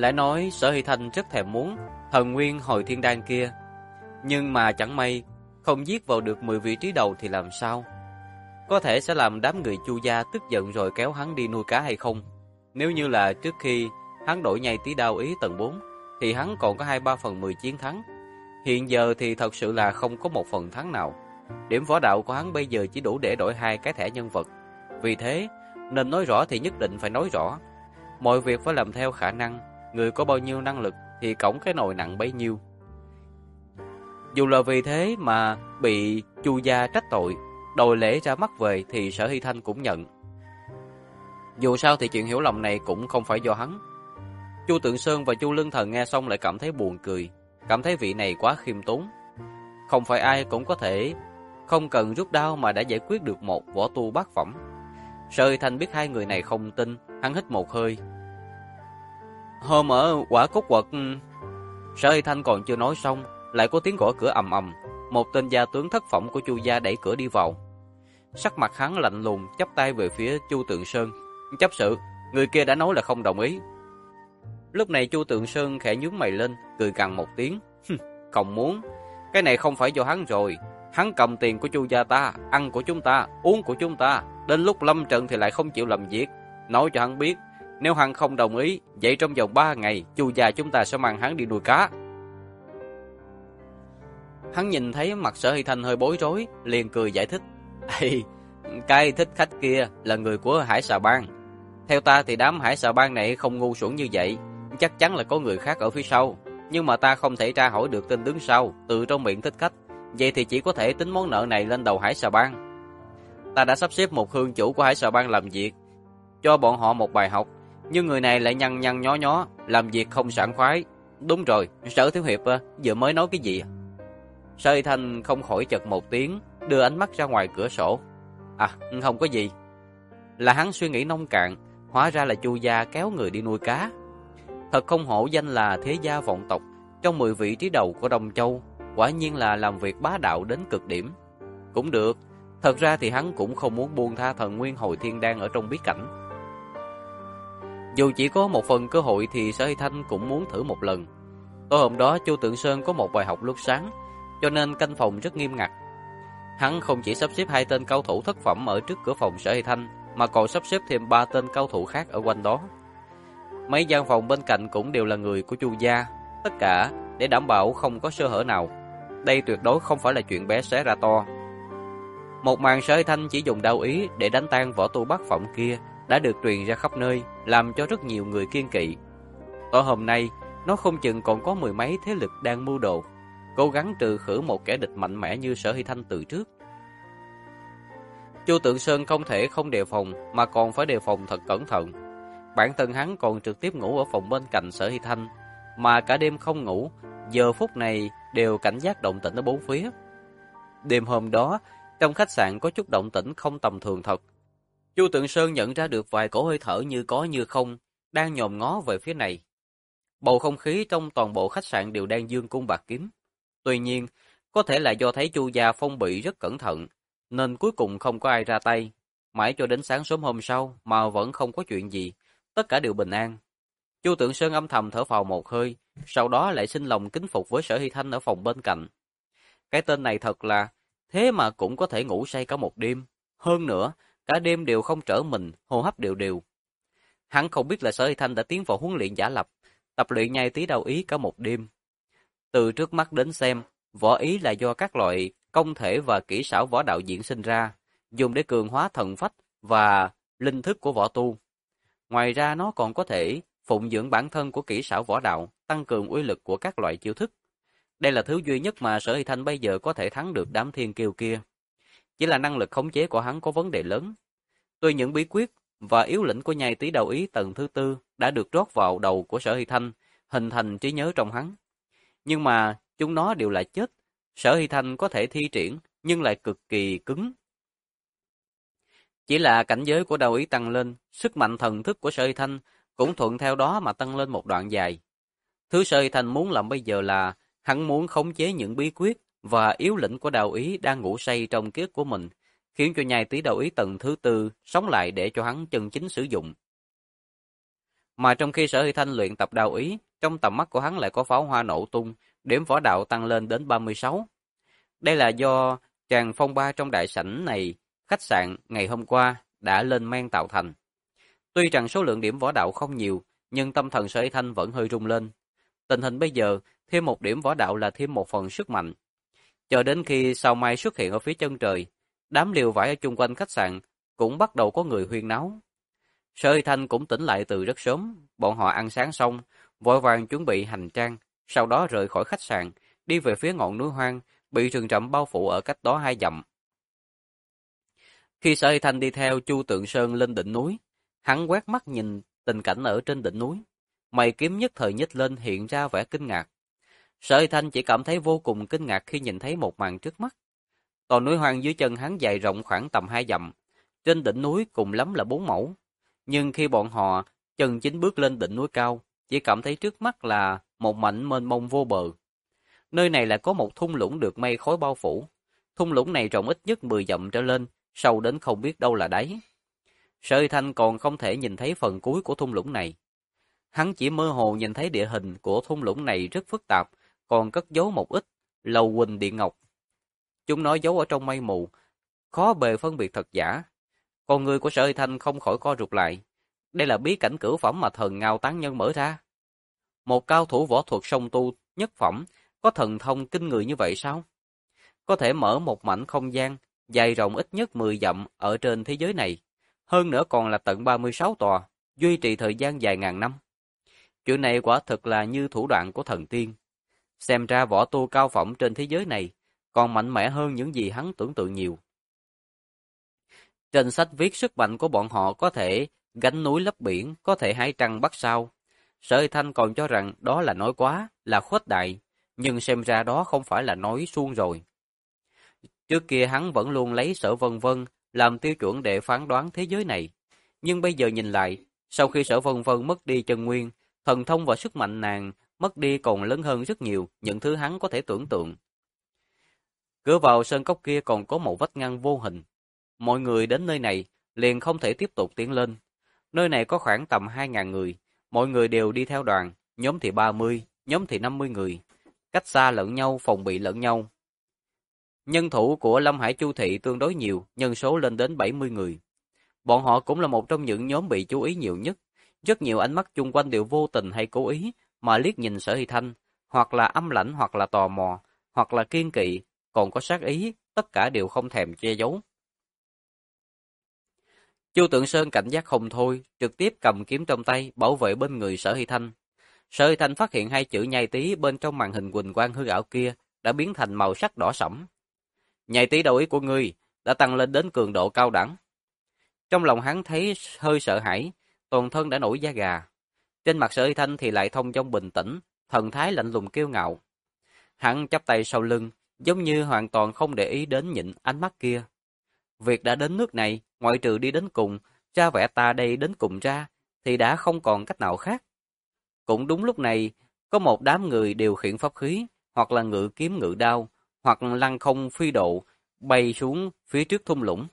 Lại nói Sở Hy Thanh rất thèm muốn thần nguyên hồi thiên đan kia, nhưng mà chẳng may không giết vào được 10 vị trí đầu thì làm sao? Có thể sẽ làm đám người Chu gia tức giận rồi kéo hắn đi nuôi cá hay không? Nếu như là trước khi hắn đổi nhai tí đao ý tầng 4 thì hắn còn có 2/3/10 chiến thắng. Hiện giờ thì thật sự là không có 1/10 thắng nào. Điểm võ đạo của hắn bây giờ chỉ đủ để đổi 2 cái thẻ nhân vật. Vì thế, nên nói rõ thì nhất định phải nói rõ. Mọi việc phải làm theo khả năng, người có bao nhiêu năng lực thì cõng cái nồi nặng bấy nhiêu. Dù là vì thế mà bị Chu gia trách tội, đòi lễ ra mắt về thì Sở Hy Thanh cũng nhận. Dù sao thì chuyện hiểu lầm này cũng không phải do hắn. Chu Tượng Sơn và Chu Lương Thần nghe xong lại cảm thấy buồn cười, cảm thấy vị này quá khiêm tốn. Không phải ai cũng có thể không cần rút đao mà đã giải quyết được một võ tu bát phẩm. Sở Hy Thanh biết hai người này không tin, hắn hít một hơi. Hôm ở Quả Cốt Quật. Sở Hy Thanh còn chưa nói xong, lại có tiếng gõ cửa ầm ầm. Một tên gia tướng thất phẩm của Chu gia đẩy cửa đi vào. Sắc mặt hắn lạnh lùng, chắp tay về phía Chu Tượng Sơn. Chấp sự, người kia đã nói là không đồng ý. Lúc này Chu Tượng Sơn khẽ nhướng mày lên, cười gằn một tiếng. Không muốn, cái này không phải do hắn rồi. Hắn cầm tiền của Chu gia ta, ăn của chúng ta, uống của chúng ta, đến lúc lâm trận thì lại không chịu làm việc. Nói cho hắn biết, nếu hắn không đồng ý, vậy trong vòng 3 ngày, Chu gia chúng ta sẽ mang hắn đi nuôi cá. Hắn nhìn thấy mặt Sở Hy Thanh hơi bối rối, liền cười giải thích. Cái thích khách kia là người của Hải Xà Bang. Theo ta thì đám Hải Xà Bang này không ngu xuẩn như vậy, chắc chắn là có người khác ở phía sau. Nhưng mà ta không thể tra hỏi được tên đứng sau từ trong miệng thích khách. Vậy thì chỉ có thể tính món nợ này lên đầu Hải Xà Bang. Ta đã sắp xếp một hương chủ của Hải Xà Bang làm việc, cho bọn họ một bài học. Nhưng người này lại nhăn nhăn nhó nhó, làm việc không sảng khoái. Đúng rồi, Sở thiếu hiệp vừa mới nói cái gì? Sở Hy Thanh không khỏi chật một tiếng, đưa ánh mắt ra ngoài cửa sổ. Không có gì. Là hắn suy nghĩ nông cạn, hóa ra là Chu gia kéo người đi nuôi cá. Thật không hổ danh là thế gia vọng tộc trong 10 vị trí đầu của Đông Châu, quả nhiên là làm việc bá đạo đến cực điểm. Cũng được, thật ra thì hắn cũng không muốn buông tha thần nguyên hồi thiên đan ở trong bí cảnh. Dù chỉ có một phần cơ hội thì Sở Hy Thanh cũng muốn thử một lần. Tối hôm đó Chu Tượng Sơn có một bài học lúc sáng, cho nên canh phòng rất nghiêm ngặt. Hắn không chỉ sắp xếp 2 tên cao thủ thất phẩm ở trước cửa phòng Sở Hy Thanh, mà còn sắp xếp thêm 3 tên cao thủ khác ở quanh đó. Mấy gian phòng bên cạnh cũng đều là người của Chu gia, tất cả để đảm bảo không có sơ hở nào. Đây tuyệt đối không phải là chuyện bé xé ra to. Một màn Sở Hy Thanh chỉ dùng đao ý để đánh tan võ tu bát phẩm kia đã được truyền ra khắp nơi, làm cho rất nhiều người kiêng kỵ. Tối hôm nay, nó không chừng còn có 10 mấy thế lực đang mưu đồ, cố gắng trừ khử một kẻ địch mạnh mẽ như Sở Hy Thanh từ trước. Chu Tượng Sơn không thể không đề phòng, mà còn phải đề phòng thật cẩn thận. Bản thân hắn còn trực tiếp ngủ ở phòng bên cạnh Sở Hy Thanh, mà cả đêm không ngủ, giờ phút này đều cảnh giác động tĩnh ở bốn phía. Đêm hôm đó, trong khách sạn có chút động tĩnh không tầm thường thật. Chu Tượng Sơn nhận ra được vài cổ hơi thở như có như không, đang nhòm ngó về phía này. Bầu không khí trong toàn bộ khách sạn đều đang dương cung bạc kiếm. Tuy nhiên, có thể là do thấy Chu gia phong bị rất cẩn thận, nên cuối cùng không có ai ra tay. Mãi cho đến sáng sớm hôm sau mà vẫn không có chuyện gì, tất cả đều bình an. Chu Tượng Sơn âm thầm thở phào một hơi, sau đó lại sinh lòng kính phục với Sở Hy Thanh ở phòng bên cạnh. Cái tên này thật là, thế mà cũng có thể ngủ say cả một đêm. Hơn nữa, cả đêm đều không trở mình, hô hấp đều đều. Hắn không biết là Sở Hy Thanh đã tiến vào huấn luyện giả lập, tập luyện nhai tí đao ý cả một đêm. Từ trước mắt đến xem, võ ý là do các loại công thể và kỹ xảo võ đạo diễn sinh ra, dùng để cường hóa thần phách và linh thức của võ tu. Ngoài ra nó còn có thể phụng dưỡng bản thân của kỹ xảo võ đạo, tăng cường uy lực của các loại chiêu thức. Đây là thứ duy nhất mà Sở Hy Thanh bây giờ có thể thắng được đám thiên kiêu kia. Chỉ là năng lực khống chế của hắn có vấn đề lớn. Tuy những bí quyết và yếu lĩnh của nhai tí đao ý tầng thứ 4 đã được rót vào đầu của Sở Hy Thanh, hình thành trí nhớ trong hắn. Nhưng mà chúng nó đều là chết. Sở Hy Thanh có thể thi triển, nhưng lại cực kỳ cứng. Chỉ là cảnh giới của đao ý tăng lên, sức mạnh thần thức của Sở Hy Thanh cũng thuận theo đó mà tăng lên một đoạn dài. Thứ Sở Hy Thanh muốn làm bây giờ là hắn muốn khống chế những bí quyết và yếu lĩnh của đao ý đang ngủ say trong ký ức của mình, khiến cho nhai tí đao ý tầng thứ 4 sống lại để cho hắn chân chính sử dụng. Mà trong khi Sở Hy Thanh luyện tập đao ý, trong tầm mắt của hắn lại có pháo hoa nổ tung, điểm võ đạo tăng lên đến 36. Đây là do tràng phong ba trong đại sảnh này, khách sạn ngày hôm qua đã lên men tạo thành. Tuy rằng số lượng điểm võ đạo không nhiều, nhưng tâm thần Sở Hy Thanh vẫn hơi rung lên. Tình hình bây giờ, thêm một điểm võ đạo là thêm một phần sức mạnh. Chờ đến khi sao mai xuất hiện ở phía chân trời, đám liều vải ở chung quanh khách sạn cũng bắt đầu có người huyên náo. Sở Hy Thanh cũng tỉnh lại từ rất sớm, bọn họ ăn sáng xong, vội vàng chuẩn bị hành trang, sau đó rời khỏi khách sạn, đi về phía ngọn núi hoang, bị rừng rậm bao phủ ở cách đó 2 dặm. Khi Sở Hy Thanh đi theo Chu Tượng Sơn lên đỉnh núi, hắn quét mắt nhìn tình cảnh ở trên đỉnh núi, mày kiếm nhất thời nhếch lên hiện ra vẻ kinh ngạc. Sở Hy Thanh chỉ cảm thấy vô cùng kinh ngạc khi nhìn thấy một màn trước mắt. Toàn núi hoang dưới chân hắn dài rộng khoảng tầm 2 dặm, trên đỉnh núi cùng lắm là 4 mẫu. Nhưng khi bọn họ chân chính bước lên đỉnh núi cao, chỉ cảm thấy trước mắt là một mảnh mênh mông vô bờ. Nơi này lại có một thung lũng được mây khói bao phủ. Thung lũng này rộng ít nhất 10 dặm trở lên, sâu đến không biết đâu là đáy. Sở Hy Thanh còn không thể nhìn thấy phần cuối của thung lũng này. Hắn chỉ mơ hồ nhìn thấy địa hình của thung lũng này rất phức tạp, còn cất giấu một ít lầu huỳnh điện ngọc. Chúng nó giấu ở trong mây mù, khó bề phân biệt thật giả. Con người của Sở Hy Thanh không khỏi co rụt lại. Đây là bí cảnh cửu phẩm mà thần Ngao Tán Nhân mở ra. Một cao thủ võ thuật song tu nhất phẩm có thần thông kinh người như vậy sao? Có thể mở một mảnh không gian dài rộng ít nhất 10 dặm ở trên thế giới này, hơn nữa còn là tận 36 tòa, duy trì thời gian dài ngàn năm. Chuyện này quả thực là như thủ đoạn của thần tiên. Xem ra võ tu cao phẩm trên thế giới này còn mạnh mẽ hơn những gì hắn tưởng tượng nhiều. Trên sách viết sức mạnh của bọn họ có thể gánh núi lấp biển, có thể hái trăng bắt sao. Sở Hy Thanh còn cho rằng đó là nói quá, là khuếch đại, nhưng xem ra đó không phải là nói suông rồi. Trước kia hắn vẫn luôn lấy Sở Vân Vân làm tiêu chuẩn để phán đoán thế giới này. Nhưng bây giờ nhìn lại, sau khi Sở Vân Vân mất đi chân nguyên, thần thông và sức mạnh nàng mất đi còn lớn hơn rất nhiều những thứ hắn có thể tưởng tượng. Cửa vào sơn cốc kia còn có một vách ngăn vô hình. Mọi người đến nơi này liền không thể tiếp tục tiến lên. Nơi này có khoảng tầm 2.000 người, mọi người đều đi theo đoàn, nhóm thì 30, nhóm thì 50 người, cách xa lẫn nhau, phòng bị lẫn nhau. Nhân thủ của Lâm Hải Chu Thị tương đối nhiều, nhân số lên đến 70 người. Bọn họ cũng là một trong những nhóm bị chú ý nhiều nhất. Rất nhiều ánh mắt chung quanh đều vô tình hay cố ý mà liếc nhìn Sở Hy Thanh, hoặc là âm lãnh, hoặc là tò mò, hoặc là kiên kỵ, còn có sát ý, tất cả đều không thèm che giấu. Chu Tượng Sơn cảnh giác không thôi, trực tiếp cầm kiếm trong tay, bảo vệ bên người Sở Hy Thanh. Sở Hy Thanh phát hiện 2 chữ nhai tí bên trong màn hình huỳnh quang hư ảo kia đã biến thành màu sắc đỏ sẫm. Nhai tí đầu ý của ngươi đã tăng lên đến cường độ cao đẳng. Trong lòng hắn thấy hơi sợ hãi, toàn thân đã nổi da gà. Trên mặt Sở Hy Thanh thì lại thông dong bình tĩnh, thần thái lạnh lùng kiêu ngạo. Hắn chắp tay sau lưng, giống như hoàn toàn không để ý đến những ánh mắt kia. Việc đã đến nước này, ngoại trừ đi đến cùng, ra vẻ ta đây đến cùng ra, thì đã không còn cách nào khác. Cũng đúng lúc này, có một đám người điều khiển pháp khí, hoặc là ngự kiếm ngự đao, hoặc lăng không phi độ, bay xuống phía trước thung lũng.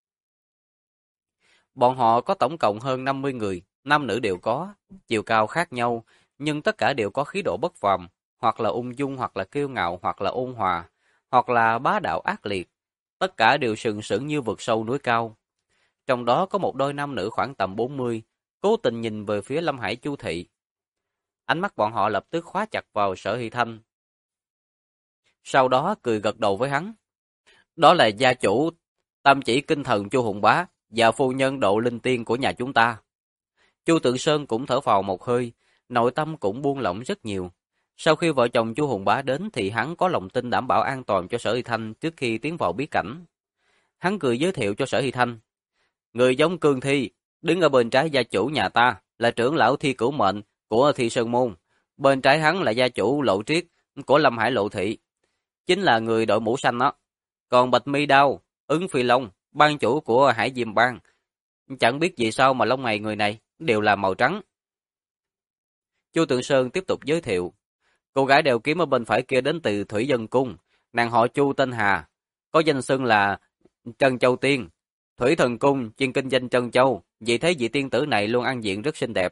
Bọn họ có tổng cộng hơn 50 người, nam nữ đều có, chiều cao khác nhau, nhưng tất cả đều có khí độ bất phàm, hoặc là ung dung, hoặc là kiêu ngạo, hoặc là ôn hòa, hoặc là bá đạo ác liệt. Tất cả đều sừng sững như vực sâu núi cao. Trong đó có một đôi nam nữ khoảng tầm 40, cố tình nhìn về phía Lâm Hải Chu Thị. Ánh mắt bọn họ lập tức khóa chặt vào Sở Hy Thanh. Sau đó cười gật đầu với hắn. Đó là gia chủ Tam Chỉ Kinh Thần Chu Hùng Bá và phu nhân Độ Linh Tiên của nhà chúng ta. Chu Tượng Sơn cũng thở phào một hơi, nội tâm cũng buông lỏng rất nhiều. Sau khi vợ chồng Chu Hùng Bá đến thì hắn có lòng tin đảm bảo an toàn cho Sở Hy Thanh trước khi tiến vào bí cảnh. Hắn cười giới thiệu cho Sở Hy Thanh. Người giống Cương Thi, đứng ở bên trái gia chủ nhà ta, là trưởng lão Thi Cửu Mệnh của Thi Sơn Môn. Bên trái hắn là gia chủ Lộ Triết của Lâm Hải Lộ Thị, chính là người đội mũ xanh đó. Còn Bạch Mi Đao, Ứng Phi Long, ban chủ của Hải Diêm Bang. Chẳng biết vì sao mà lông mày người này đều là màu trắng. Chu Tượng Sơn tiếp tục giới thiệu. Cô gái đeo kiếm ở bên phải kia đến từ Thủy Dân Cung, nàng họ Chu tên Hà, có danh xưng là Trân Châu Tiên. Thủy Thần Cung chuyên kinh doanh trân châu, vì thế vị tiên tử này luôn ăn diện rất xinh đẹp.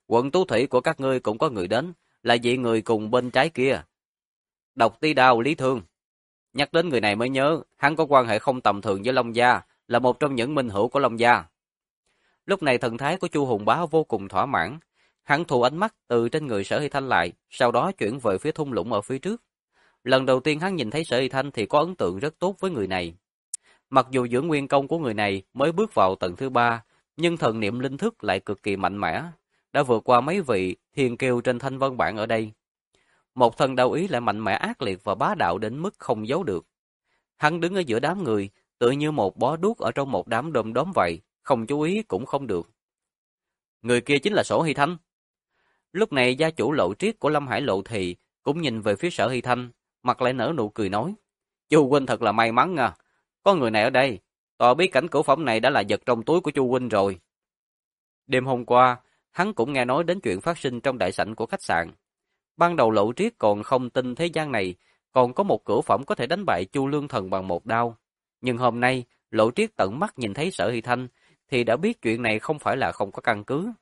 Quận Tú Thủy của các ngươi cũng có người đến, là vị người cùng bên trái kia. Độc Tí Đao Lý Thương. Nhắc đến người này mới nhớ, hắn có quan hệ không tầm thường với Long Gia, là một trong những minh hữu của Long Gia. Lúc này thần thái của Chu Hùng Bá vô cùng thỏa mãn. Hắn thu ánh mắt từ trên người Sở Hy Thanh lại, sau đó chuyển về phía thung lũng ở phía trước. Lần đầu tiên hắn nhìn thấy Sở Hy Thanh thì có ấn tượng rất tốt với người này. Mặc dù dưỡng nguyên công của người này mới bước vào tầng thứ 3, nhưng thần niệm linh thức lại cực kỳ mạnh mẽ, đã vượt qua mấy vị thiên kiêu trên thanh vân bảng ở đây. Một thần đạo ý lại mạnh mẽ ác liệt và bá đạo đến mức không giấu được. Hắn đứng ở giữa đám người, tựa như một bó đuốc ở trong một đám đom đóm vậy, không chú ý cũng không được. Người kia chính là Sở Hy Thanh. Lúc này gia chủ Lộ Triết của Lâm Hải Lộ Thị cũng nhìn về phía Sở Hy Thanh, mặt lại nở nụ cười nói: Chu huynh thật là may mắn à, có người này ở đây, tòa bí cảnh cửu phẩm này đã là vật trong túi của Chu huynh rồi. Đêm hôm qua, hắn cũng nghe nói đến chuyện phát sinh trong đại sảnh của khách sạn. Ban đầu Lộ Triết còn không tin thế gian này còn có một cửu phẩm có thể đánh bại Chu Lương Thần bằng một đao. Nhưng hôm nay, Lộ Triết tận mắt nhìn thấy Sở Hy Thanh, thì đã biết chuyện này không phải là không có căn cứ.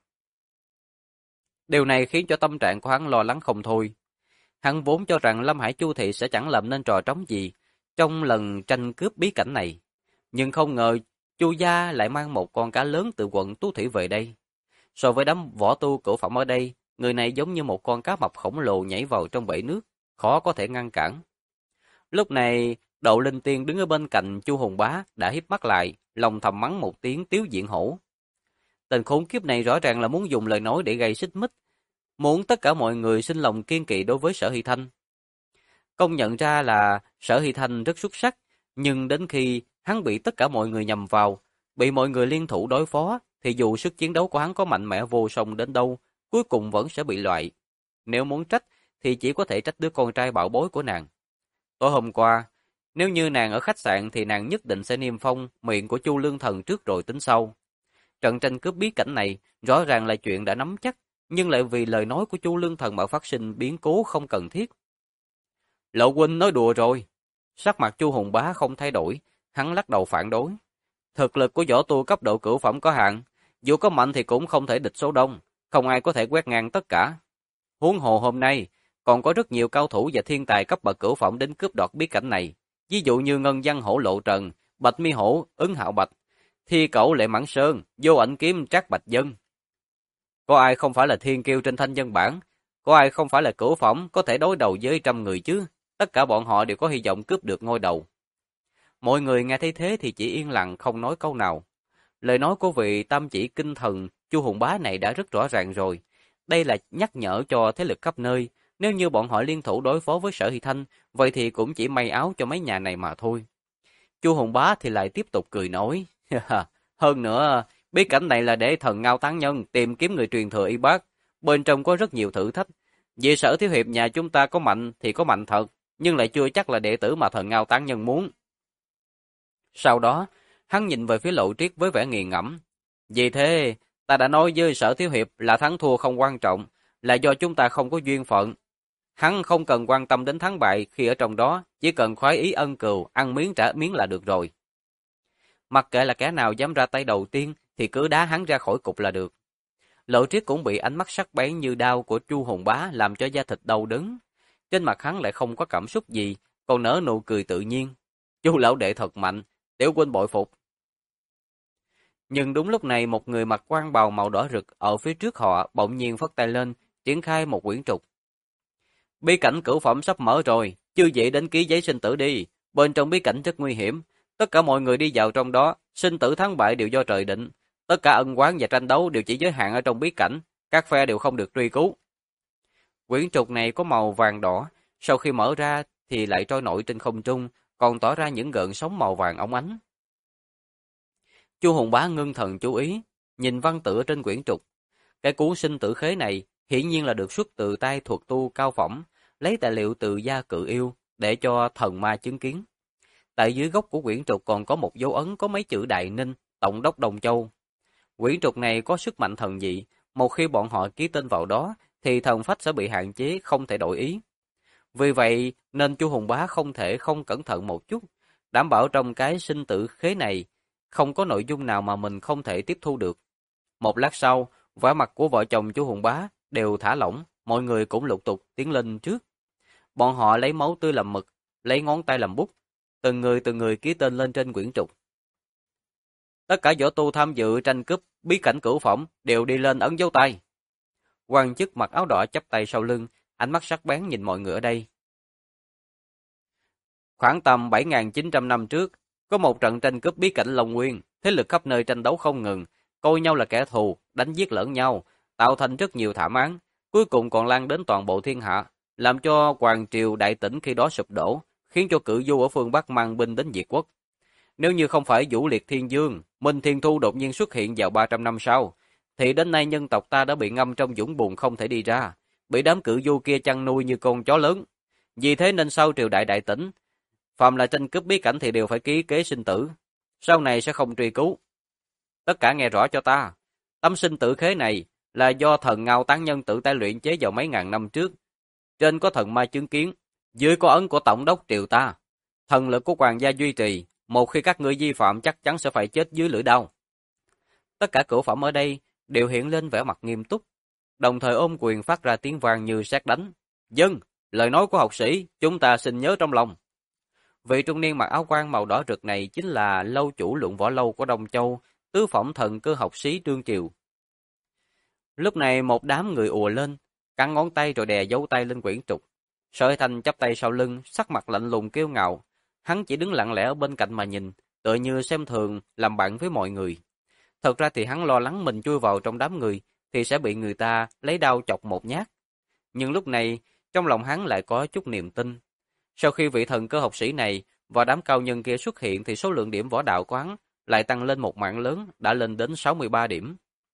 Điều này khiến cho tâm trạng của hắn lo lắng không thôi. Hắn vốn cho rằng Lâm Hải Chu Thị sẽ chẳng làm nên trò trống gì trong lần tranh cướp bí cảnh này. Nhưng không ngờ Chu gia lại mang một con cá lớn từ quận Tú Thủy về đây. So với đám võ tu cửu phẩm ở đây, người này giống như một con cá mập khổng lồ nhảy vào trong bể nước, khó có thể ngăn cản. Lúc này, Đậu Linh Tiên đứng ở bên cạnh Chu Hùng Bá đã híp mắt lại, lòng thầm mắng một tiếng tiếu diện hổ. Tên khốn kiếp này rõ ràng là muốn dùng lời nói để gây xích mích, muốn tất cả mọi người sinh lòng kiên kỵ đối với Sở Hy Thanh. Công nhận ra là Sở Hy Thanh rất xuất sắc, nhưng đến khi hắn bị tất cả mọi người nhầm vào, bị mọi người liên thủ đối phó, thì dù sức chiến đấu của hắn có mạnh mẽ vô song đến đâu, cuối cùng vẫn sẽ bị loại. Nếu muốn trách, thì chỉ có thể trách đứa con trai bảo bối của nàng. Tối hôm qua, nếu như nàng ở khách sạn thì nàng nhất định sẽ niêm phong miệng của Chu Lương Thần trước rồi tính sau. Trận tranh cướp bí cảnh này rõ ràng là chuyện đã nắm chắc, nhưng lại vì lời nói của Chu Lương Thần mà phát sinh biến cố không cần thiết. Lộ huynh nói đùa rồi. Sắc mặt Chu Hùng Bá không thay đổi, hắn lắc đầu phản đối. Thực lực của võ tu cấp độ cửu phẩm có hạn, dù có mạnh thì cũng không thể địch số đông, không ai có thể quét ngang tất cả. Huống hồ hôm nay, còn có rất nhiều cao thủ và thiên tài cấp bậc cửu phẩm đến cướp đoạt bí cảnh này, ví dụ như Ngân Văn Hổ Lộ Trần, Bạch Mi Hổ, Ứng Hạo Bạch, Thi Cẩu Lệ Mãn Sơn, Vô Ảnh Kiếm Trác Bạch Dân. Có ai không phải là thiên kiêu trên thanh dân bảng, có ai không phải là cửu phẩm có thể đối đầu với trăm người chứ, tất cả bọn họ đều có hy vọng cướp được ngôi đầu. Mọi người nghe thấy thế thì chỉ yên lặng không nói câu nào. Lời nói của vị tam chỉ kinh thần Chu Hùng Bá này đã rất rõ ràng rồi. Đây là nhắc nhở cho thế lực khắp nơi, nếu như bọn họ liên thủ đối phó với Sở Hy Thanh, vậy thì cũng chỉ may áo cho mấy nhà này mà thôi. Chu Hùng Bá thì lại tiếp tục cười nói, hơn nữa, bí cảnh này là để thần Ngao Tán Nhân tìm kiếm người truyền thừa y bác, bên trong có rất nhiều thử thách. Vì Sở thiếu hiệp nhà chúng ta có mạnh thì có mạnh thật, nhưng lại chưa chắc là đệ tử mà thần Ngao Tán Nhân muốn. Sau đó, hắn nhìn về phía Lộ Triết với vẻ nghiền ngẫm. Vì thế, ta đã nói với Sở thiếu hiệp là thắng thua không quan trọng, là do chúng ta không có duyên phận. Hắn không cần quan tâm đến thắng bại khi ở trong đó, chỉ cần khoái ý ân cừu, ăn miếng trả miếng là được rồi. Mặc kệ là kẻ nào dám ra tay đầu tiên thì cứ đá hắn ra khỏi cục là được. Lộ Triết cũng bị ánh mắt sắc bén như đao của Chu Hùng Bá làm cho da thịt đau đớn. Trên mặt hắn lại không có cảm xúc gì, còn nở nụ cười tự nhiên. Chu lão đệ thật mạnh, tiểu huynh bội phục. Nhưng đúng lúc này một người mặc quan bào màu đỏ rực ở phía trước họ bỗng nhiên phất tay lên, triển khai một quyển trục. Bí cảnh cửu phẩm sắp mở rồi, chư vị đến ký giấy sinh tử đi, bên trong bí cảnh rất nguy hiểm, tất cả mọi người đi vào trong đó, sinh tử thắng bại đều do trời định, tất cả ân oán và tranh đấu đều chỉ giới hạn ở trong bí cảnh, các phe đều không được truy cứu. Quyển trục này có màu vàng đỏ, sau khi mở ra thì lại trôi nổi trên không trung, còn tỏ ra những gợn sóng màu vàng óng ánh. Chu Hùng Bá ngưng thần chú ý, nhìn văn tự ở trên quyển trục. Cái cuốn sinh tử khế này hiển nhiên là được xuất từ tay thuật tu cao phẩm, lấy tài liệu từ gia cự yêu để cho thần ma chứng kiến. Tại dưới gốc của quyển trục còn có một dấu ấn có mấy chữ Đại Ninh, Tổng đốc Đồng Châu. Quyển trục này có sức mạnh thần dị, một khi bọn họ ký tên vào đó thì thần phách sẽ bị hạn chế, không thể đổi ý. Vì vậy nên Chu Hùng Bá không thể không cẩn thận một chút, đảm bảo trong cái sinh tử khế này không có nội dung nào mà mình không thể tiếp thu được. Một lát sau, Vẻ mặt của vợ chồng chú Hùng Bá đều thả lỏng, mọi người cũng lục tục tiến lên trước. Bọn họ lấy máu tươi làm mực, lấy ngón tay làm bút, từng người ký tên lên trên quyển trục. Tất cả võ tu tham dự tranh cướp bí cảnh cửu phẩm đều đi lên ấn dấu tay. Quan chức mặc áo đỏ chắp tay sau lưng, ánh mắt sắc bén nhìn mọi người ở đây. Khoảng tầm 7.900 năm trước, có một trận tranh cướp bí cảnh Long Nguyên, thế lực khắp nơi tranh đấu không ngừng, coi nhau là kẻ thù, đánh giết lẫn nhau, tạo thành rất nhiều thảm án, cuối cùng còn lan đến toàn bộ thiên hạ, làm cho hoàng triều đại tỉnh khi đó sụp đổ, khiến cho cự du ở phương Bắc mang binh đến diệt quốc. Nếu như không phải Vũ Liệt Thiên Dương, Minh Thiên Thu đột nhiên xuất hiện vào 300 năm sau, thì đến nay nhân tộc ta đã bị ngâm trong vũng bùn không thể đi ra, bị đám cự du kia chăn nuôi như con chó lớn. Vì thế nên sau triều đại đại tỉnh, phàm là tranh cướp bí cảnh thì đều phải ký kế sinh tử, sau này sẽ không truy cứu. Tất cả nghe rõ cho ta, tấm sinh tử khế này là do thần Ngao Tán Nhân tự tay luyện chế vào mấy ngàn năm trước. Trên có thần ma chứng kiến, dưới có ấn của tổng đốc triều ta. Thần lực của hoàng gia duy trì, một khi các ngươi vi phạm chắc chắn sẽ phải chết dưới lưỡi đao. Tất cả cửu phẩm ở đây đều hiện lên vẻ mặt nghiêm túc, đồng thời ôm quyền phát ra tiếng vang như sét đánh. Dân, lời nói của học sĩ, chúng ta xin nhớ trong lòng. Vị trung niên mặc áo quan màu đỏ rực này chính là lâu chủ Luận Võ Lâu của Đông Châu, tứ phẩm thần cơ học sĩ Trương Kiều. Lúc này một đám người ùa lên, cắn ngón tay rồi đè dấu tay lên quyển trục. Sở Thanh chắp tay sau lưng, sắc mặt lạnh lùng kiêu ngạo. Hắn chỉ đứng lặng lẽ ở bên cạnh mà nhìn, tựa như xem thường, làm bạn với mọi người. Thật ra thì hắn lo lắng mình chui vào trong đám người, thì sẽ bị người ta lấy đao chọc một nhát. Nhưng lúc này, trong lòng hắn lại có chút niềm tin. Sau khi vị thần cơ học sĩ này và đám cao nhân kia xuất hiện thì số lượng điểm võ đạo của hắn lại tăng lên một mảng lớn, đã lên đến 63 điểm.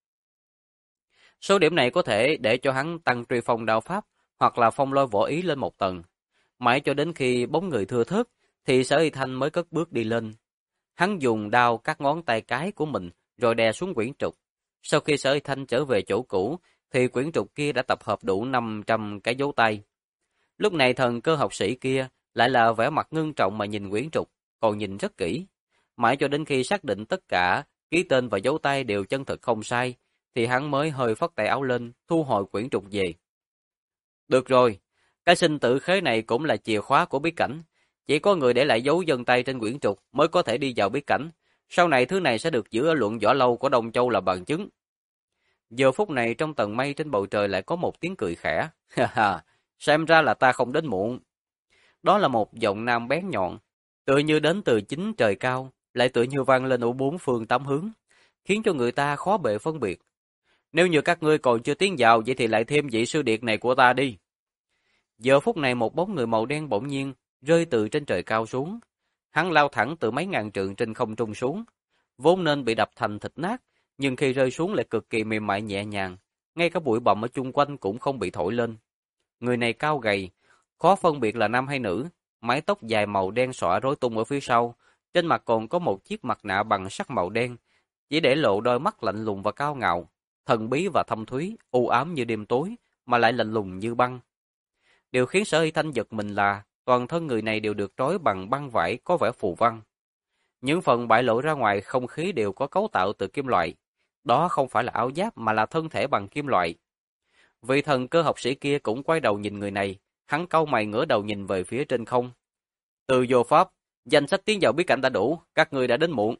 Số điểm này có thể để cho hắn tăng truy phong đao pháp hoặc là phong lôi võ ý lên một tầng. Mãi cho đến khi bóng người thưa thớt thì Sở Y Thanh mới cất bước đi lên. Hắn dùng đao cắt ngón tay cái của mình rồi đè xuống quyển trục. Sau khi Sở Y Thanh trở về chỗ cũ thì quyển trục kia đã tập hợp đủ 500 cái dấu tay. Lúc này thần cơ học sĩ kia lại là vẻ mặt ngưng trọng mà nhìn quyển trục, còn nhìn rất kỹ. Mãi cho đến khi xác định tất cả ký tên và dấu tay đều chân thực không sai, thì hắn mới hơi phất tay áo lên, thu hồi quyển trục về. Được rồi, cái sinh tử khế này cũng là chìa khóa của bí cảnh. Chỉ có người để lại dấu vân tay trên quyển trục mới có thể đi vào bí cảnh. Sau này thứ này sẽ được giữ ở Luận Võ Lâu của Đông Châu là bằng chứng. Giờ phút này trong tầng mây trên bầu trời lại có một tiếng cười khẽ. Ha ha, xem ra là ta không đến muộn. Đó là một giọng nam bén nhọn, tựa như đến từ chính trời cao, lại tựa như vang lên ở bốn phương tám hướng, khiến cho người ta khó bề phân biệt. Nếu như các ngươi còn chưa tiến vào, vậy thì lại thêm vị sư điệt này của ta đi. Giờ phút này một bóng người màu đen bỗng nhiên rơi từ trên trời cao xuống. Hắn lao thẳng từ mấy ngàn trượng trên không trung xuống, vốn nên bị đập thành thịt nát, nhưng khi rơi xuống lại cực kỳ mềm mại nhẹ nhàng, ngay cả bụi bặm ở chung quanh cũng không bị thổi lên. Người này cao gầy, khó phân biệt là nam hay nữ, mái tóc dài màu đen xõa rối tung ở phía sau, trên mặt còn có một chiếc mặt nạ bằng sắt màu đen, chỉ để lộ đôi mắt lạnh lùng và cao ngạo, thần bí và thâm thúy, u ám như đêm tối, mà lại lạnh lùng như băng. Điều khiến Sở Y Thanh giật mình là toàn thân người này đều được trói bằng băng vải có vẻ phù văn. Những phần bại lộ ra ngoài không khí đều có cấu tạo từ kim loại. Đó không phải là áo giáp mà là thân thể bằng kim loại. Vị thần cơ học sĩ kia cũng quay đầu nhìn người này, hắn cau mày ngửa đầu nhìn về phía trên không. Từ vô pháp, danh sách tiến vào bí cảnh đã đủ, các ngươi đã đến muộn.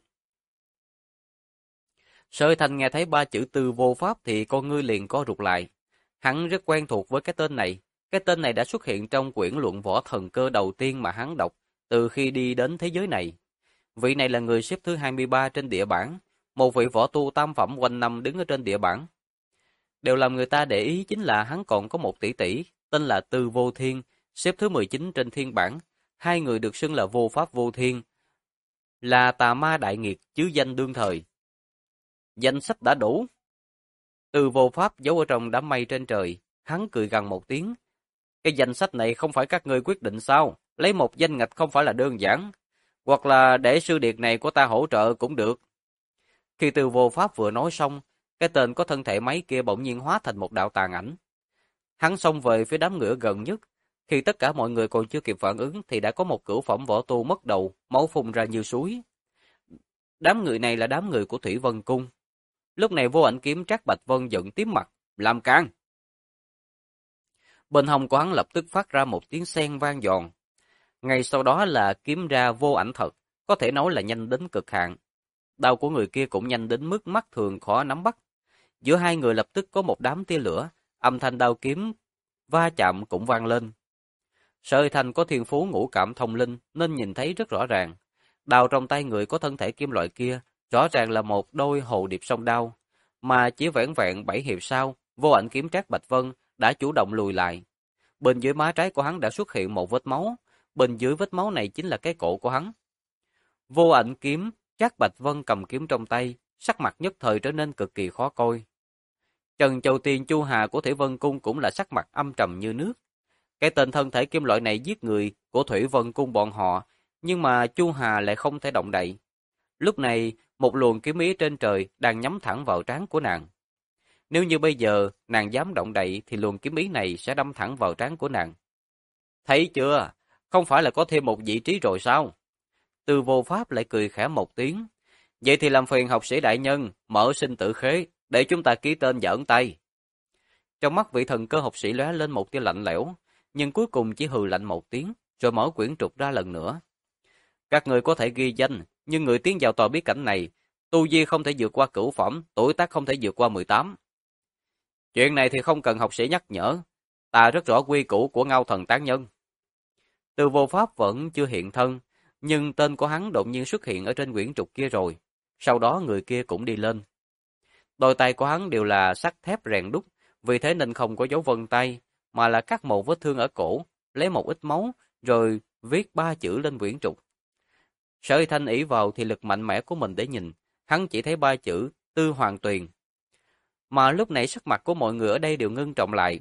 Sở Y Thanh nghe thấy ba chữ từ vô pháp thì con ngươi liền co rụt lại. Hắn rất quen thuộc với cái tên này. Cái tên này đã xuất hiện trong quyển luận võ thần cơ đầu tiên mà hắn đọc từ khi đi đến thế giới này. Vị này là người xếp thứ 23 trên địa bảng, một vị võ tu tam phẩm quanh năm đứng ở trên địa bảng. Điều làm người ta để ý chính là hắn còn có một tỷ tỷ, tên là Tư Vô Thiên, xếp thứ 19 trên thiên bảng. Hai người được xưng là vô pháp vô thiên, là tà ma đại nghiệt chứ danh đương thời. Danh sách đã đủ. Tư Vô Pháp giấu ở trong đám mây trên trời, hắn cười gằn một tiếng. Cái danh sách này không phải các ngươi quyết định sao? Lấy một danh ngạch không phải là đơn giản. Hoặc là để sư điệt này của ta hỗ trợ cũng được. Khi Tư Vô Pháp vừa nói xong, cái tên có thân thể máy kia bỗng nhiên hóa thành một đạo tàn ảnh. Hắn xông về phía đám người gần nhất. Khi tất cả mọi người còn chưa kịp phản ứng thì đã có một cửu phẩm võ tu mất đầu, máu phun ra như suối. Đám người này là đám người của Thủy Vân Cung. Lúc này Vô Ảnh Kiếm Trác Bạch Vân giận tím mặt, làm càn. Bên hông của hắn lập tức phát ra một tiếng seng vang giòn. Ngay sau đó là kiếm ra vô ảnh thật, có thể nói là nhanh đến cực hạn. Đao của người kia cũng nhanh đến mức mắt thường khó nắm bắt. Giữa hai người lập tức có một đám tia lửa, âm thanh đao kiếm va chạm cũng vang lên. Sở Huy Thanh có thiên phú ngũ cảm thông linh nên nhìn thấy rất rõ ràng. Đao trong tay người có thân thể kim loại kia rõ ràng là một đôi hồ điệp song đao, mà chỉ vẻn vẹn 7 hiệp sau, Vô Ảnh Kiếm Trác Bạch Vân đã chủ động lùi lại. Bên dưới má trái của hắn đã xuất hiện một vết máu, bên dưới vết máu này chính là cái cổ của hắn. Vô Ảnh Kiếm Trác Bạch Vân cầm kiếm trong tay, sắc mặt nhất thời trở nên cực kỳ khó coi. Trần Châu Tiên Chu Hà của Thủy Vân Cung cũng là sắc mặt âm trầm như nước. Cái tên thân thể kim loại này giết người của Thủy Vân Cung bọn họ, nhưng mà Chu Hà lại không thể động đậy. Lúc này, một luồng kiếm ý trên trời đang nhắm thẳng vào trán của nàng. Nếu như bây giờ nàng dám động đậy thì luồng kiếm ý này sẽ đâm thẳng vào trán của nàng. Thấy chưa? Không phải là có thêm một vị trí rồi sao? Từ Vô Pháp lại cười khẽ một tiếng. Vậy thì làm phiền học sĩ đại nhân, mở sinh tử khế, để chúng ta ký tên và ấn tay. Trong mắt vị thần cơ học sĩ lóe lên một tia lạnh lẽo, nhưng cuối cùng chỉ hừ lạnh một tiếng, rồi mở quyển trục ra lần nữa. Các người có thể ghi danh, nhưng người tiến vào tòa bí cảnh này, tu vi không thể vượt qua cửu phẩm, tuổi tác không thể vượt qua 18. Chuyện này thì không cần học sĩ nhắc nhở, ta rất rõ quy củ của Ngao Thần tán nhân. Từ Vô Pháp vẫn chưa hiện thân, nhưng tên của hắn đột nhiên xuất hiện ở trên quyển trục kia rồi. Sau đó người kia cũng đi lên. Đôi tay của hắn đều là sắt thép rèn đúc, vì thế nên không có dấu vân tay, mà là cắt một vết thương ở cổ, lấy một ít máu, rồi viết 3 chữ lên quyển trục. Sở Huy Thanh ỷ vào thì lực mạnh mẽ của mình để nhìn, hắn chỉ thấy 3 chữ Tư Hoàng Tuyền. Mà lúc nãy sắc mặt của mọi người ở đây đều ngưng trọng lại.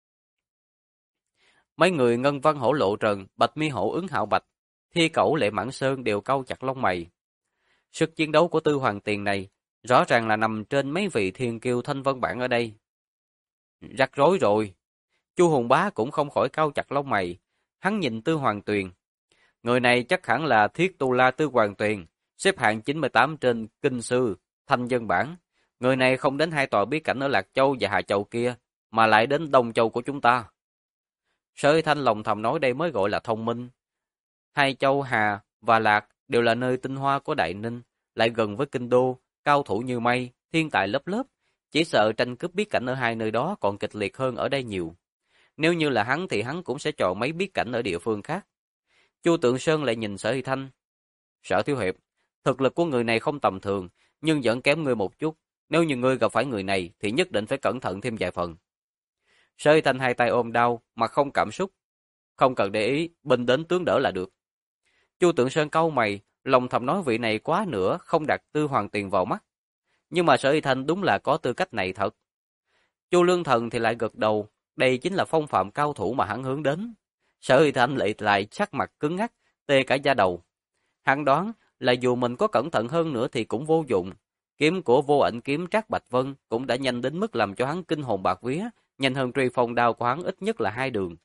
Mấy người Ngân Văn Hổ Lộ Trần, Bạch Mi Hổ Ứng Hạo Bạch, Thi Cẩu Lệ Mãn Sơn đều cau chặt lông mày. Sức chiến đấu của Tư Hoàng Tiền này rõ ràng là nằm trên mấy vị thiên kiêu thanh vân bảng ở đây. Rắc rối rồi. Chu Hùng Bá cũng không khỏi cau chặt lông mày. Hắn nhìn Tư Hoàng Tuyền. Người này chắc hẳn là Thiết Tu La Tư Hoàng Tuyền, xếp hạng 98 trên kinh sư, thanh dân bảng. Người này không đến 2 tòa bí cảnh ở Lạc Châu và Hà Châu kia, mà lại đến Đông Châu của chúng ta. Sở Huy Thanh lòng thầm nói đây mới gọi là thông minh. 2 châu Hà và Lạc đều là nơi tinh hoa của Đại Ninh, lại gần với kinh đô, cao thủ như mây, thiên tài lớp lớp. Chỉ sợ tranh cướp bí cảnh ở hai nơi đó còn kịch liệt hơn ở đây nhiều. Nếu như là hắn thì hắn cũng sẽ chọn mấy bí cảnh ở địa phương khác. Chu Tượng Sơn lại nhìn Sở Huy Thanh. Sở thiếu hiệp, thực lực của người này không tầm thường, nhưng vẫn kém ngươi một chút. Nếu như ngươi gặp phải người này thì nhất định phải cẩn thận thêm vài phần. Sở Huy Thanh hai tay ôm đau, mặt không cảm xúc. Không cần để ý, binh đến tướng đỡ là được. Chu Tượng Sơn cau mày, lòng thầm nói vị này quá nữa không đặt Tư Hoàng Tiền vào mắt. Nhưng mà Sở Huy Thanh đúng là có tư cách này thật. Chu Lương Thần thì lại gật đầu, đây chính là phong phạm cao thủ mà hắn hướng đến. Sở Huy Thanh lại sắc mặt cứng ngắc, tê cả da đầu. Hắn đoán là dù mình có cẩn thận hơn nữa thì cũng vô dụng. Kiếm của Vô Ảnh Kiếm Trác Bạch Vân cũng đã nhanh đến mức làm cho hắn kinh hồn bạc vía, nhanh hơn truy phong đao của hắn ít nhất là 2 đường.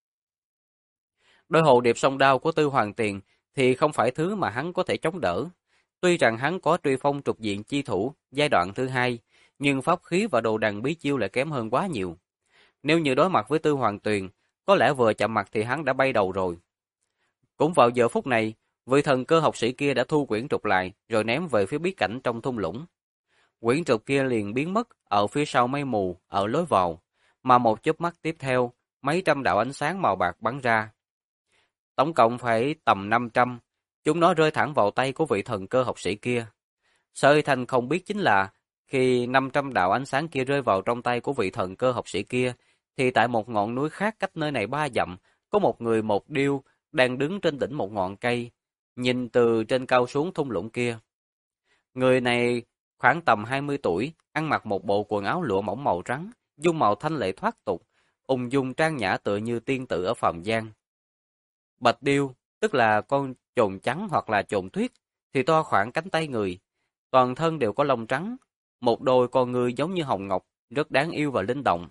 Đôi hồ điệp song đao của Tư Hoàng Tiền thì không phải thứ mà hắn có thể chống đỡ. Tuy rằng hắn có truy phong trục diện chi thủ giai đoạn thứ 2, nhưng pháp khí và đồ đằng bí chiêu lại kém hơn quá nhiều. Nếu như đối mặt với Tư Hoàng Tuyền, có lẽ vừa chạm mặt thì hắn đã bay đầu rồi. Cũng vào giờ phút này, vị thần cơ học sĩ kia đã thu quyển trục lại, rồi ném về phía bí cảnh trong thung lũng. Quyển trục kia liền biến mất ở phía sau mây mù, ở lối vào, mà một chớp mắt tiếp theo, mấy trăm đạo ánh sáng màu bạc bắn ra. Tổng cộng phải tầm 500, chúng nó rơi thẳng vào tay của vị thần cơ học sĩ kia. Sở Huy Thanh không biết chính là, khi 500 đạo ánh sáng kia rơi vào trong tay của vị thần cơ học sĩ kia, thì tại một ngọn núi khác cách nơi này 3 dặm, có một người một điêu đang đứng trên đỉnh một ngọn cây, nhìn từ trên cao xuống thung lũng kia. Người này khoảng tầm 20 tuổi, ăn mặc một bộ quần áo lụa mỏng màu trắng, dung mạo thanh lệ thoát tục, ung dung trang nhã tựa như tiên tử ở phàm gian. Bạch điêu, tức là con chồn trắng hoặc là chồn tuyết, thì to khoảng cánh tay người, toàn thân đều có lông trắng, một đôi con người giống như hồng ngọc, rất đáng yêu và linh động.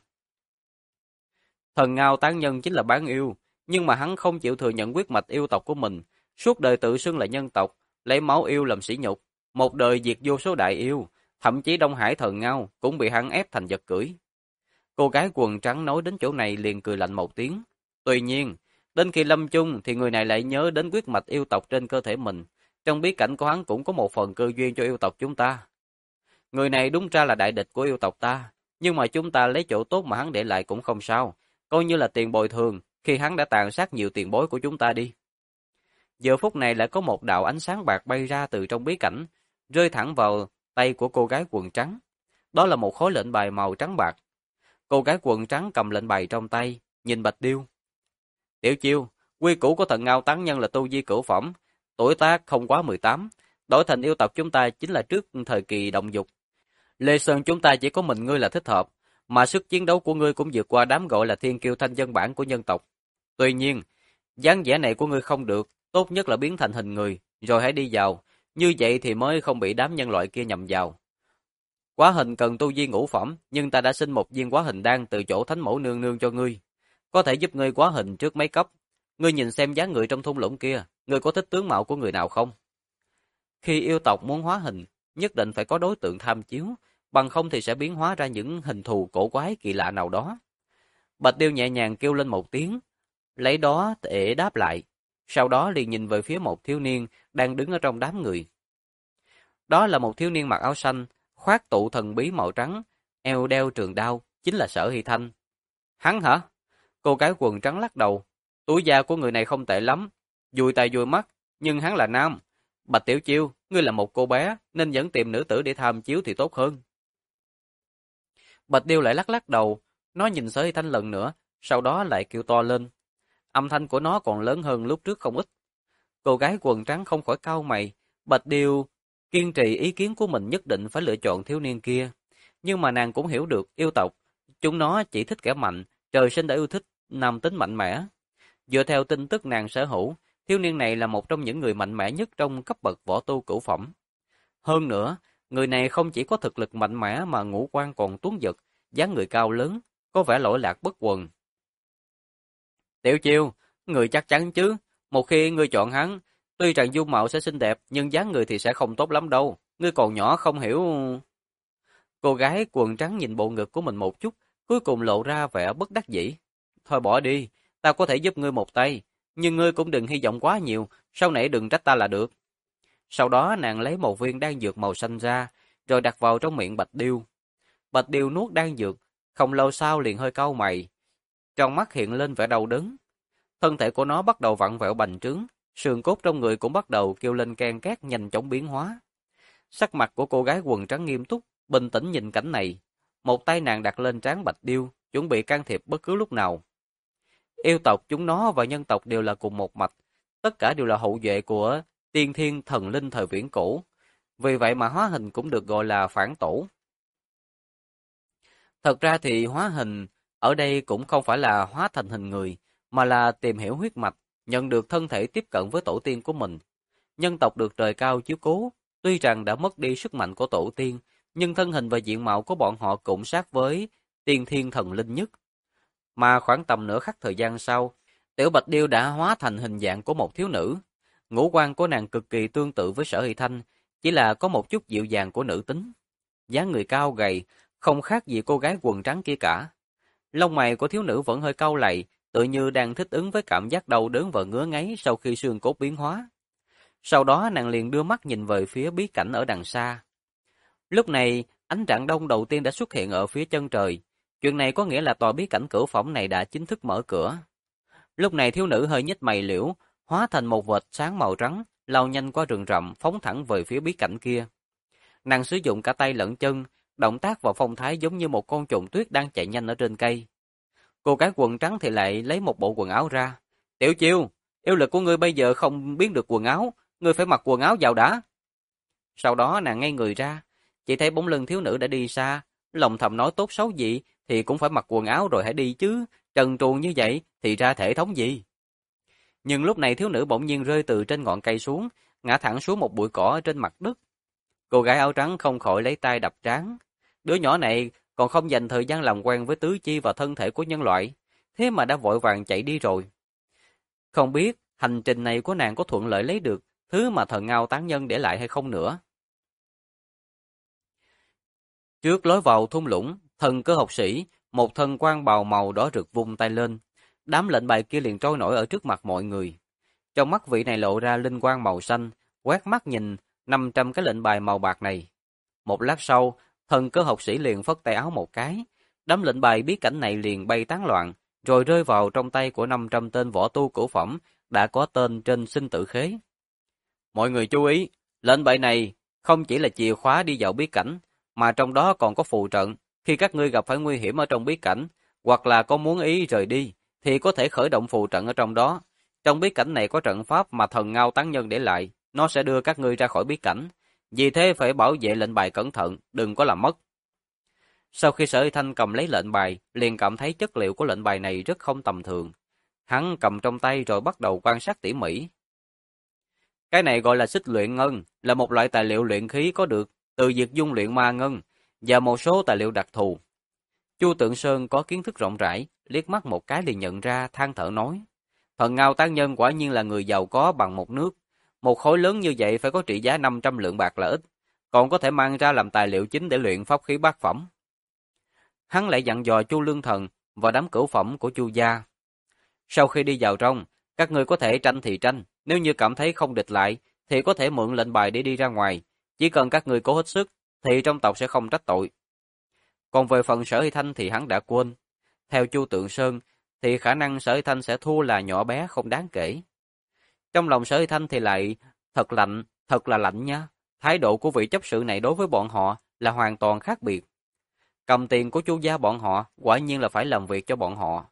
Thần Ngao tán nhân chính là bán yêu, nhưng mà hắn không chịu thừa nhận huyết mạch yêu tộc của mình, suốt đời tự xưng là nhân tộc, lấy máu yêu làm sỉ nhục, một đời diệt vô số đại yêu, Thậm chí Đông Hải thần ngao cũng bị hắn ép thành vật cưỡi. Cô gái quần trắng nói đến chỗ này liền cười lạnh một tiếng. Tuy nhiên, đến khi lâm chung thì người này lại nhớ đến huyết mạch yêu tộc trên cơ thể mình. Trong bí cảnh của hắn cũng có một phần cơ duyên cho yêu tộc chúng ta. Người này đúng ra là đại địch của yêu tộc ta, nhưng mà chúng ta lấy chỗ tốt mà hắn để lại cũng không sao, coi như là tiền bồi thường khi hắn đã tàn sát nhiều tiền bối của chúng ta đi. Giờ phút này lại có một đạo ánh sáng bạc bay ra từ trong bí cảnh, rơi thẳng vào tay của cô gái quần trắng. Đó là một khối lệnh bài màu trắng bạc. Cô gái quần trắng cầm lệnh bài trong tay, nhìn Bạch Điêu. Tiểu Chiêu, quy củ của thần Ngao tán nhân là tu vi cửu phẩm, tuổi tác không quá 18, đổi thành yêu tộc chúng ta chính là trước thời kỳ động dục. Lê Sơn chúng ta chỉ có mình ngươi là thích hợp, mà sức chiến đấu của ngươi cũng vượt qua đám gọi là thiên kiêu thanh dân bản của nhân tộc. Tuy nhiên, dáng vẻ này của ngươi không được, tốt nhất là biến thành hình người, rồi hãy đi vào, như vậy thì mới không bị đám nhân loại kia nhầm vào. Quá hình cần tu vi ngũ phẩm, nhưng ta đã xin một viên quá hình đan từ chỗ Thánh Mẫu nương nương cho ngươi, có thể giúp ngươi quá hình trước mấy cấp. Ngươi nhìn xem dáng người trong thung lũng kia, ngươi có thích tướng mạo của người nào không? Khi yêu tộc muốn hóa hình, nhất định phải có đối tượng tham chiếu, bằng không thì sẽ biến hóa ra những hình thù cổ quái kỳ lạ nào đó. Bạch Điêu nhẹ nhàng kêu lên một tiếng, lấy đó để đáp lại, sau đó liền nhìn về phía một thiếu niên đang đứng ở trong đám người. Đó là một thiếu niên mặc áo xanh, khoác tụ thần bí màu trắng, eo đeo trường đao, chính là Sở Hy Thanh. Hắn hả? Cô gái quần trắng lắc đầu, tuổi già của người này không tệ lắm, dùi tai dùi mắt, nhưng hắn là nam. Bạch Tiểu Chiêu, ngươi là một cô bé, nên vẫn tìm nữ tử để tham chiếu thì tốt hơn. Bạch Điêu lại lắc lắc đầu, nó nhìn Sở Hy Thanh lần nữa, sau đó lại kêu to lên. Âm thanh của nó còn lớn hơn lúc trước không ít. Cô gái quần trắng không khỏi cau mày, Bạch Điêu kiên trì ý kiến của mình nhất định phải lựa chọn thiếu niên kia. Nhưng mà nàng cũng hiểu được yêu tộc, chúng nó chỉ thích kẻ mạnh, trời sinh đã yêu thích nam tính mạnh mẽ. Dựa theo tin tức nàng sở hữu, thiếu niên này là một trong những người mạnh mẽ nhất trong cấp bậc võ tu cửu phẩm. Hơn nữa, người này không chỉ có thực lực mạnh mẽ mà ngũ quan còn tuấn giật, dáng người cao lớn, có vẻ lỗi lạc bất quần. Tiểu Chiêu, người chắc chắn chứ, một khi ngươi chọn hắn, tuy rằng dung mạo sẽ xinh đẹp, nhưng dáng người thì sẽ không tốt lắm đâu, ngươi còn nhỏ không hiểu. Cô gái quần trắng nhìn bộ ngực của mình một chút, cuối cùng lộ ra vẻ bất đắc dĩ. Thôi bỏ đi, ta có thể giúp ngươi một tay, nhưng ngươi cũng đừng hy vọng quá nhiều, sau này đừng trách ta là được. Sau đó nàng lấy một viên đan dược màu xanh ra, rồi đặt vào trong miệng Bạch Điêu. Bạch Điêu nuốt đan dược, không lâu sau liền hơi cau mày. Trong mắt hiện lên vẻ đau đớn. Thân thể của nó bắt đầu vặn vẹo bành trướng, xương cốt trong người cũng bắt đầu kêu lên ken két nhanh chóng biến hóa. Sắc mặt của cô gái quần trắng nghiêm túc, bình tĩnh nhìn cảnh này. Một tay nàng đặt lên trán Bạch Điêu, chuẩn bị can thiệp bất cứ lúc nào. Yêu tộc chúng nó và nhân tộc đều là cùng một mạch, tất cả đều là hậu duệ của tiên thiên thần linh thời viễn cổ. Vì vậy mà hóa hình cũng được gọi là phản tổ. Thật ra thì hóa hình ở đây cũng không phải là hóa thành hình người, mà là tìm hiểu huyết mạch, nhận được thân thể tiếp cận với tổ tiên của mình. Nhân tộc được trời cao chiếu cố, tuy rằng đã mất đi sức mạnh của tổ tiên, nhưng thân hình và diện mạo của bọn họ cũng sát với tiên thiên thần linh nhất. Mà khoảng tầm nửa khắc thời gian sau, Tiểu Bạch Điêu đã hóa thành hình dạng của một thiếu nữ. Ngũ quan của nàng cực kỳ tương tự với Sở Hy Thanh, chỉ là có một chút dịu dàng của nữ tính. Dáng người cao gầy, không khác gì cô gái quần trắng kia cả. Lông mày của thiếu nữ vẫn hơi cau lại, tự như đang thích ứng với cảm giác đau đớn và ngứa ngáy sau khi xương cốt biến hóa. Sau đó nàng liền đưa mắt nhìn về phía bí cảnh ở đằng xa. Lúc này, ánh rạng đông đầu tiên đã xuất hiện ở phía chân trời. Chuyện này có nghĩa là tòa bí cảnh cửu phẩm này đã chính thức mở cửa. Lúc này thiếu nữ hơi nhếch mày liễu, hóa thành một vệt sáng màu trắng, lao nhanh qua rừng rậm, phóng thẳng về phía bí cảnh kia. Nàng sử dụng cả tay lẫn chân, động tác và phong thái giống như một con trùng tuyết đang chạy nhanh ở trên cây. Cô gái quần trắng thì lại lấy một bộ quần áo ra. Tiểu Chiêu, yêu lực của ngươi bây giờ không biến được quần áo, ngươi phải mặc quần áo vào đã. Sau đó nàng ngay người ra, chỉ thấy bóng lưng thiếu nữ đã đi xa, lòng thầm nói tốt xấu gì thì cũng phải mặc quần áo rồi hãy đi chứ, trần truồng như vậy thì ra thể thống gì. Nhưng lúc này thiếu nữ bỗng nhiên rơi từ trên ngọn cây xuống, ngã thẳng xuống một bụi cỏ trên mặt đất. Cô gái áo trắng không khỏi lấy tay đập trán. Đứa nhỏ này còn không dành thời gian làm quen với tứ chi và thân thể của nhân loại, thế mà đã vội vàng chạy đi rồi. Không biết hành trình này của nàng có thuận lợi lấy được thứ mà thần Ngao tán nhân để lại hay không nữa. Trước lối vào thung lũng, thần cơ học sĩ, một thân quan bào màu đỏ rực vung tay lên. Đám lệnh bài kia liền trôi nổi ở trước mặt mọi người. Trong mắt vị này lộ ra linh quang màu xanh, quét mắt nhìn 500 cái lệnh bài màu bạc này. Một lát sau, thần cơ học sĩ liền phất tay áo một cái. Đám lệnh bài bí cảnh này liền bay tán loạn, rồi rơi vào trong tay của 500 tên võ tu cửu phẩm đã có tên trên sinh tử khế. Mọi người chú ý, lệnh bài này không chỉ là chìa khóa đi vào bí cảnh, mà trong đó còn có phù trận. Khi các ngươi gặp phải nguy hiểm ở trong bí cảnh, hoặc là có muốn ý rời đi, thì có thể khởi động phù trận ở trong đó. Trong bí cảnh này có trận pháp mà thần Ngao Tán Nhân để lại, nó sẽ đưa các ngươi ra khỏi bí cảnh. Vì thế phải bảo vệ lệnh bài cẩn thận, đừng có làm mất. Sau khi Sở Hy Thanh cầm lấy lệnh bài, liền cảm thấy chất liệu của lệnh bài này rất không tầm thường. Hắn cầm trong tay rồi bắt đầu quan sát tỉ mỉ. Cái này gọi là xích luyện ngân, là một loại tài liệu luyện khí có được từ việc dung luyện ma ngân và một số tài liệu đặc thù. Chu Tượng Sơn có kiến thức rộng rãi, liếc mắt một cái liền nhận ra, than thở nói: Thần Ngao Tán Nhân quả nhiên là người giàu có bằng một nước. Một khối lớn như vậy phải có trị giá 500 lượng bạc là ít, còn có thể mang ra làm tài liệu chính để luyện pháp khí bát phẩm. Hắn lại dặn dò Chu Lương Thần và đám cửu phẩm của Chu gia. Sau khi đi vào trong, các ngươi có thể tranh thì tranh, nếu như cảm thấy không địch lại, thì có thể mượn lệnh bài để đi ra ngoài. Chỉ cần các ngươi cố hết sức, thì trong tộc sẽ không trách tội. Còn về phần Sở Hy Thanh thì hắn đã quên. Theo Chu Tượng Sơn, thì khả năng Sở Hy Thanh sẽ thua là nhỏ bé không đáng kể. Trong lòng Sở Hy Thanh thì lại thật là lạnh nha. Thái độ của vị chấp sự này đối với bọn họ là hoàn toàn khác biệt. Cầm tiền của Chu gia bọn họ, quả nhiên là phải làm việc cho bọn họ.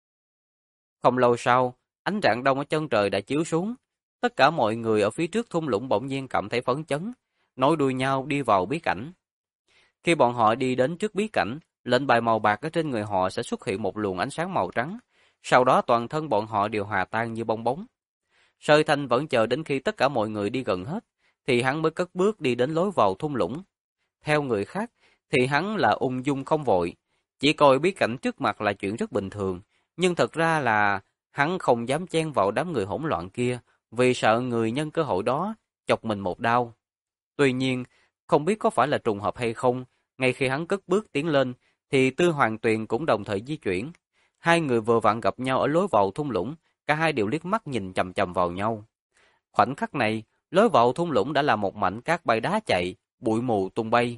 Không lâu sau, ánh rạng đông ở chân trời đã chiếu xuống. Tất cả mọi người ở phía trước thung lũng bỗng nhiên cảm thấy phấn chấn, nối đuôi nhau đi vào bí cảnh. Khi bọn họ đi đến trước bí cảnh, lệnh bài màu bạc ở trên người họ sẽ xuất hiện một luồng ánh sáng màu trắng, sau đó toàn thân bọn họ đều hòa tan như bong bóng. Sở Hy Thanh vẫn chờ đến khi tất cả mọi người đi gần hết, thì hắn mới cất bước đi đến lối vào thung lũng. Theo người khác, thì hắn là ung dung không vội, chỉ coi bí cảnh trước mặt là chuyện rất bình thường, nhưng thật ra là hắn không dám chen vào đám người hỗn loạn kia, vì sợ người nhân cơ hội đó chọc mình một đau. Tuy nhiên, không biết có phải là trùng hợp hay không, ngay khi hắn cất bước tiến lên, thì Tư Hoàng Tuyền cũng đồng thời di chuyển. Hai người vừa vặn gặp nhau ở lối vào thung lũng, cả hai đều liếc mắt nhìn chằm chằm vào nhau. Khoảnh khắc này, lối vào thung lũng đã là một mảnh cát bay đá chạy, bụi mù tung bay.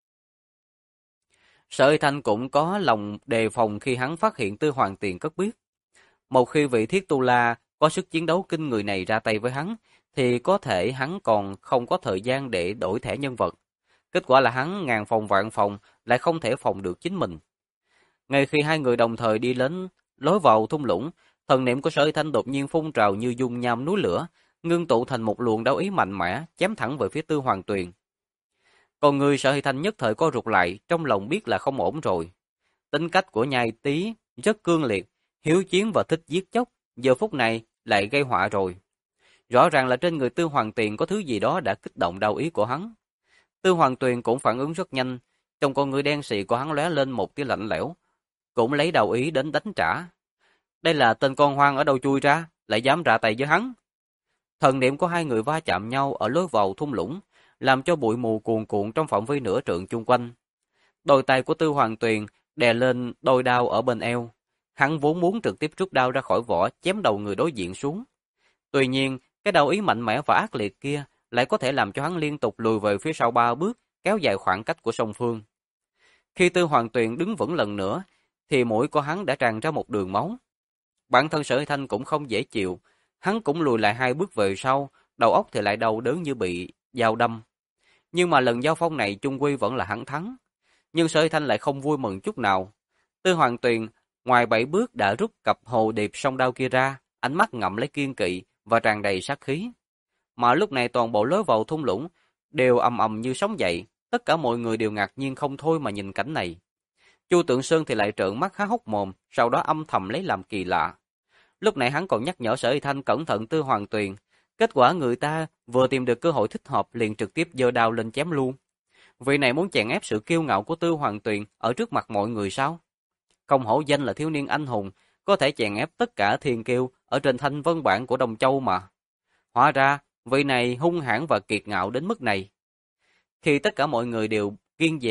Sở Hy Thanh cũng có lòng đề phòng khi hắn phát hiện Tư Hoàng Tuyền cất bước. Một khi vị Thiết Tu La có sức chiến đấu kinh người này ra tay với hắn, thì có thể hắn còn không có thời gian để đổi thẻ nhân vật. Kết quả là hắn ngàn phòng vạn phòng lại không thể phòng được chính mình. Ngay khi hai người đồng thời đi đến lối vào thung lũng, thần niệm của Sở Hy Thanh đột nhiên phun trào như dung nham núi lửa, ngưng tụ thành một luồng đấu ý mạnh mẽ, chém thẳng về phía Tư Hoàng Tuyền. Còn người Sở Hy Thanh nhất thời co rụt lại, trong lòng biết là không ổn rồi. Tính cách của Nhai Tý rất cương liệt, hiếu chiến và thích giết chóc, giờ phút này lại gây họa rồi. Rõ ràng là trên người Tư Hoàng Tuyền có thứ gì đó đã kích động đau ý của hắn. Tư Hoàng Tuyền cũng phản ứng rất nhanh, trong con người đen sì của hắn lóe lên một tia lạnh lẽo, cũng lấy đầu ý đến đánh trả. Đây là tên con hoang ở đâu chui ra, lại dám ra tay với hắn. Thần niệm của hai người va chạm nhau ở lối vào thung lũng, làm cho bụi mù cuồn cuộn trong phạm vi nửa trượng chung quanh. Đôi tay của Tư Hoàng Tuyền đè lên đôi đao ở bên eo. Hắn vốn muốn trực tiếp rút đao ra khỏi vỏ, chém đầu người đối diện xuống. Tuy nhiên, cái đao ý mạnh mẽ và ác liệt kia lại có thể làm cho hắn liên tục lùi về phía sau 3 bước, kéo dài khoảng cách của song phương. Khi Tư Hoàng Tuyền đứng vững lần nữa, thì mũi của hắn đã tràn ra một đường máu. Bản thân Sở Hy Thanh cũng không dễ chịu, hắn cũng lùi lại 2 bước về sau, đầu óc thì lại đau đớn như bị dao đâm. Nhưng mà lần giao phong này chung quy vẫn là hắn thắng. Nhưng Sở Hy Thanh lại không vui mừng chút nào. Tư Hoàng Tuyền ngoài 7 bước đã rút cặp hồ điệp song đao kia ra, ánh mắt ngậm lấy kiên kỵ và tràn đầy sát khí. Mà lúc này toàn bộ lối vào thung lũng đều ầm ầm như sóng dậy, tất cả mọi người đều ngạc nhiên không thôi mà nhìn cảnh này. Chu Tượng Sơn thì lại trợn mắt há hốc mồm, sau đó âm thầm lấy làm kỳ lạ. Lúc này hắn còn nhắc nhở Sở Hy Thanh cẩn thận Tư Hoàng Tuyền, kết quả người ta vừa tìm được cơ hội thích hợp liền trực tiếp giơ đao lên chém luôn. Vị này muốn chèn ép sự kiêu ngạo của Tư Hoàng Tuyền ở trước mặt mọi người sao? Không hổ danh là thiếu niên anh hùng, có thể chèn ép tất cả thiên kiêu ở trên thanh vân bảng của Đông Châu mà. Hóa ra, vị này hung hãn và kiệt ngạo đến mức này. Khi tất cả mọi người đều kiêng dè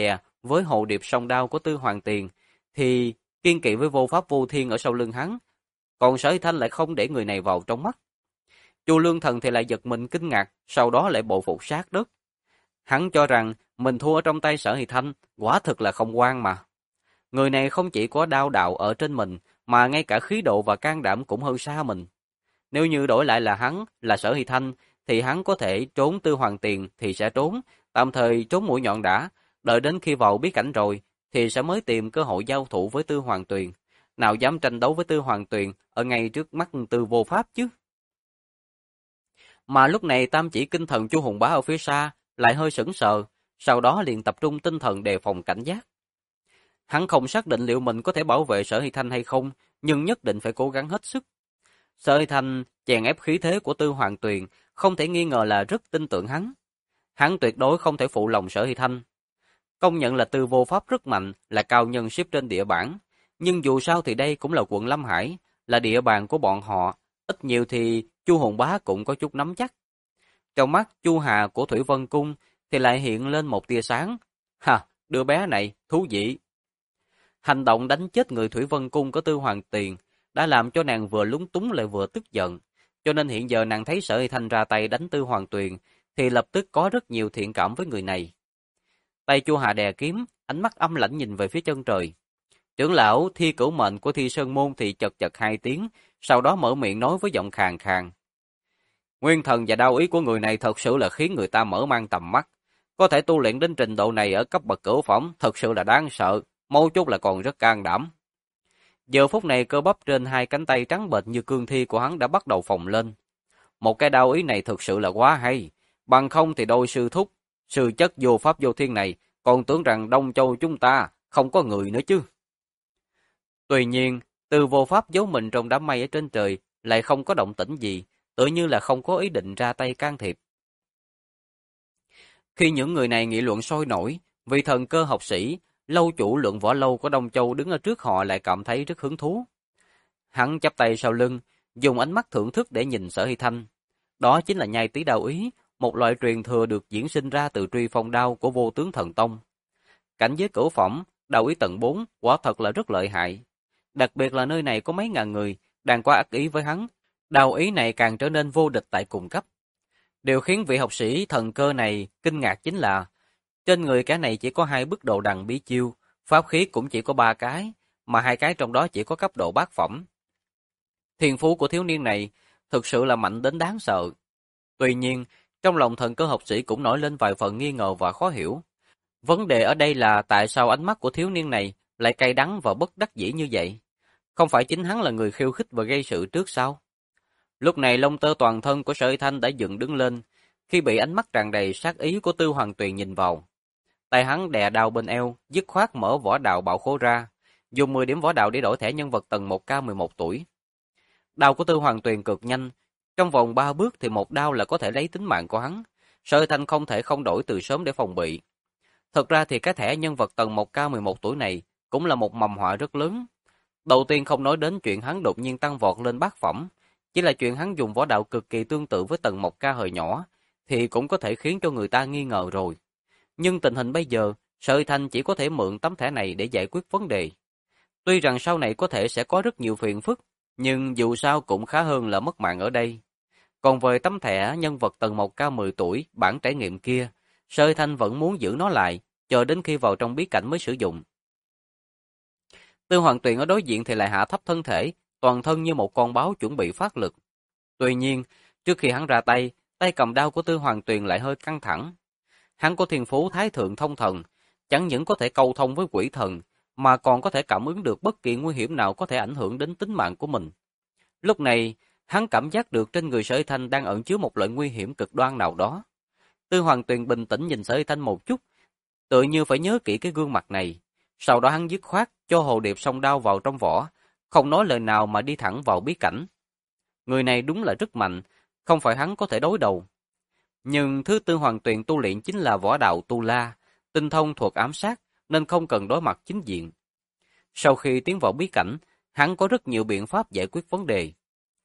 với hồ điệp song đao của Tư Hoàng Tiền, thì kiên kỵ với vô pháp vô thiên ở sau lưng hắn, còn Sở Hy Thanh lại không để người này vào trong mắt. Chu Lương Thần thì lại giật mình kinh ngạc, sau đó lại bội phục sát đất. Hắn cho rằng mình thua ở trong tay Sở Hy Thanh, quả thực là không ngoan mà. Người này không chỉ có đao đạo ở trên mình, mà ngay cả khí độ và can đảm cũng hơn xa mình. Nếu như đổi lại là hắn, là Sở Hy Thanh, thì hắn có thể trốn Tư Hoàng Tiền thì sẽ trốn, tạm thời trốn mũi nhọn đã, đợi đến khi vào bí cảnh rồi, thì sẽ mới tìm cơ hội giao thủ với Tư Hoàng Tuyền. Nào dám tranh đấu với Tư Hoàng Tuyền ở ngay trước mắt Tư Vô Pháp chứ. Mà lúc này tam chỉ kinh thần Chu Hùng Bá ở phía xa lại hơi sững sờ, sau đó liền tập trung tinh thần đề phòng cảnh giác. Hắn không xác định liệu mình có thể bảo vệ Sở Hy Thanh hay không, nhưng nhất định phải cố gắng hết sức. Sở Hy Thanh chèn ép khí thế của Tư Hoàng Tuyền, không thể nghi ngờ là rất tin tưởng hắn. Hắn tuyệt đối không thể phụ lòng Sở Hy Thanh. Công nhận là Tư Vô Pháp rất mạnh, là cao nhân xếp trên địa bảng, nhưng dù sao thì đây cũng là quận Lâm Hải, là địa bàn của bọn họ, ít nhiều thì Chu Hùng Bá cũng có chút nắm chắc. Trong mắt Chu Hà của Thủy Vân Cung thì lại hiện lên một tia sáng. Ha, đứa bé này, thú vị. Hành động đánh chết người Thủy Vân Cung của Tư Hoàng Tiền đã làm cho nàng vừa lúng túng lại vừa tức giận. Cho nên hiện giờ nàng thấy Sở Hy Thanh ra tay đánh Tư Hoàng Tuyền thì lập tức có rất nhiều thiện cảm với người này. Tay Chu Hà đè kiếm, ánh mắt âm lãnh nhìn về phía chân trời. Trưởng lão Thi Cửu Mệnh của Thi Sơn Môn thì chật chật hai tiếng, sau đó mở miệng nói với giọng khàn khàn. Nguyên thần và đao ý của người này thật sự là khiến người ta mở mang tầm mắt. Có thể tu luyện đến trình độ này ở cấp bậc cửu phẩm thật sự là đáng sợ, mấu chốt là còn rất can đảm. Giờ phút này cơ bắp trên hai cánh tay trắng bệch như cương thi của hắn đã bắt đầu phồng lên. Một cái đao ý này thực sự là quá hay, bằng không thì đôi sư thúc, sư chất vô pháp vô thiên này còn tưởng rằng Đông Châu chúng ta không có người nữa chứ. Tuy nhiên, Từ Vô Pháp giấu mình trong đám mây ở trên trời lại không có động tĩnh gì, tựa như là không có ý định ra tay can thiệp. Khi những người này nghị luận sôi nổi, vị thần cơ học sĩ, lâu chủ lượng võ lâu của Đông Châu đứng ở trước họ lại cảm thấy rất hứng thú. Hắn chắp tay sau lưng, dùng ánh mắt thưởng thức để nhìn Sở Hy Thanh. Đó chính là nhai tí đao ý, một loại truyền thừa được diễn sinh ra từ truy phong đao của Vô Tướng Thần Tông. Cảnh giới cửu phẩm, đao ý tầng 4, quả thật là rất lợi hại. Đặc biệt là nơi này có mấy ngàn người đang có ác ý với hắn, đao ý này càng trở nên vô địch tại cùng cấp. Điều khiến vị học sĩ thần cơ này kinh ngạc chính là trên người kẻ này chỉ có 2 bức đồ đằng bí chiêu, pháp khí cũng chỉ có 3 cái, mà 2 cái trong đó chỉ có cấp độ bát phẩm. Thiên phú của thiếu niên này thực sự là mạnh đến đáng sợ. Tuy nhiên, trong lòng thần cơ học sĩ cũng nổi lên vài phần nghi ngờ và khó hiểu. Vấn đề ở đây là tại sao ánh mắt của thiếu niên này lại cay đắng và bất đắc dĩ như vậy? Không phải chính hắn là người khiêu khích và gây sự trước sao? Lúc này lông tơ toàn thân của Sở Hy Thanh đã dựng đứng lên, khi bị ánh mắt tràn đầy sát ý của Tư Hoàng Tuyền nhìn vào. Tay hắn đè đao bên eo, dứt khoát mở võ đạo bạo khố ra, dùng 10 điểm võ đạo để đổi thẻ nhân vật tầng 1 cao 11 tuổi. Đao của Tư Hoàng Tuyền cực nhanh, trong vòng 3 bước thì một đao là có thể lấy tính mạng của hắn. Sở Hy Thanh không thể không đổi từ sớm để phòng bị. Thật ra thì cái thẻ nhân vật tầng 1 cao 11 tuổi này cũng là một mầm họa rất lớn. Đầu tiên không nói đến chuyện hắn đột nhiên tăng vọt lên bát phẩm, chỉ là chuyện hắn dùng võ đạo cực kỳ tương tự với tầng 1 ca hồi nhỏ, thì cũng có thể khiến cho người ta nghi ngờ rồi. Nhưng tình hình bây giờ, Sở Hy Thanh chỉ có thể mượn tấm thẻ này để giải quyết vấn đề. Tuy rằng sau này có thể sẽ có rất nhiều phiền phức, nhưng dù sao cũng khá hơn là mất mạng ở đây. Còn về tấm thẻ nhân vật tầng 1 cao 10 tuổi, bản trải nghiệm kia, Sở Hy Thanh vẫn muốn giữ nó lại, chờ đến khi vào trong bí cảnh mới sử dụng. Tư Hoàng Tuyền ở đối diện thì lại hạ thấp thân thể, toàn thân như một con báo chuẩn bị phát lực. Tuy nhiên, trước khi hắn ra tay, tay cầm đao của Tư Hoàng Tuyền lại hơi căng thẳng. Hắn có thiên phú Thái Thượng Thông Thần, chẳng những có thể câu thông với quỷ thần, mà còn có thể cảm ứng được bất kỳ nguy hiểm nào có thể ảnh hưởng đến tính mạng của mình. Lúc này, hắn cảm giác được trên người Sở Hy Thanh đang ẩn chứa một loại nguy hiểm cực đoan nào đó. Tư Hoàng Tuyền bình tĩnh nhìn Sở Hy Thanh một chút, tự như phải nhớ kỹ cái gương mặt này. Sau đó hắn dứt khoát cho hồ điệp song đao vào trong vỏ, không nói lời nào mà đi thẳng vào bí cảnh. Người này đúng là rất mạnh, không phải hắn có thể đối đầu. Nhưng thứ Tư Hoàng Tuyền tu luyện chính là võ đạo Tu La, tinh thông thuộc ám sát, nên không cần đối mặt chính diện. Sau khi tiến vào bí cảnh, hắn có rất nhiều biện pháp giải quyết vấn đề.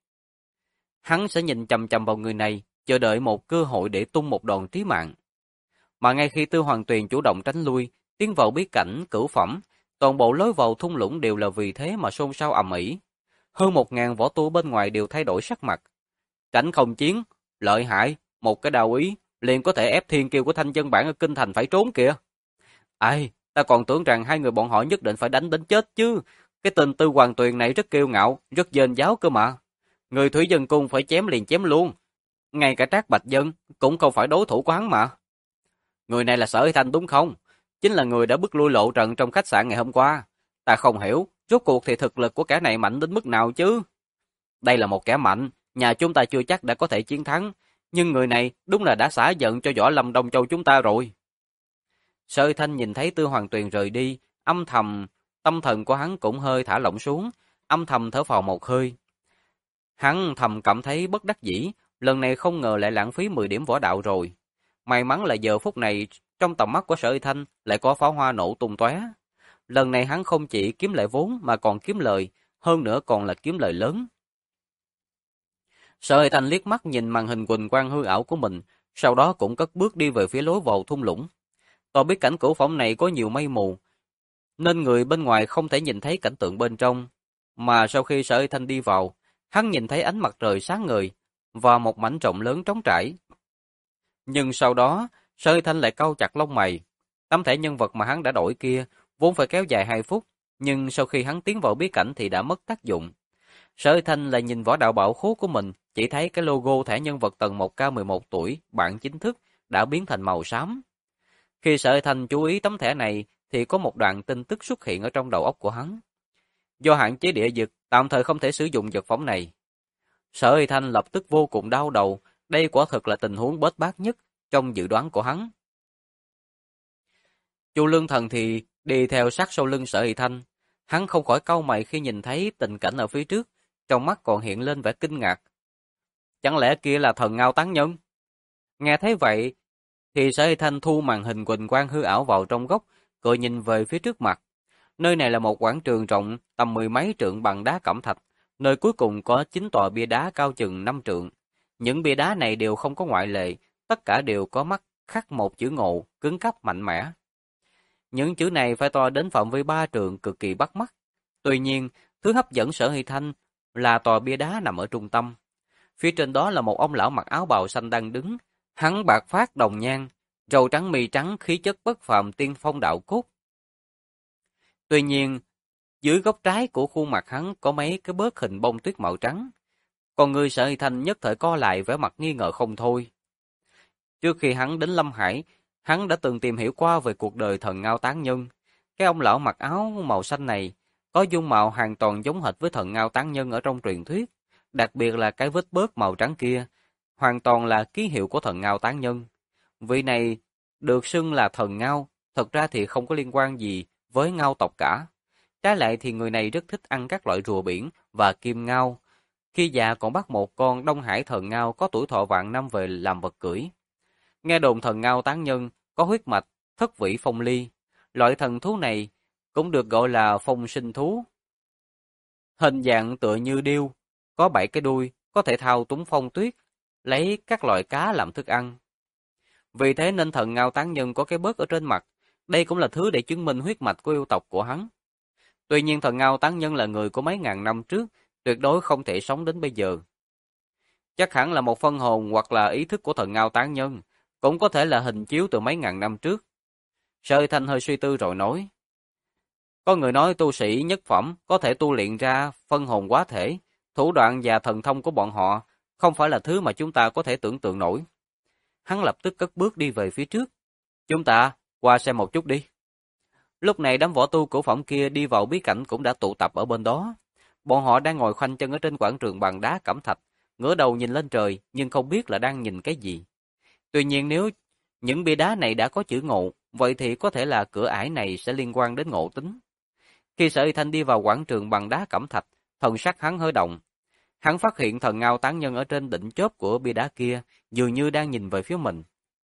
Hắn sẽ nhìn chằm chằm vào người này, chờ đợi một cơ hội để tung một đòn chí mạng. Mà ngay khi Tư Hoàng Tuyền chủ động tránh lui, tiến vào bí cảnh cửu phẩm, toàn bộ lối vào thung lũng đều là vì thế mà xôn xao ầm ĩ. Hơn 1.000 võ tu bên ngoài đều thay đổi sắc mặt. Cảnh không chiến, lợi hại, một cái đào ý, liền có thể ép thiên kiêu của thanh chân bản ở kinh thành phải trốn kìa. Ai, ta còn tưởng rằng hai người bọn họ nhất định phải đánh đến chết chứ. Cái tên Tư Hoàng Tuyền này rất kiêu ngạo, rất dên giáo cơ mà. Người Thủy Dân Cung phải chém liền chém luôn. Ngay cả Trác Bạch Dân cũng không phải đối thủ của hắn mà. Người này là Sở Hy Thanh đúng không? Chính là người đã bức lui lộ trận trong khách sạn ngày hôm qua. Ta không hiểu, rốt cuộc thì thực lực của kẻ này mạnh đến mức nào chứ? Đây là một kẻ mạnh, nhà chúng ta chưa chắc đã có thể chiến thắng. Nhưng người này đúng là đã xả giận cho Võ Lâm Đông Châu chúng ta rồi. Sở Hy Thanh nhìn thấy Tư Hoàng Tuyền rời đi, âm thầm, tâm thần của hắn cũng hơi thả lỏng xuống, âm thầm thở phào một hơi. Hắn thầm cảm thấy bất đắc dĩ, lần này không ngờ lại lãng phí 10 điểm võ đạo rồi. May mắn là giờ phút này, trong tầm mắt của Sở Hy Thanh lại có pháo hoa nổ tung tóe. Lần này hắn không chỉ kiếm lại vốn mà còn kiếm lời, hơn nữa còn là kiếm lời lớn. Sở Hy Thanh liếc mắt nhìn màn hình quỳnh quang hư ảo của mình, sau đó cũng cất bước đi về phía lối vào thung lũng. Tôi biết cảnh cửu phẩm này có nhiều mây mù, nên người bên ngoài không thể nhìn thấy cảnh tượng bên trong. Mà sau khi Sở Hy Thanh đi vào, hắn nhìn thấy ánh mặt trời sáng ngời và một mảnh rộng lớn trống trải. Nhưng sau đó, Sở Hy Thanh lại cau chặt lông mày. Tấm thẻ nhân vật mà hắn đã đổi kia vốn phải kéo dài 2 phút, nhưng sau khi hắn tiến vào bí cảnh thì đã mất tác dụng. Sở Hy Thanh lại nhìn võ đạo bảo khố của mình, chỉ thấy cái logo thẻ nhân vật tầng 1K 11 tuổi, bản chính thức, đã biến thành màu xám. Khi Sở Hy Thanh chú ý tấm thẻ này, thì có một đoạn tin tức xuất hiện ở trong đầu óc của hắn. Do hạn chế địa dực, tạm thời không thể sử dụng dược phẩm này. Sở Hy Thanh lập tức vô cùng đau đầu, đây quả thực là tình huống bết bát nhất trong dự đoán của hắn. Chu Lương Thần thì đi theo sát sau lưng Sở Hy Thanh, hắn không khỏi cau mày khi nhìn thấy tình cảnh ở phía trước, trong mắt còn hiện lên vẻ kinh ngạc. Chẳng lẽ kia là thần ngao tán nhân? Nghe thấy vậy, thì Sở Hy Thanh thu màn hình quỳnh quang hư ảo vào trong góc, rồi nhìn về phía trước mặt. Nơi này là một quảng trường rộng tầm 10 mấy trượng bằng đá cẩm thạch, nơi cuối cùng có 9 tòa bia đá cao chừng 5 trượng. Những bia đá này đều không có ngoại lệ, tất cả đều có mắt khắc một chữ Ngộ, cứng cáp mạnh mẽ. Những chữ này phải to đến phạm vi 3 trượng, cực kỳ bắt mắt. Tuy nhiên, thứ hấp dẫn Sở Hy Thanh là tòa bia đá nằm ở trung tâm. Phía trên đó là một ông lão mặc áo bào xanh đang đứng, hắn bạc phát đồng nhan, râu trắng mi trắng, khí chất bất phàm tiên phong đạo cốt. Tuy nhiên, dưới góc trái của khuôn mặt hắn có mấy cái bớt hình bông tuyết màu trắng. Còn người Sở Hy Thanh nhất thời co lại, vẻ mặt nghi ngờ không thôi. Trước khi hắn đến Lâm Hải, hắn đã từng tìm hiểu qua về cuộc đời thần Ngao Tán Nhân. Cái ông lão mặc áo màu xanh này có dung mạo hoàn toàn giống hệt với thần Ngao Tán Nhân ở trong truyền thuyết, đặc biệt là cái vết bớt màu trắng kia, hoàn toàn là ký hiệu của thần Ngao Tán Nhân. Vị này được xưng là thần Ngao, thật ra thì không có liên quan gì với Ngao tộc cả. Trái lại thì người này rất thích ăn các loại rùa biển và kim ngao. Khi già còn bắt một con Đông Hải thần ngao có tuổi thọ vạn năm về làm vật cưỡi. Nghe đồn thần ngao tán nhân có huyết mạch thất vĩ phong ly. Loại thần thú này cũng được gọi là phong sinh thú. Hình dạng tựa như điêu, có 7 cái đuôi, có thể thao túng phong tuyết, lấy các loại cá làm thức ăn. Vì thế nên thần ngao tán nhân có cái bớt ở trên mặt. Đây cũng là thứ để chứng minh huyết mạch của yêu tộc của hắn. Tuy nhiên thần Ngao Tán Nhân là người của mấy ngàn năm trước, tuyệt đối không thể sống đến bây giờ. Chắc hẳn là một phân hồn hoặc là ý thức của thần Ngao Tán Nhân, cũng có thể là hình chiếu từ mấy ngàn năm trước. Sở Hy Thanh hơi suy tư rồi nói. Có người nói tu sĩ nhất phẩm có thể tu luyện ra phân hồn quá thể, thủ đoạn và thần thông của bọn họ không phải là thứ mà chúng ta có thể tưởng tượng nổi. Hắn lập tức cất bước đi về phía trước. Chúng ta qua xem một chút đi. Lúc này đám võ tu của phẩm kia đi vào bí cảnh cũng đã tụ tập ở bên đó. Bọn họ đang ngồi khoanh chân ở trên quảng trường bằng đá cẩm thạch, ngửa đầu nhìn lên trời nhưng không biết là đang nhìn cái gì. Tuy nhiên nếu những bia đá này đã có chữ Ngộ, vậy thì có thể là cửa ải này sẽ liên quan đến ngộ tính. Khi Sở Hy Thanh đi vào quảng trường bằng đá cẩm thạch, thần sắc hắn hơi động. Hắn phát hiện thần Ngao Tán Nhân ở trên đỉnh chóp của bia đá kia dường như đang nhìn về phía mình.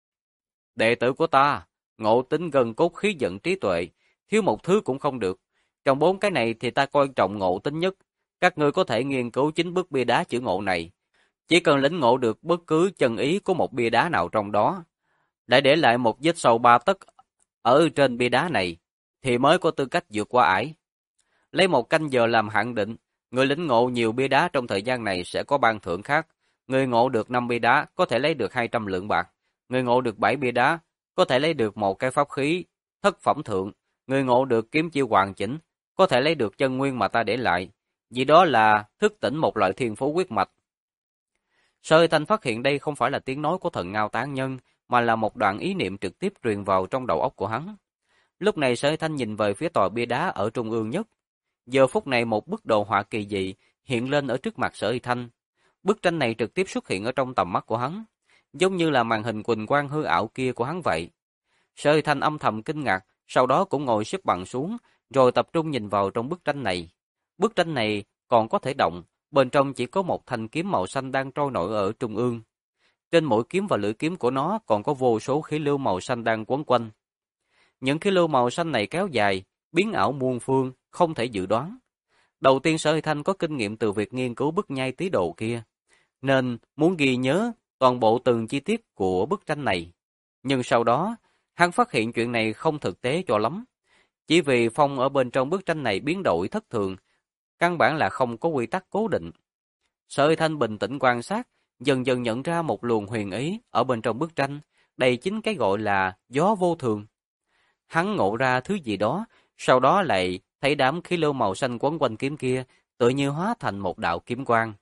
Đệ tử của ta, ngộ tính gần cốt khí vận trí tuệ, thiếu một thứ cũng không được. Trong 4 cái này thì ta coi trọng ngộ tính nhất. Các ngươi có thể nghiên cứu 9 bức bia đá chữ Ngộ này. Chỉ cần lĩnh ngộ được bất cứ chân ý của một bia đá nào trong đó, đã để lại một vết sâu 3 tấc Ở trên bia đá này thì mới có tư cách vượt qua ải. Lấy 1 canh giờ làm hạn định, người lĩnh ngộ nhiều bia đá trong thời gian này sẽ có ban thưởng khác. Người ngộ được 5 bia đá có thể lấy được 200 lượng bạc. Người ngộ được 7 bia đá có thể lấy được một cái pháp khí thất phẩm thượng. Người ngộ được kiếm chiêu hoàn chỉnh có thể lấy được chân nguyên mà ta để lại. Vì đó là thức tỉnh một loại thiên phú quyết mạch. Sở Huy Thanh phát hiện đây không phải là tiếng nói của thần Ngao Tán Nhân, mà là một đoạn ý niệm trực tiếp truyền vào trong đầu óc của hắn. Lúc này Sở Huy Thanh nhìn về phía tòa bia đá ở trung ương nhất. Giờ phút này một bức đồ họa kỳ dị hiện lên ở trước mặt Sở Huy Thanh. Bức tranh này trực tiếp xuất hiện ở trong tầm mắt của hắn, giống như là màn hình quỳnh quang hư ảo kia của hắn vậy. Sở Huy Thanh âm thầm kinh ngạc, sau đó cũng ngồi xếp bằng xuống, rồi tập trung nhìn vào trong bức tranh này. Bức tranh này còn có thể động, bên trong chỉ có một thanh kiếm màu xanh đang trôi nổi ở trung ương. Trên mũi kiếm và lưỡi kiếm của nó còn có vô số khí lưu màu xanh đang quấn quanh. Những khí lưu màu xanh này kéo dài, biến ảo muôn phương, không thể dự đoán. Đầu tiên Sở Huy Thanh có kinh nghiệm từ việc nghiên cứu bức nhai tí đồ kia, nên muốn ghi nhớ toàn bộ từng chi tiết của bức tranh này. Nhưng sau đó, hắn phát hiện chuyện này không thực tế cho lắm. Chỉ vì phong ở bên trong bức tranh này biến đổi thất thường, căn bản là không có quy tắc cố định. Sở Huy Thanh bình tĩnh quan sát, dần dần nhận ra một luồng huyền ý ở bên trong bức tranh, đây chính cái gọi là gió vô thường. Hắn ngộ ra thứ gì đó, sau đó lại thấy đám khí lưu màu xanh quấn quanh kiếm kia, tự như hóa thành một đạo kiếm quang.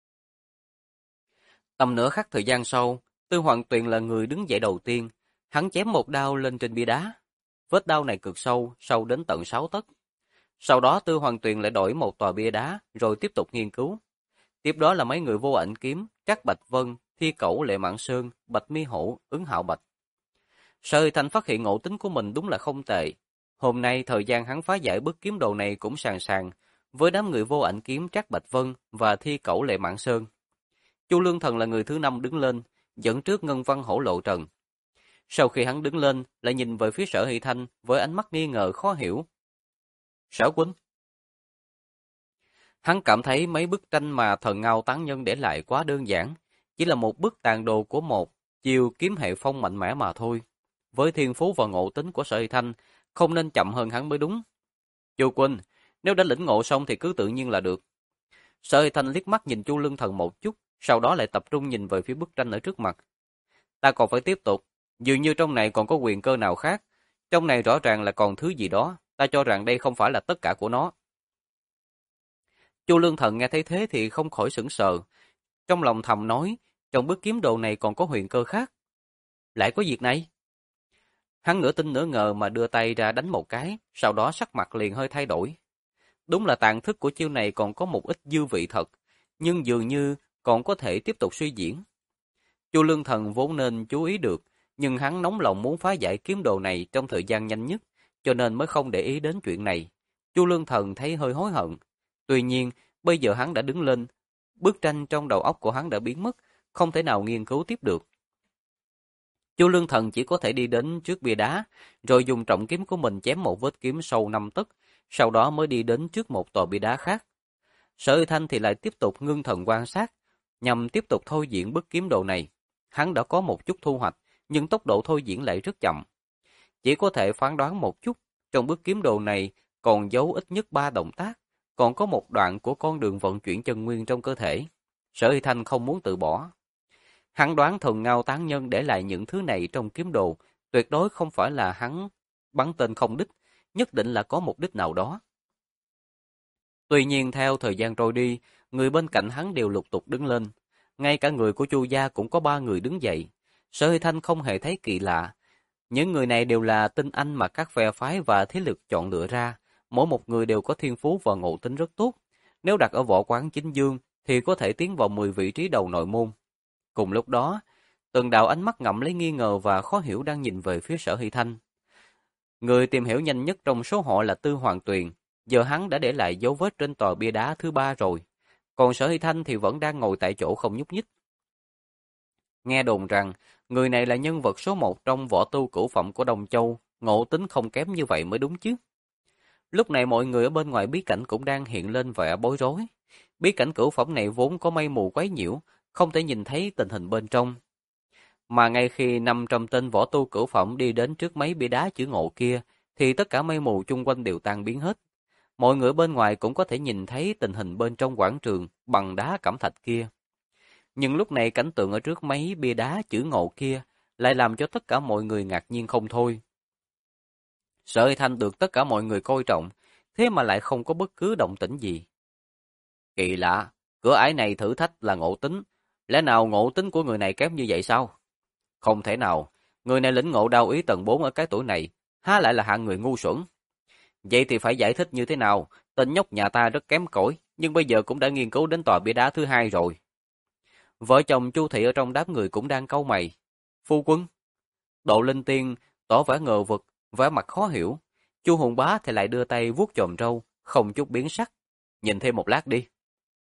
Tầm nửa khắc thời gian sau, Tư Hoàng Tuyền là người đứng dậy đầu tiên, hắn chém một đao lên trên bia đá. Vết đao này cực sâu, sâu đến tận 6 tấc. Sau đó Tư Hoàng Tuyền lại đổi một tòa bia đá, rồi tiếp tục nghiên cứu. Tiếp đó là mấy người Vô Ảnh Kiếm, Trác Bạch Vân, Thi Cẩu, Lệ Mãn Sơn, Bạch Mi Hổ, Ứng Hạo Bạch. Sở Huy Thanh phát hiện ngộ tính của mình đúng là không tệ. Hôm nay thời gian hắn phá giải bức kiếm đồ này cũng sàng sàng, với đám người Vô Ảnh Kiếm, Trác Bạch Vân và Thi Cẩu, Lệ Mãn Sơn. Chu Lương Thần là người thứ 5 đứng lên, dẫn trước Ngân Văn Hổ Lộ Trần. Sau khi hắn đứng lên, lại nhìn về phía Sở Huy Thanh với ánh mắt nghi ngờ khó hiểu. Sở huynh. Hắn cảm thấy mấy bức tranh mà thần Ngao Tán Nhân để lại quá đơn giản, chỉ là một bức tàn đồ của một chiêu kiếm hệ phong mạnh mẽ mà thôi. Với thiên phú và ngộ tính của Sở Huy Thanh, không nên chậm hơn hắn mới đúng. Chu huynh, nếu đã lĩnh ngộ xong thì cứ tự nhiên là được. Sở Huy Thanh liếc mắt nhìn Chu Lương Thần một chút, sau đó lại tập trung nhìn về phía bức tranh ở trước mặt. Ta còn phải tiếp tục, dường như trong này còn có quyền cơ nào khác. Trong này rõ ràng là còn thứ gì đó, ta cho rằng đây không phải là tất cả của nó. Chu Lương Thần nghe thấy thế thì không khỏi sửng sờ. Trong lòng thầm nói, trong bức kiếm đồ này còn có huyền cơ khác. Lại có việc này? Hắn nửa tin nửa ngờ mà đưa tay ra đánh một cái, sau đó sắc mặt liền hơi thay đổi. Đúng là tàn thức của chiêu này còn có một ít dư vị thật, nhưng dường như còn có thể tiếp tục suy diễn. Chu Lương Thần vốn nên chú ý được, nhưng hắn nóng lòng muốn phá giải kiếm đồ này trong thời gian nhanh nhất, cho nên mới không để ý đến chuyện này. Chu Lương Thần thấy hơi hối hận. Tuy nhiên, bây giờ hắn đã đứng lên, bức tranh trong đầu óc của hắn đã biến mất, không thể nào nghiên cứu tiếp được. Chu Lương Thần chỉ có thể đi đến trước bia đá, rồi dùng trọng kiếm của mình chém một vết kiếm sâu 5 tấc, sau đó mới đi đến trước một tòa bia đá khác. Sở Huy Thanh thì lại tiếp tục ngưng thần quan sát, nhằm tiếp tục thôi diễn bức kiếm đồ này. Hắn đã có một chút thu hoạch, nhưng tốc độ thôi diễn lại rất chậm. Chỉ có thể phán đoán một chút, trong bức kiếm đồ này còn giấu ít nhất 3 động tác, còn có một đoạn của con đường vận chuyển chân nguyên trong cơ thể. Sở Huy Thanh không muốn từ bỏ. Hắn đoán thần Ngao Tán Nhân để lại những thứ này trong kiếm đồ, tuyệt đối không phải là hắn bắn tên không đích, nhất định là có mục đích nào đó. Tuy nhiên theo thời gian trôi đi, người bên cạnh hắn đều lục tục đứng lên. Ngay cả người của Chu gia cũng có 3 người đứng dậy. Sở Huy Thanh không hề thấy kỳ lạ. Những người này đều là tinh anh mà các phe phái và thế lực chọn lựa ra. Mỗi một người đều có thiên phú và ngộ tính rất tốt. Nếu đặt ở võ quán chính dương thì có thể tiến vào 10 vị trí đầu nội môn. Cùng lúc đó, từng đạo ánh mắt ngậm lấy nghi ngờ và khó hiểu đang nhìn về phía Sở Huy Thanh. Người tìm hiểu nhanh nhất trong số họ là Tư Hoàng Tuyền. Giờ hắn đã để lại dấu vết trên tòa bia đá thứ 3 rồi. Còn Sở Huy Thanh thì vẫn đang ngồi tại chỗ không nhúc nhích. Nghe đồn rằng, người này là nhân vật số 1 trong võ tu cửu phẩm của Đông Châu, ngộ tính không kém như vậy mới đúng chứ. Lúc này mọi người ở bên ngoài bí cảnh cũng đang hiện lên vẻ bối rối. Bí cảnh cửu phẩm này vốn có mây mù quấy nhiễu, không thể nhìn thấy tình hình bên trong. Mà ngay khi 500 tên võ tu cửu phẩm đi đến trước mấy bia đá chữ ngộ kia, thì tất cả mây mù chung quanh đều tan biến hết. Mọi người bên ngoài cũng có thể nhìn thấy tình hình bên trong quảng trường bằng đá cẩm thạch kia. Nhưng lúc này cảnh tượng ở trước mấy bia đá chữ ngộ kia lại làm cho tất cả mọi người ngạc nhiên không thôi. Sở Huy Thanh được tất cả mọi người coi trọng, thế mà lại không có bất cứ động tĩnh gì. Kỳ lạ, cửa ải này thử thách là ngộ tính. Lẽ nào ngộ tính của người này kém như vậy sao? Không thể nào, người này lĩnh ngộ đao ý tầng 4 ở cái tuổi này, há lại là hạng người ngu xuẩn. Vậy thì phải giải thích như thế nào? Tên nhóc nhà ta rất kém cỏi, nhưng bây giờ cũng đã nghiên cứu đến tòa bia đá thứ hai rồi. Vợ chồng Chu Thị ở trong đám người cũng đang cau mày. Phu quân, Độ Linh Tiên tỏ vẻ ngờ vực, vẻ mặt khó hiểu. Chu Hùng Bá thì lại đưa tay vuốt chòm râu, không chút biến sắc. Nhìn thêm một lát đi.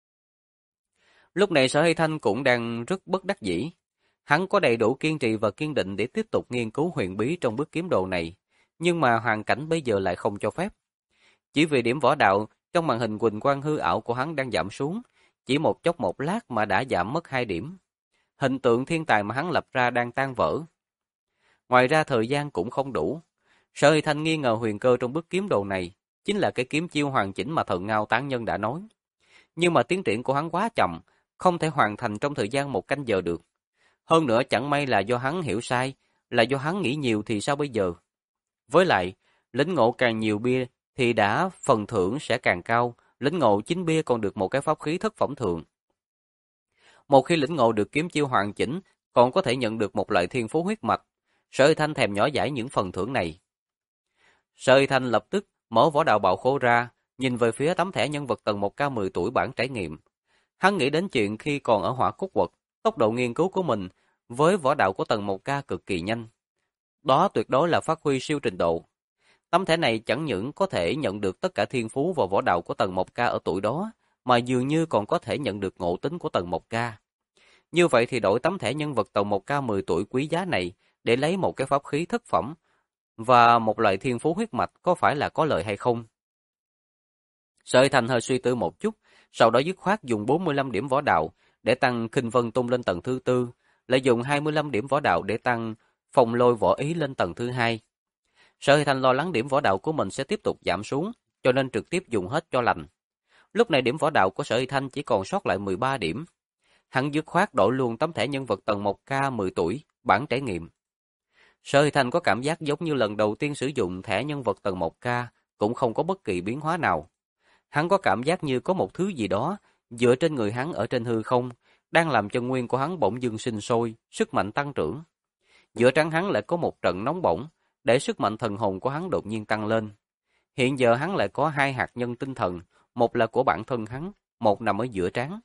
Lúc này Sở Hy Thanh cũng đang rất bất đắc dĩ. Hắn có đầy đủ kiên trì và kiên định để tiếp tục nghiên cứu huyền bí trong bức kiếm đồ này, nhưng mà hoàn cảnh bây giờ lại không cho phép. Chỉ vì điểm võ đạo trong màn hình huỳnh quang hư ảo của hắn đang giảm xuống, chỉ một chốc một lát mà đã giảm mất 2 điểm. Hình tượng thiên tài mà hắn lập ra đang tan vỡ. Ngoài ra thời gian cũng không đủ. Sở Hy Thanh nghi ngờ huyền cơ trong bức kiếm đồ này chính là cái kiếm chiêu hoàn chỉnh mà Thần Ngao Tán Nhân đã nói. Nhưng mà tiến triển của hắn quá chậm, không thể hoàn thành trong thời gian 1 canh giờ được. Hơn nữa chẳng may là do hắn hiểu sai, là do hắn nghĩ nhiều thì sao bây giờ? Với lại, lĩnh ngộ càng nhiều bia thì đã phần thưởng sẽ càng cao, lĩnh ngộ 9 bia còn được một cái pháp khí thất phẩm thượng. Một khi lĩnh ngộ được kiếm chiêu hoàn chỉnh, còn có thể nhận được một loại thiên phú huyết mạch. Sở Huy Thanh thèm nhỏ dãi những phần thưởng này. Sở Huy Thanh lập tức mở võ đạo bạo khố ra, nhìn về phía tấm thẻ nhân vật tầng 1K 10 tuổi bản trải nghiệm. Hắn nghĩ đến chuyện khi còn ở Hỏa Cốt Quật, tốc độ nghiên cứu của mình với võ đạo của tầng 1K cực kỳ nhanh. Đó tuyệt đối là phát huy siêu trình độ. Tấm thẻ này chẳng những có thể nhận được tất cả thiên phú và võ đạo của tầng 1K ở tuổi đó, mà dường như còn có thể nhận được ngộ tính của tầng 1K. Như vậy thì đổi tấm thẻ nhân vật tầng 1K 10 tuổi quý giá này để lấy một cái pháp khí thất phẩm và một loại thiên phú huyết mạch có phải là có lợi hay không? Sở Thành hơi suy tư một chút, sau đó dứt khoát dùng 45 điểm võ đạo để tăng Khinh Vân Tung lên tầng thứ 4, lại dùng 25 điểm võ đạo để tăng Phong Lôi Võ Ý lên tầng thứ 2. Sở Thành lo lắng điểm võ đạo của mình sẽ tiếp tục giảm xuống, cho nên trực tiếp dùng hết cho lành. Lúc này điểm võ đạo của Sở Thanh chỉ còn sót lại 13 điểm. Hắn dứt khoát đổi luôn tấm thẻ nhân vật tầng 1K 10 tuổi, bản trải nghiệm. Sở Thanh có cảm giác giống như lần đầu tiên sử dụng thẻ nhân vật tầng 1K, cũng không có bất kỳ biến hóa nào. Hắn có cảm giác như có một thứ gì đó dựa trên người hắn ở trên hư không, đang làm chân nguyên của hắn bỗng dưng sinh sôi, sức mạnh tăng trưởng. Giữa trán hắn lại có một trận nóng bỏng, để sức mạnh thần hồn của hắn đột nhiên tăng lên. Hiện giờ hắn lại có 2 hạt nhân tinh thần, một là của bản thân hắn, một nằm ở giữa trán.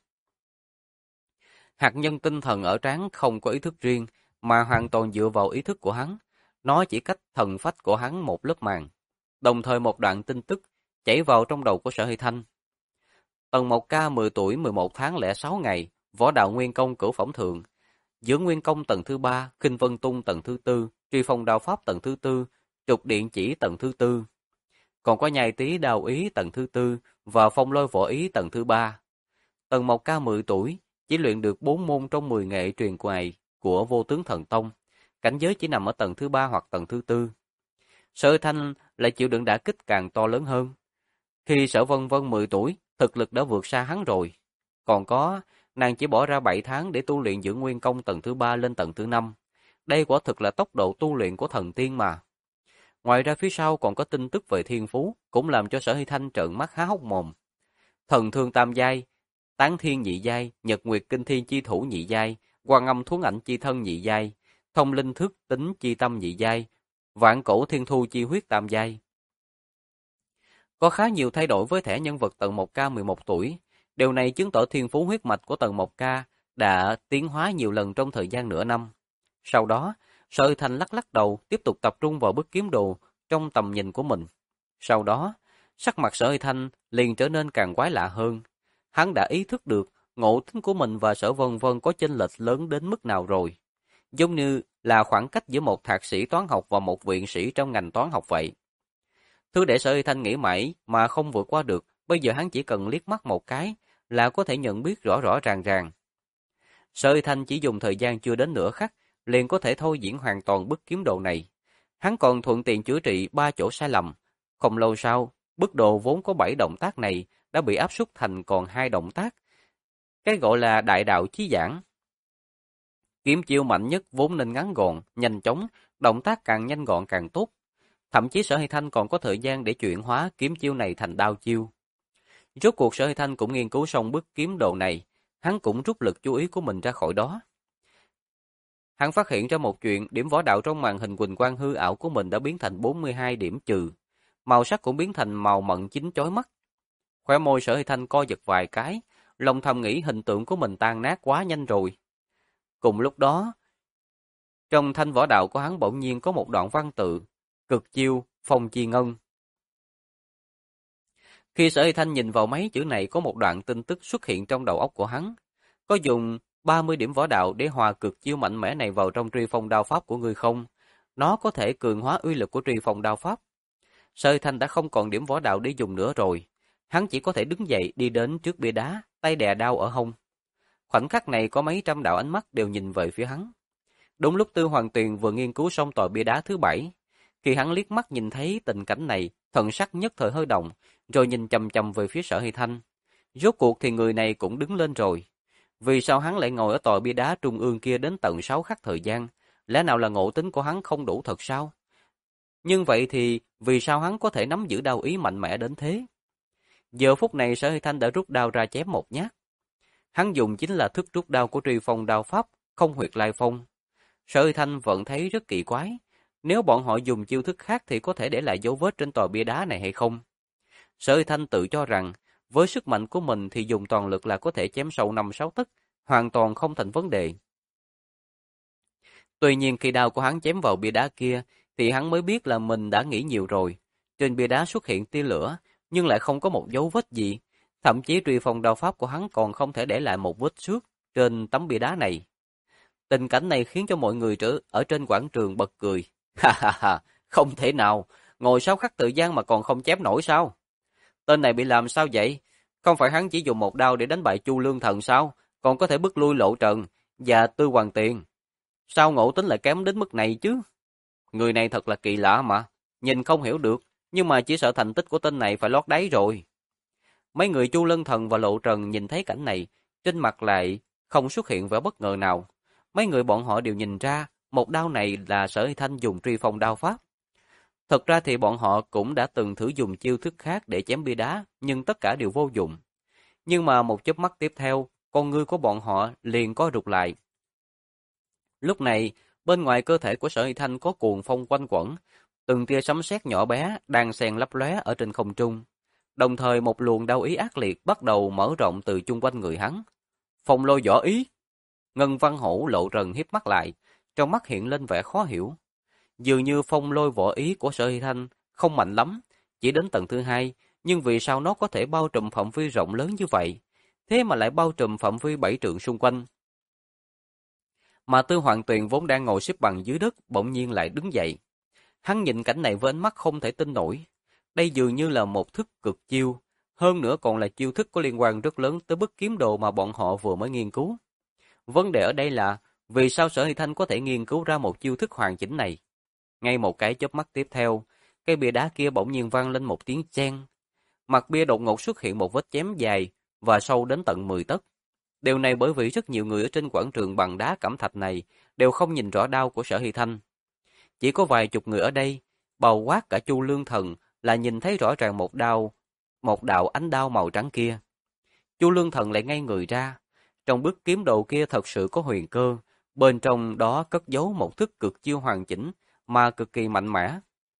Hạt nhân tinh thần ở trán không có ý thức riêng, mà hoàn toàn dựa vào ý thức của hắn. Nó chỉ cách thần phách của hắn một lớp màng. Đồng thời một đoạn tin tức chảy vào trong đầu của Sở Hy Thanh. Tầng 1K 10 tuổi 11 tháng 06 ngày, võ đạo nguyên công cửu phẩm thượng. Dưỡng nguyên công tầng thứ 3, Khinh Vân Tung tầng thứ 4, Truy Phong đao pháp tầng thứ 4, Trục điện chỉ tầng thứ 4. Còn có nhai tí đao ý tầng thứ 4 và phong lôi võ ý tầng thứ 3. Tầng 1K 10 tuổi, chỉ luyện được 4 môn trong 10 nghệ truyền quài của Vô Tướng Thần Tông. Cảnh giới chỉ nằm ở tầng thứ 3 hoặc tầng thứ 4. Sở Thanh lại chịu đựng đả kích càng to lớn hơn. Khi Sở Vân Vân 10 tuổi, thực lực đã vượt xa hắn rồi. Còn có, nàng chỉ bỏ ra 7 tháng để tu luyện dưỡng nguyên công tầng thứ 3 lên tầng thứ 5. Đây quả thực là tốc độ tu luyện của thần tiên mà. Ngoài ra phía sau còn có tin tức về thiên phú, cũng làm cho Sở Hy Thanh trợn mắt há hốc mồm. Thần thương tam giai, tán thiên nhị giai, nhật nguyệt kinh thiên chi thủ nhị giai, quang âm thuấn ảnh chi thân nhị giai, thông linh thức tính chi tâm nhị giai, vạn cổ thiên thu chi huyết tam giai. Có khá nhiều thay đổi với thẻ nhân vật tầng 1K 11 tuổi. Điều này chứng tỏ thiên phú huyết mạch của tầng 1K đã tiến hóa nhiều lần trong thời gian nửa năm. Sau đó, Sở Hy Thanh lắc lắc đầu, tiếp tục tập trung vào bức kiếm đồ trong tầm nhìn của mình. Sau đó, sắc mặt Sở Hy Thanh liền trở nên càng quái lạ hơn. Hắn đã ý thức được ngộ tính của mình và Sở Vân Vân có chênh lệch lớn đến mức nào rồi. Giống như là khoảng cách giữa một thạc sĩ toán học và một viện sĩ trong ngành toán học vậy. Thứ để Sở Hy Thanh nghĩ mãi mà không vượt qua được, bây giờ hắn chỉ cần liếc mắt một cái là có thể nhận biết rõ rõ ràng ràng. Sở Hy Thanh chỉ dùng thời gian chưa đến nửa khắc liền có thể thôi diễn hoàn toàn bức kiếm đồ này. Hắn còn thuận tiện chữa trị 3 chỗ sai lầm. Không lâu sau, bức đồ vốn có 7 động tác này đã bị áp suất thành còn 2 động tác. Cái gọi là đại đạo chí giảng. Kiếm chiêu mạnh nhất vốn nên ngắn gọn, nhanh chóng, động tác càng nhanh gọn càng tốt. Thậm chí Sở Hy Thanh còn có thời gian để chuyển hóa kiếm chiêu này thành đao chiêu. Rốt cuộc Sở Hy Thanh cũng nghiên cứu xong bức kiếm đồ này, hắn cũng rút lực chú ý của mình ra khỏi đó. Hắn phát hiện ra một chuyện, điểm võ đạo trong màn hình quỳnh quang hư ảo của mình đã biến thành 42 điểm trừ. Màu sắc cũng biến thành màu mận chín chói mắt. Khóe môi Sở Hy Thanh co giật vài cái, lòng thầm nghĩ hình tượng của mình tan nát quá nhanh rồi. Cùng lúc đó, trong thanh võ đạo của hắn bỗng nhiên có một đoạn văn tự, cực chiêu, phong chi ngân. Khi Sở Hy Thanh nhìn vào mấy chữ này, có một đoạn tin tức xuất hiện trong đầu óc của hắn. Có dùng 30 điểm võ đạo để hòa cực chiêu mạnh mẽ này vào trong truy phong đao pháp của ngươi không? Nó có thể cường hóa uy lực của truy phong đao pháp. Sở Hy Thanh đã không còn điểm võ đạo để dùng nữa rồi. Hắn chỉ có thể đứng dậy đi đến trước bia đá, tay đè đao ở hông. Khoảnh khắc này có mấy trăm đạo ánh mắt đều nhìn về phía hắn. Đúng lúc Tư Hoàng Tuyền vừa nghiên cứu xong tòa bia đá thứ 7. Khi hắn liếc mắt nhìn thấy tình cảnh này, thần sắc nhất thời hơi động, rồi nhìn chằm chằm về phía Sở Hy Thanh. Rốt cuộc thì người này cũng đứng lên rồi. Vì sao hắn lại ngồi ở tòa bia đá trung ương kia đến tận 6 khắc thời gian? Lẽ nào là ngộ tính của hắn không đủ thật sao? Nhưng vậy thì vì sao hắn có thể nắm giữ đao ý mạnh mẽ đến thế? Giờ phút này Sở Hy Thanh đã rút đao ra chém một nhát. Hắn dùng chính là thức rút đao của truy phong đao pháp, không huyệt lai phong. Sở Hy Thanh vẫn thấy rất kỳ quái. Nếu bọn họ dùng chiêu thức khác thì có thể để lại dấu vết trên tòa bia đá này hay không? Sở Hy Thanh tự cho rằng, với sức mạnh của mình thì dùng toàn lực là có thể chém sâu 5-6 tấc, hoàn toàn không thành vấn đề. Tuy nhiên khi đao của hắn chém vào bia đá kia, thì hắn mới biết là mình đã nghĩ nhiều rồi. Trên bia đá xuất hiện tia lửa, nhưng lại không có một dấu vết gì. Thậm chí truy phong đao pháp của hắn còn không thể để lại một vết xước trên tấm bia đá này. Tình cảnh này khiến cho mọi người ở trên quảng trường bật cười. Ha ha ha, không thể nào, ngồi 6 khắc thời gian mà còn không chém nổi sao? Tên này bị làm sao vậy? Không phải hắn chỉ dùng một đao để đánh bại Chu Lương Thần sao? Còn có thể bức lui Lộ Trần và Tư Hoàng Tiền. Sao ngộ tính lại kém đến mức này chứ? Người này thật là kỳ lạ mà. Nhìn không hiểu được, nhưng mà chỉ sợ thành tích của tên này phải lót đáy rồi. Mấy người Chu Lân Thần và Lộ Trần nhìn thấy cảnh này, trên mặt lại không xuất hiện vẻ bất ngờ nào. Mấy người bọn họ đều nhìn ra, một đao này là Sở Hy Thanh dùng truy phong đao pháp. Thật ra thì bọn họ cũng đã từng thử dùng chiêu thức khác để chém bia đá, nhưng tất cả đều vô dụng. Nhưng mà một chớp mắt tiếp theo, con ngươi của bọn họ liền co rụt lại. Lúc này, bên ngoài cơ thể của Sở Hy Thanh có cuồng phong quanh quẩn, từng tia sấm sét nhỏ bé đang xen lấp lóe ở trên không trung. Đồng thời một luồng đao ý ác liệt bắt đầu mở rộng từ chung quanh người hắn. Phong lôi võ ý. Ngân Văn Hổ Lộ Trần híp mắt lại, trong mắt hiện lên vẻ khó hiểu. Dường như phong lôi võ ý của Sở Hy Thanh không mạnh lắm, chỉ đến tầng thứ 2, nhưng vì sao nó có thể bao trùm phạm vi rộng lớn như vậy? Thế mà lại bao trùm phạm vi 7 trượng xung quanh. Mà Tư Hoàng Tuyền vốn đang ngồi xếp bằng dưới đất, bỗng nhiên lại đứng dậy. Hắn nhìn cảnh này với ánh mắt không thể tin nổi. Đây dường như là một thức cực chiêu, hơn nữa còn là chiêu thức có liên quan rất lớn tới bức kiếm đồ mà bọn họ vừa mới nghiên cứu. Vấn đề ở đây là, vì sao Sở Hy Thanh có thể nghiên cứu ra một chiêu thức hoàn chỉnh này? Ngay một cái chớp mắt tiếp theo, cây bia đá kia bỗng nhiên vang lên một tiếng chen. Mặt bia đột ngột xuất hiện một vết chém dài và sâu đến tận 10 tấc. Điều này bởi vì rất nhiều người ở trên quảng trường bằng đá cẩm thạch này đều không nhìn rõ đao của Sở Hy Thanh. Chỉ có vài chục người ở đây, bao quát cả Chu Lương Thần, là nhìn thấy rõ ràng một đạo ánh đao màu trắng kia. Chu Lương Thần lại ngay người ra. Trong bức kiếm đồ kia thật sự có huyền cơ, bên trong đó cất giấu một thức cực chiêu hoàn chỉnh mà cực kỳ mạnh mẽ.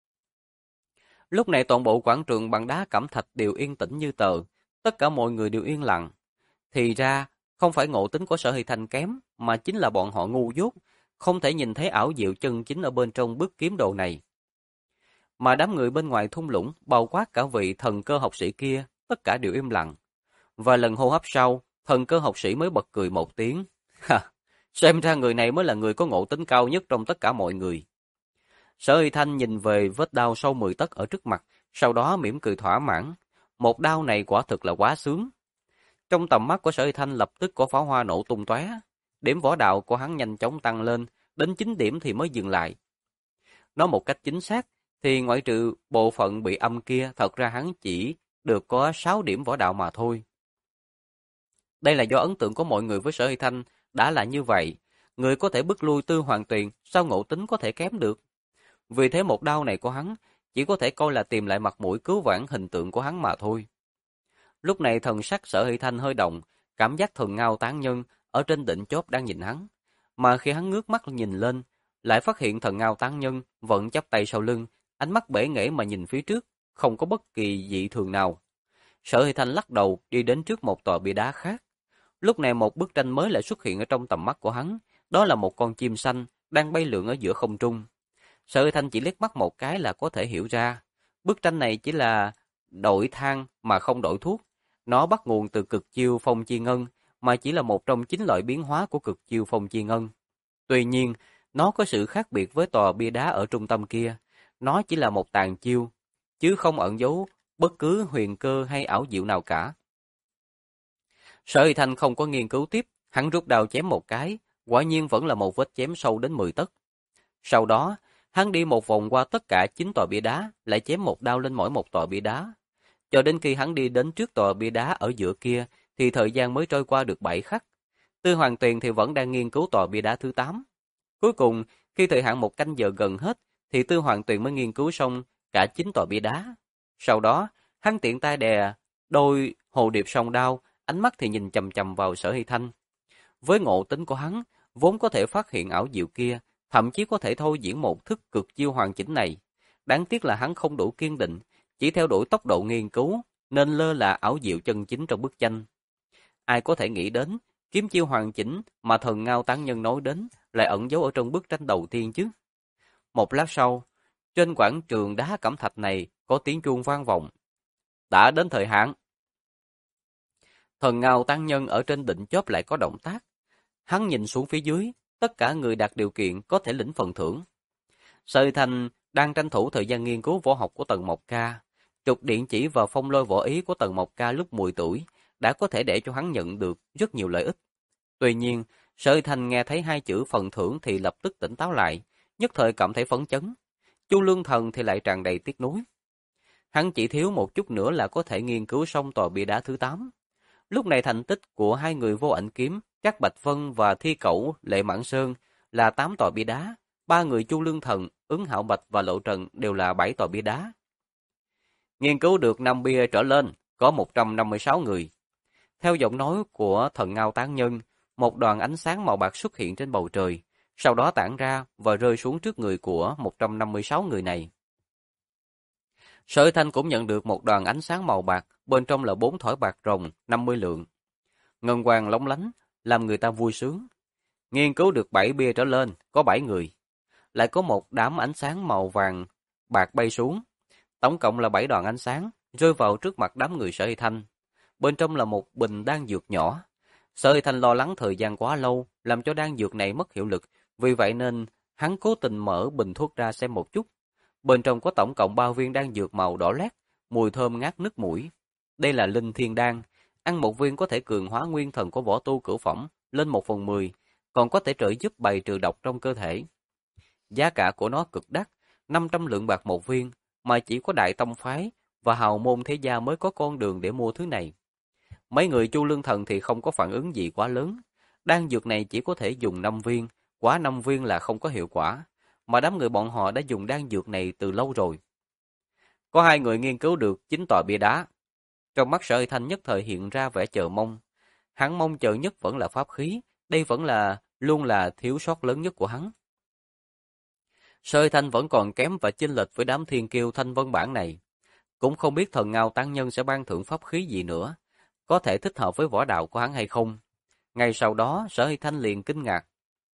Lúc này toàn bộ quảng trường bằng đá cẩm thạch đều yên tĩnh như tờ, tất cả mọi người đều yên lặng. Thì ra, không phải ngộ tính của Sở Hy Thanh kém, mà chính là bọn họ ngu dốt, không thể nhìn thấy ảo diệu chân chính ở bên trong bức kiếm đồ này. Mà đám người bên ngoài thung lũng, bao quát cả vị thần cơ học sĩ kia, tất cả đều im lặng. Và lần hô hấp sau, thần cơ học sĩ mới bật cười một tiếng. Ha, xem ra người này mới là người có ngộ tính cao nhất trong tất cả mọi người. Sở Hy Thanh nhìn về vết đao sâu 10 tấc ở trước mặt, sau đó mỉm cười thỏa mãn. Một đao này quả thực là quá sướng. Trong tầm mắt của Sở Hy Thanh lập tức có pháo hoa nổ tung tóe. Điểm võ đạo của hắn nhanh chóng tăng lên, đến 9 điểm thì mới dừng lại. Nói một cách chính xác, thì ngoại trừ bộ phận bị âm kia, thật ra hắn chỉ được có 6 điểm võ đạo mà thôi. Đây là do ấn tượng của mọi người với Sở Hy Thanh đã là như vậy. Người có thể bức lui Tư Hoàng Tuyền, sao ngộ tính có thể kém được? Vì thế một đao này của hắn chỉ có thể coi là tìm lại mặt mũi cứu vãn hình tượng của hắn mà thôi. Lúc này thần sắc Sở Hy Thanh hơi động, cảm giác thần ngao tán nhân ở trên đỉnh chóp đang nhìn hắn. Mà khi hắn ngước mắt nhìn lên, lại phát hiện thần ngao tán nhân vẫn chắp tay sau lưng, ánh mắt bể nghễ mà nhìn phía trước, không có bất kỳ dị thường nào. Sở Hy Thanh lắc đầu đi đến trước một tòa bia đá khác. Lúc này một bức tranh mới lại xuất hiện ở trong tầm mắt của hắn, đó là một con chim xanh đang bay lượn ở giữa không trung. Sở Hy Thanh chỉ liếc mắt một cái là có thể hiểu ra, bức tranh này chỉ là đổi than mà không đổi thuốc. Nó bắt nguồn từ cực chiêu phong chi ngân, mà chỉ là một trong 9 loại biến hóa của cực chiêu phong chi ngân. Tuy nhiên, nó có sự khác biệt với tòa bia đá ở trung tâm kia. Nó chỉ là một tàn chiêu, chứ không ẩn giấu bất cứ huyền cơ hay ảo diệu nào cả. Sở Hy Thanh không có nghiên cứu tiếp, hắn rút đao chém một cái, quả nhiên vẫn là một vết chém sâu đến 10 tấc. Sau đó, hắn đi một vòng qua tất cả 9 tòa bia đá, lại chém một đao lên mỗi một tòa bia đá. Cho đến khi hắn đi đến trước tòa bia đá ở giữa kia, thì thời gian mới trôi qua được 7 khắc. Tư Hoàng Tuyền thì vẫn đang nghiên cứu tòa bia đá thứ 8. Cuối cùng, khi thời hạn 1 canh giờ gần hết, thì Tư Hoàng Tuyền mới nghiên cứu xong cả 9 tòa bia đá. Sau đó, hắn tiện tay đè đôi hồ điệp song đao, ánh mắt thì nhìn chằm chằm vào Sở Hy Thanh. Với ngộ tính của hắn, vốn có thể phát hiện ảo diệu kia, thậm chí có thể thôi diễn một thức cực chiêu hoàn chỉnh này. Đáng tiếc là hắn không đủ kiên định, chỉ theo đuổi tốc độ nghiên cứu, nên lơ là ảo diệu chân chính trong bức tranh. Ai có thể nghĩ đến, kiếm chiêu hoàn chỉnh mà thần ngao tán nhân nói đến lại ẩn giấu ở trong bức tranh đầu tiên chứ. Một lát sau, trên quảng trường đá cẩm thạch này có tiếng chuông vang vọng. Đã đến thời hạn. Thần ngao tán nhân ở trên đỉnh chóp lại có động tác. Hắn nhìn xuống phía dưới, tất cả người đạt điều kiện có thể lĩnh phần thưởng. Sở Hy Thanh đang tranh thủ thời gian nghiên cứu võ học của Tần Mộc Ca. Trục điện chỉ và phong lôi võ ý của Tần Mộc Ca lúc 10 tuổi đã có thể để cho hắn nhận được rất nhiều lợi ích. Tuy nhiên, Sở Hy Thanh nghe thấy 2 chữ phần thưởng thì lập tức tỉnh táo lại, nhất thời cảm thấy phấn chấn. Chu Lương Thần thì lại tràn đầy tiếc nuối. Hắn chỉ thiếu một chút nữa là có thể nghiên cứu xong tòa bia đá thứ 8. Lúc này thành tích của 2 người Vô Ảnh Kiếm, Trác Bạch Vân và Thi Cẩu Lệ Mãn Sơn là 8 tòa bia đá, 3 người Chu Lương Thần, Ứng Hạo Bạch và Lộ Trần đều là 7 tòa bia đá. Nghiên cứu được 5 bia trở lên, có 156 người. Theo giọng nói của thần ngao tán nhân, một đoàn ánh sáng màu bạc xuất hiện trên bầu trời, sau đó tản ra và rơi xuống trước người của 156 người này. Sở Hy Thanh cũng nhận được một đoàn ánh sáng màu bạc, bên trong là 4 thỏi bạc rồng, 50 lượng. Ngân quang lóng lánh, làm người ta vui sướng. Nghiên cứu được 7 bia trở lên, có 7 người. Lại có một đám ánh sáng màu vàng bạc bay xuống. Tổng cộng là 7 đoàn ánh sáng, rơi vào trước mặt đám người Sở Hy Thanh. Bên trong là một bình đan dược nhỏ. Sở Hy Thanh lo lắng thời gian quá lâu, làm cho đan dược này mất hiệu lực, vì vậy nên hắn cố tình mở bình thuốc ra xem một chút. Bên trong có tổng cộng 3 viên đan dược màu đỏ lét, mùi thơm ngát nức mũi. Đây là linh thiên đan, ăn một viên có thể cường hóa nguyên thần của võ tu cửu phẩm lên 1/10, còn có thể trợ giúp bày trừ độc trong cơ thể. Giá cả của nó cực đắt, 500 lượng bạc một viên, mà chỉ có đại tông phái và hào môn thế gia mới có con đường để mua thứ này. Mấy người Chu Lương Thần thì không có phản ứng gì quá lớn. Đan dược này chỉ có thể dùng 5 viên, quá 5 viên là không có hiệu quả, mà đám người bọn họ đã dùng đan dược này từ lâu rồi. Có 2 người nghiên cứu được 9 tòa bia đá. Trong mắt Sở Hy Thanh nhất thời hiện ra vẻ chờ mong. Hắn mong chờ nhất vẫn là pháp khí, đây vẫn luôn là thiếu sót lớn nhất của hắn. Sở Hy Thanh vẫn còn kém và chênh lệch với đám thiên kiêu Thanh Vân Bản này. Cũng không biết thần ngao tán nhân sẽ ban thưởng pháp khí gì nữa, có thể thích hợp với võ đạo của hắn hay không. Ngay sau đó, Sở Hy Thanh liền kinh ngạc.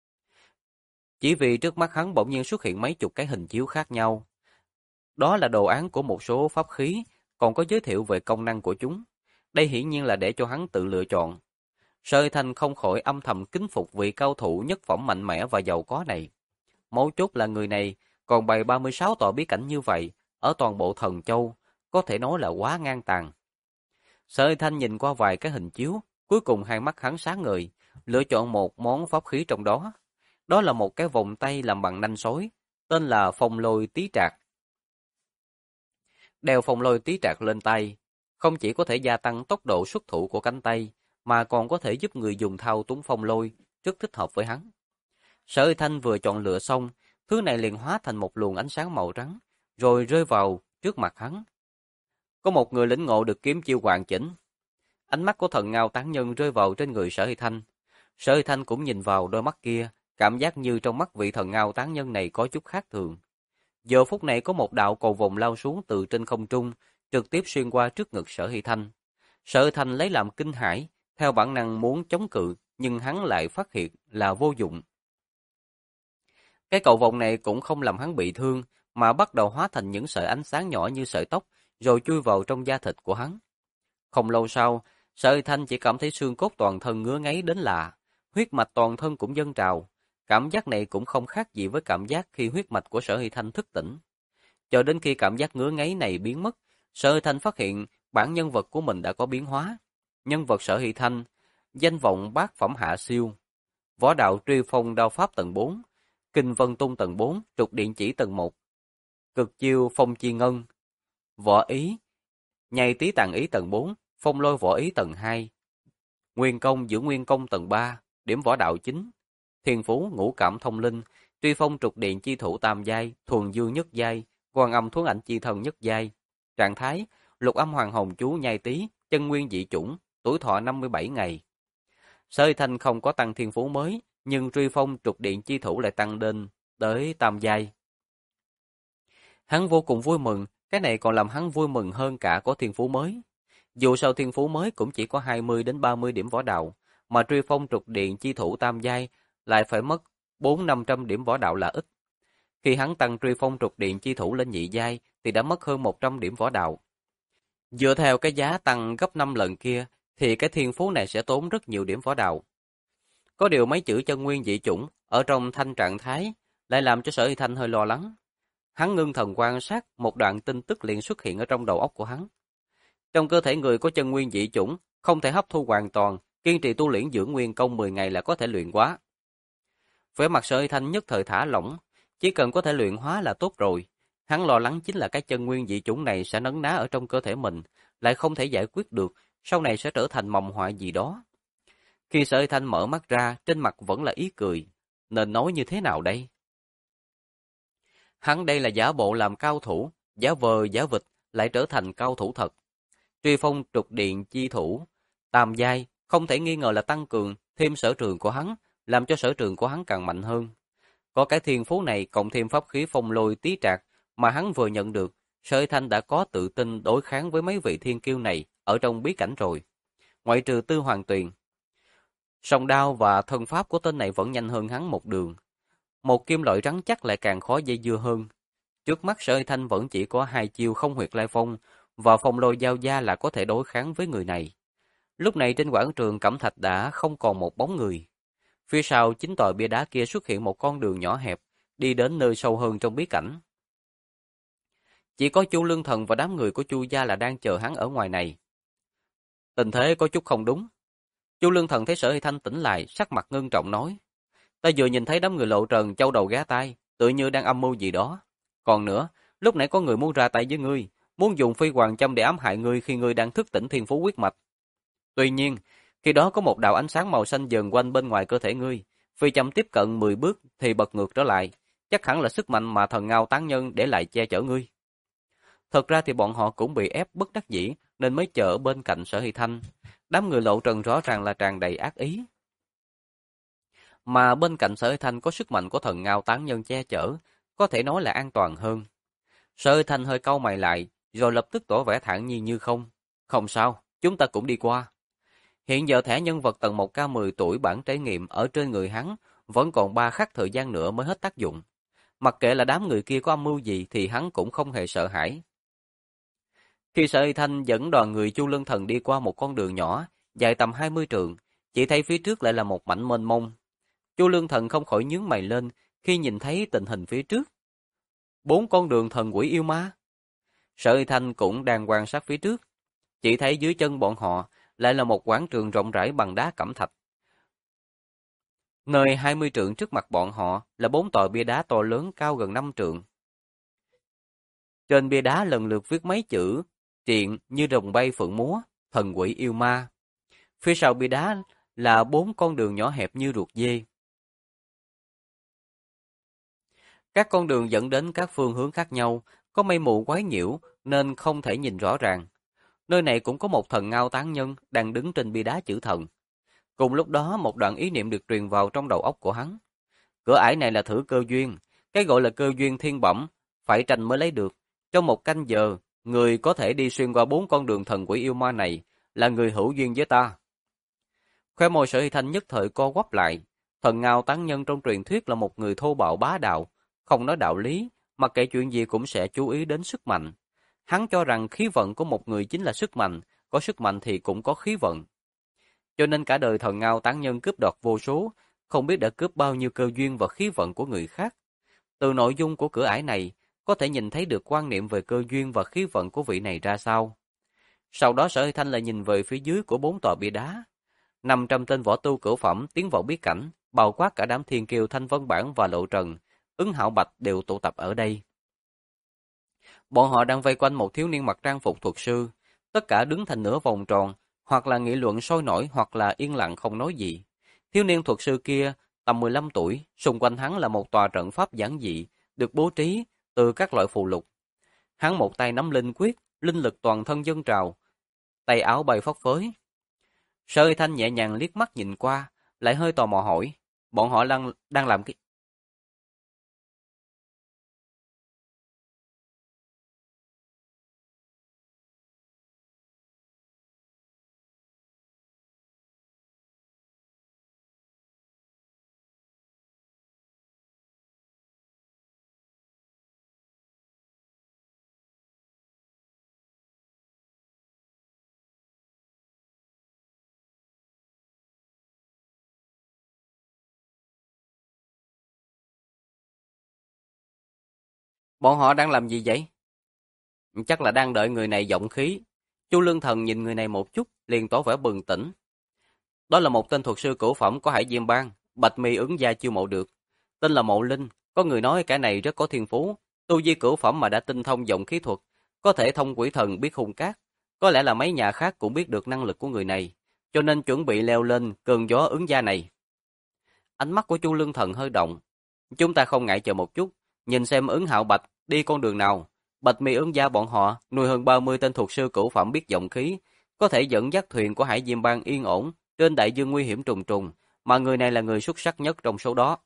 Chỉ vì trước mắt hắn bỗng nhiên xuất hiện mấy chục cái hình chiếu khác nhau. Đó là đồ án của một số pháp khí, còn có giới thiệu về công năng của chúng. Đây hiển nhiên là để cho hắn tự lựa chọn. Sở Hy Thanh không khỏi âm thầm kính phục vị cao thủ nhất phẩm mạnh mẽ và giàu có này. Mấu chốt là người này còn bày 36 tòa bí cảnh như vậy, ở toàn bộ Thần Châu, có thể nói là quá ngang tàn. Sở Hy Thanh nhìn qua vài cái hình chiếu, cuối cùng hai mắt hắn sáng ngời, lựa chọn một món pháp khí trong đó. Đó là một cái vòng tay làm bằng nanh sói, tên là Phong Lôi Tí Trạc. Đeo Phong Lôi Tí Trạc lên tay, không chỉ có thể gia tăng tốc độ xuất thủ của cánh tay, mà còn có thể giúp người dùng thao túng phong lôi, rất thích hợp với hắn. Sở Huy Thanh vừa chọn lựa xong, thứ này liền hóa thành một luồng ánh sáng màu trắng, rồi rơi vào trước mặt hắn. Có một người lĩnh ngộ được kiếm chiêu hoàn chỉnh. Ánh mắt của thần ngao tán nhân rơi vào trên người Sở Huy Thanh. Sở Huy Thanh cũng nhìn vào đôi mắt kia, cảm giác như trong mắt vị thần ngao tán nhân này có chút khác thường. Giờ phút này có một đạo cầu vồng lao xuống từ trên không trung, trực tiếp xuyên qua trước ngực Sở Huy Thanh. Sở Huy Thanh lấy làm kinh hãi, theo bản năng muốn chống cự, nhưng hắn lại phát hiện là vô dụng. Cái cầu vồng này cũng không làm hắn bị thương, mà bắt đầu hóa thành những sợi ánh sáng nhỏ như sợi tóc, rồi chui vào trong da thịt của hắn. Không lâu sau, Sở Huy Thanh chỉ cảm thấy xương cốt toàn thân ngứa ngáy đến lạ, huyết mạch toàn thân cũng dâng trào. Cảm giác này cũng không khác gì với cảm giác khi huyết mạch của Sở Huy Thanh thức tỉnh. Cho đến khi cảm giác ngứa ngáy này biến mất, Sở Huy Thanh phát hiện bản nhân vật của mình đã có biến hóa. Nhân vật Sở Huy Thanh, danh vọng bát phẩm hạ siêu, võ đạo truy phong đao pháp tầng 4, kinh vân tung tầng 4, trục điện chỉ tầng 1, cực chiêu phong chi ngân, võ ý, nhai tí tàng ý tầng 4, phong lôi võ ý tầng 2, nguyên công dưỡng nguyên công tầng 3, điểm võ đạo chính, thiên phú ngũ cảm thông linh, truy phong trục điện chi thủ tam giai, thuần dương nhất giai, quan âm thuấn ảnh chi thần nhất giai, trạng thái lục âm hoàng hồng chú nhai tí, chân nguyên dị chủng, tuổi thọ 57 ngày. Sở Huy Thanh không có tăng thiên phú mới, nhưng truy phong trục điện chi thủ lại tăng lên tới tam giai. Hắn vô cùng vui mừng, cái này còn làm hắn vui mừng hơn cả có thiên phú mới. Dù sao thiên phú mới cũng chỉ có 20 đến 30 điểm võ đạo, mà truy phong trục điện chi thủ tam giai lại phải mất 400-500 điểm võ đạo là ít. Khi hắn tăng truy phong trục điện chi thủ lên nhị giai thì đã mất hơn 100 điểm võ đạo. Dựa theo cái giá tăng gấp 5 lần kia thì cái thiên phú này sẽ tốn rất nhiều điểm võ đạo. Có điều mấy chữ chân nguyên dị chủng ở trong thanh trạng thái lại làm cho Sở Huy Thanh hơi lo lắng. Hắn ngưng thần quan sát, một đoạn tin tức liền xuất hiện ở trong đầu óc của hắn. Trong cơ thể người có chân nguyên dị chủng, không thể hấp thu hoàn toàn, kiên trì tu luyện dưỡng nguyên công 10 ngày là có thể luyện hóa. Vẻ mặt Sở Huy Thanh nhất thời thả lỏng, chỉ cần có thể luyện hóa là tốt rồi. Hắn lo lắng chính là cái chân nguyên dị chủng này sẽ nấn ná ở trong cơ thể mình, lại không thể giải quyết được, sau này sẽ trở thành mầm họa gì đó. Khi Sở Huy Thanh mở mắt ra, trên mặt vẫn là ý cười. Nên nói như thế nào đây? Hắn đây là giả bộ làm cao thủ, giả vờ giả vịt lại trở thành cao thủ thật. Truy phong trục điện chi thủ, tam giai, không thể nghi ngờ là tăng cường thêm sở trường của hắn, làm cho sở trường của hắn càng mạnh hơn. Có cái thiên phú này cộng thêm pháp khí phong lôi tí trạc mà hắn vừa nhận được, Sở Huy Thanh đã có tự tin đối kháng với mấy vị thiên kiêu này ở trong bí cảnh rồi. Ngoại trừ Tư Hoàng Tuyền, song đao và thân pháp của tên này vẫn nhanh hơn hắn một đường. Một kim loại rắn chắc lại càng khó dây dưa hơn. Trước mắt Sở Huy Thanh vẫn chỉ có 2 chiêu không huyệt lai phong và phong lôi giao gia là có thể đối kháng với người này. Lúc này trên quảng trường Cẩm Thạch đã không còn một bóng người. Phía sau chính tòa bia đá kia xuất hiện một con đường nhỏ hẹp, đi đến nơi sâu hơn trong bí cảnh. Chỉ có Chu Lương Thần và đám người của Chu gia là đang chờ hắn ở ngoài này. Tình thế có chút không đúng. Chu Lương Thần thấy Sở Huy Thanh tỉnh lại, sắc mặt ngưng trọng nói: "Ta vừa nhìn thấy đám người Lộ Trần châu đầu ghé tai, tự như đang âm mưu gì đó. Còn nữa, lúc nãy có người muốn ra tay với ngươi, muốn dùng phi hoàng châm để ám hại ngươi khi ngươi đang thức tỉnh thiên phú huyết mạch. Tuy nhiên, khi đó có một đạo ánh sáng màu xanh dần quanh bên ngoài cơ thể ngươi, phi châm tiếp cận 10 bước thì bật ngược trở lại, chắc hẳn là sức mạnh mà thần ngao tán nhân để lại che chở ngươi." Thật ra thì bọn họ cũng bị ép bất đắc dĩ nên mới chờ ở bên cạnh Sở Huy Thanh. Đám người Lộ Trần rõ ràng là tràn đầy ác ý. Mà bên cạnh Sở Huy Thanh có sức mạnh của thần ngao tán nhân che chở, có thể nói là an toàn hơn. Sở Huy Thanh hơi cau mày lại, rồi lập tức tỏ vẻ thản nhiên như không. "Không sao, chúng ta cũng đi qua." Hiện giờ thẻ nhân vật tầng 1 cao 10 tuổi bản trải nghiệm ở trên người hắn, vẫn còn 3 khắc thời gian nữa mới hết tác dụng. Mặc kệ là đám người kia có âm mưu gì thì hắn cũng không hề sợ hãi. Khi Sở Huy Thanh dẫn đoàn người Chu Lân Thần đi qua một con đường nhỏ, dài tầm 20 trượng, chỉ thấy phía trước lại là một mảnh mênh mông. Chu Lương Thần không khỏi nhướng mày lên khi nhìn thấy tình hình phía trước. 4 con đường thần quỷ yêu ma. Sở Huy Thanh cũng đang quan sát phía trước, chỉ thấy dưới chân bọn họ lại là một quảng trường rộng rãi bằng đá cẩm thạch. Nơi 20 trượng trước mặt bọn họ là 4 tòa bia đá to lớn cao gần 5 trượng. Trên bia đá lần lượt viết mấy chữ triện như rồng bay phượng múa, thần quỷ yêu ma. Phía sau bia đá là 4 con đường nhỏ hẹp như ruột dê. Các con đường dẫn đến các phương hướng khác nhau, có mây mù quái nhiễu nên không thể nhìn rõ ràng. Nơi này cũng có một thần ngao tán nhân đang đứng trên bia đá chữ thần. Cùng lúc đó một đoạn ý niệm được truyền vào trong đầu óc của hắn. Cửa ải này là thử cơ duyên, cái gọi là cơ duyên thiên bẩm, phải tranh mới lấy được. Trong một canh giờ, người có thể đi xuyên qua 4 con đường thần quỷ yêu ma này là người hữu duyên với ta. Khóe môi Sở Hy Thanh nhất thời co quắp lại. Thần ngao tán nhân trong truyền thuyết là một người thô bạo bá đạo, không nói đạo lý, mặc kệ chuyện gì cũng sẽ chú ý đến sức mạnh. Hắn cho rằng khí vận của một người chính là sức mạnh, có sức mạnh thì cũng có khí vận. Cho nên cả đời thần ngao tán nhân cướp đoạt vô số, không biết đã cướp bao nhiêu cơ duyên và khí vận của người khác. Từ nội dung của cửa ải này, có thể nhìn thấy được quan niệm về cơ duyên và khí vận của vị này ra sao. Sau đó Sở Hy Thanh lại nhìn về phía dưới của 4 tòa bia đá. 500 tên võ tu cửu phẩm tiến vào bí cảnh, bao quát cả đám thiên kiêu Thanh Vân Bản và Lộ Trần, Ứng Hạo Bạch đều tụ tập ở đây. Bọn họ đang vây quanh một thiếu niên mặc trang phục thuật sư, tất cả đứng thành nửa vòng tròn, hoặc là nghị luận sôi nổi hoặc là yên lặng không nói gì. Thiếu niên thuật sư kia tầm 15 tuổi, xung quanh hắn là một tòa trận pháp giản dị, được bố trí từ các loại phù lục. Hắn một tay nắm linh quyết, linh lực toàn thân dâng trào, tay áo bay phất phới. Sở Hy Thanh nhẹ nhàng liếc mắt nhìn qua, lại hơi tò mò hỏi, bọn họ đang làm cái... Bọn họ đang làm gì vậy? Chắc là đang đợi người này giọng khí. Chu Lương Thần nhìn người này một chút, liền tỏ vẻ bừng tỉnh. Đó là một tên thuật sư cửu phẩm của Hải Diêm Bang, Bạch Mi ứng gia chiêu mộ được. Tên là Mộ Linh, có người nói cái này rất có thiên phú, tu vi cửu phẩm mà đã tinh thông giọng khí thuật, có thể thông quỷ thần biết hung cát. Có lẽ là mấy nhà khác cũng biết được năng lực của người này, cho nên chuẩn bị leo lên cơn gió ứng gia này. Ánh mắt của Chu Lương Thần hơi động. Chúng ta không ngại chờ một chút, nhìn xem Ứng Hạo Bạch đi con đường nào. Bạch Mi ứng gia bọn họ nuôi hơn 30 tên thuật sư cửu phẩm biết giọng khí, có thể dẫn dắt thuyền của Hải Diêm Bang yên ổn trên đại dương nguy hiểm trùng trùng, mà người này là người xuất sắc nhất trong số đó.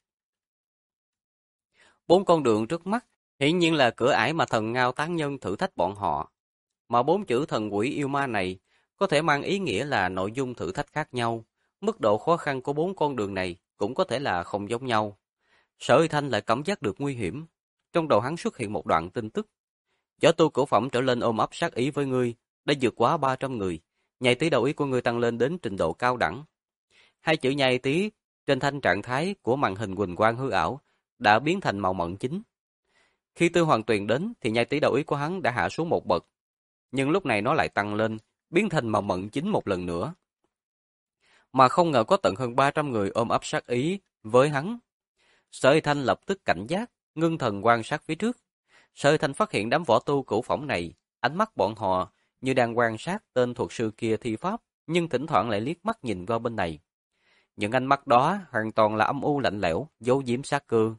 4 con đường trước mắt hiển nhiên là cửa ải mà thần ngao tán nhân thử thách bọn họ. Mà 4 chữ thần quỷ yêu ma này có thể mang ý nghĩa là nội dung thử thách khác nhau, mức độ khó khăn của 4 con đường này cũng có thể là không giống nhau. Sở Hy Thanh lại cảm giác được nguy hiểm. Trong đầu hắn xuất hiện một đoạn tin tức. Võ tu cửu phẩm trở lên ôm ấp sát ý với ngươi, đã vượt quá 300 người. Nhai tí đầu ý của ngươi tăng lên đến trình độ cao đẳng. Hai chữ nhai tí trên thanh trạng thái của màn hình huỳnh quang hư ảo đã biến thành màu mận chính. Khi Tư Hoàng Tuyền đến thì nhai tí đầu ý của hắn đã hạ xuống một bậc, nhưng lúc này nó lại tăng lên, biến thành màu mận chính một lần nữa. Mà không ngờ có tận hơn 300 người ôm ấp sát ý với hắn. Sở Hy Thanh lập tức cảnh giác, ngưng thần quan sát phía trước. Sở Hy Thanh phát hiện đám võ tu cửu phẩm này, ánh mắt bọn họ như đang quan sát tên thuật sư kia thi pháp, nhưng thỉnh thoảng lại liếc mắt nhìn qua bên này. Những ánh mắt đó hoàn toàn là âm u lạnh lẽo, giấu giếm sát cơ.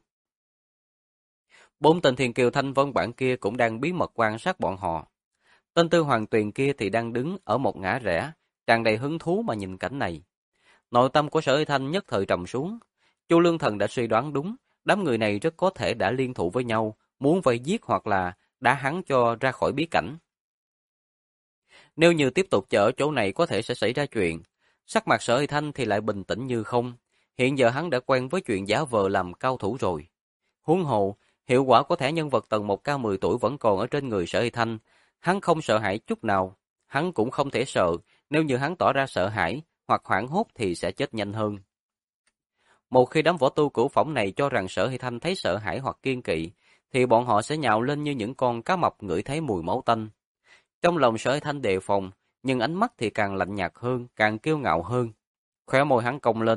4 tên thiên kiêu Thanh Vân Bản kia cũng đang bí mật quan sát bọn họ. Tên Tư Hoàng Tuyền kia thì đang đứng ở một ngã rẽ, tràn đầy hứng thú mà nhìn cảnh này. Nội tâm của Sở Hy Thanh nhất thời trầm xuống. Chu Lương Thần đã suy đoán đúng, đám người này rất có thể đã liên thủ với nhau, muốn vây giết hoặc là đã hắn cho ra khỏi bí cảnh. Nếu như tiếp tục chờ ở chỗ này có thể sẽ xảy ra chuyện. Sắc mặt Sở Hy Thanh thì lại bình tĩnh như không. Hiện giờ hắn đã quen với chuyện giả vờ làm cao thủ rồi. Huống hồ, hiệu quả của thẻ nhân vật tầng 1 cao 10 tuổi vẫn còn ở trên người Sở Hy Thanh. Hắn không sợ hãi chút nào. Hắn cũng không thể sợ, nếu như hắn tỏ ra sợ hãi hoặc hoảng hốt thì sẽ chết nhanh hơn. Một khi đám võ tu cửu phẩm này cho rằng Sở Hy Thanh thấy sợ hãi hoặc kiêng kỵ, thì bọn họ sẽ nhào lên như những con cá mập ngửi thấy mùi máu tanh. Trong lòng Sở Hy Thanh đề phòng, nhưng ánh mắt thì càng lạnh nhạt hơn, càng kiêu ngạo hơn. Khóe môi hắn cong lên,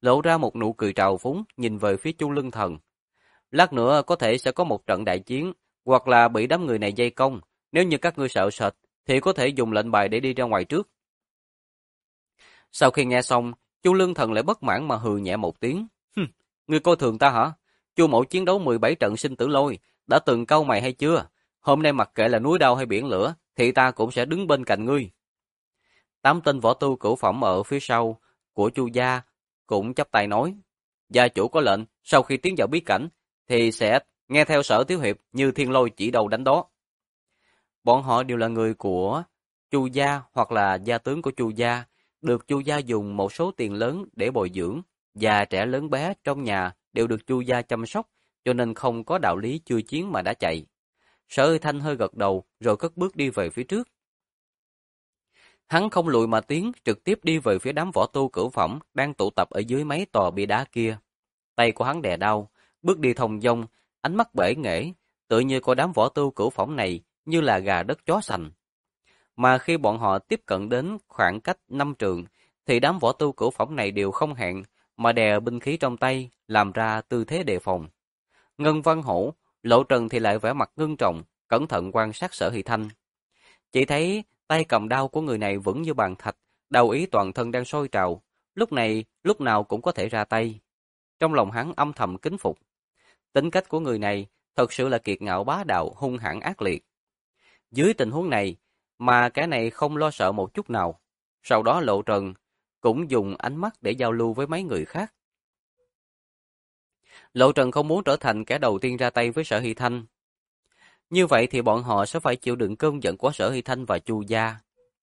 lộ ra một nụ cười trào phúng nhìn về phía Chu Lương Thần. Lát nữa có thể sẽ có một trận đại chiến, hoặc là bị đám người này vây công. Nếu như các ngươi sợ sệt, thì có thể dùng lệnh bài để đi ra ngoài trước. Sau khi nghe xong, Chu Lương Thần lại bất mãn mà hừ nhẹ một tiếng. Ngươi coi thường ta hả? Chu Mỗ chiến đấu 17 trận sinh tử lôi, đã từng câu mày hay chưa? Hôm nay mặc kệ là núi đao hay biển lửa, thì ta cũng sẽ đứng bên cạnh ngươi. 8 tên võ tu cửu phẩm ở phía sau của Chu gia cũng chắp tay nói: gia chủ có lệnh, sau khi tiến vào bí cảnh thì sẽ nghe theo Sở thiếu hiệp như thiên lôi chỉ đầu đánh đó. Bọn họ đều là người của Chu gia hoặc là gia tướng của Chu gia, được Chu gia dùng một số tiền lớn để bồi dưỡng, già trẻ lớn bé trong nhà đều được Chu gia chăm sóc, cho nên không có đạo lý chưa chiến mà đã chạy. Sở Huy Thanh hơi gật đầu rồi cất bước đi về phía trước. Hắn không lùi mà tiến, trực tiếp đi về phía đám võ tu cửu phẩm đang tụ tập ở dưới mấy tòa bia đá kia. Tay của hắn đè đau, bước đi thong dong, ánh mắt bể nghễ, tự như coi đám võ tu cửu phẩm này như là gà đất chó sành. Mà khi bọn họ tiếp cận đến khoảng cách 5 trượng, thì đám võ tu cửu phẩm này đều không hẹn, mà đè binh khí trong tay, làm ra tư thế đề phòng. Ngân Văn Hổ, Lộ Trần thì lại vẻ mặt ngưng trọng, cẩn thận quan sát Sở Hy Thanh. Chỉ thấy tay cầm đao của người này vững như bàn thạch, đầu ý toàn thân đang sôi trào, lúc này lúc nào cũng có thể ra tay. Trong lòng hắn âm thầm kính phục. Tính cách của người này thật sự là kiệt ngạo bá đạo, hung hãn ác liệt. Dưới tình huống này mà kẻ này không lo sợ một chút nào. Sau đó Lộ Trần cũng dùng ánh mắt để giao lưu với mấy người khác. Lộ Trần không muốn trở thành kẻ đầu tiên ra tay với Sở Hy Thanh. Như vậy thì bọn họ sẽ phải chịu đựng cơn giận của Sở Hy Thanh và Chu gia.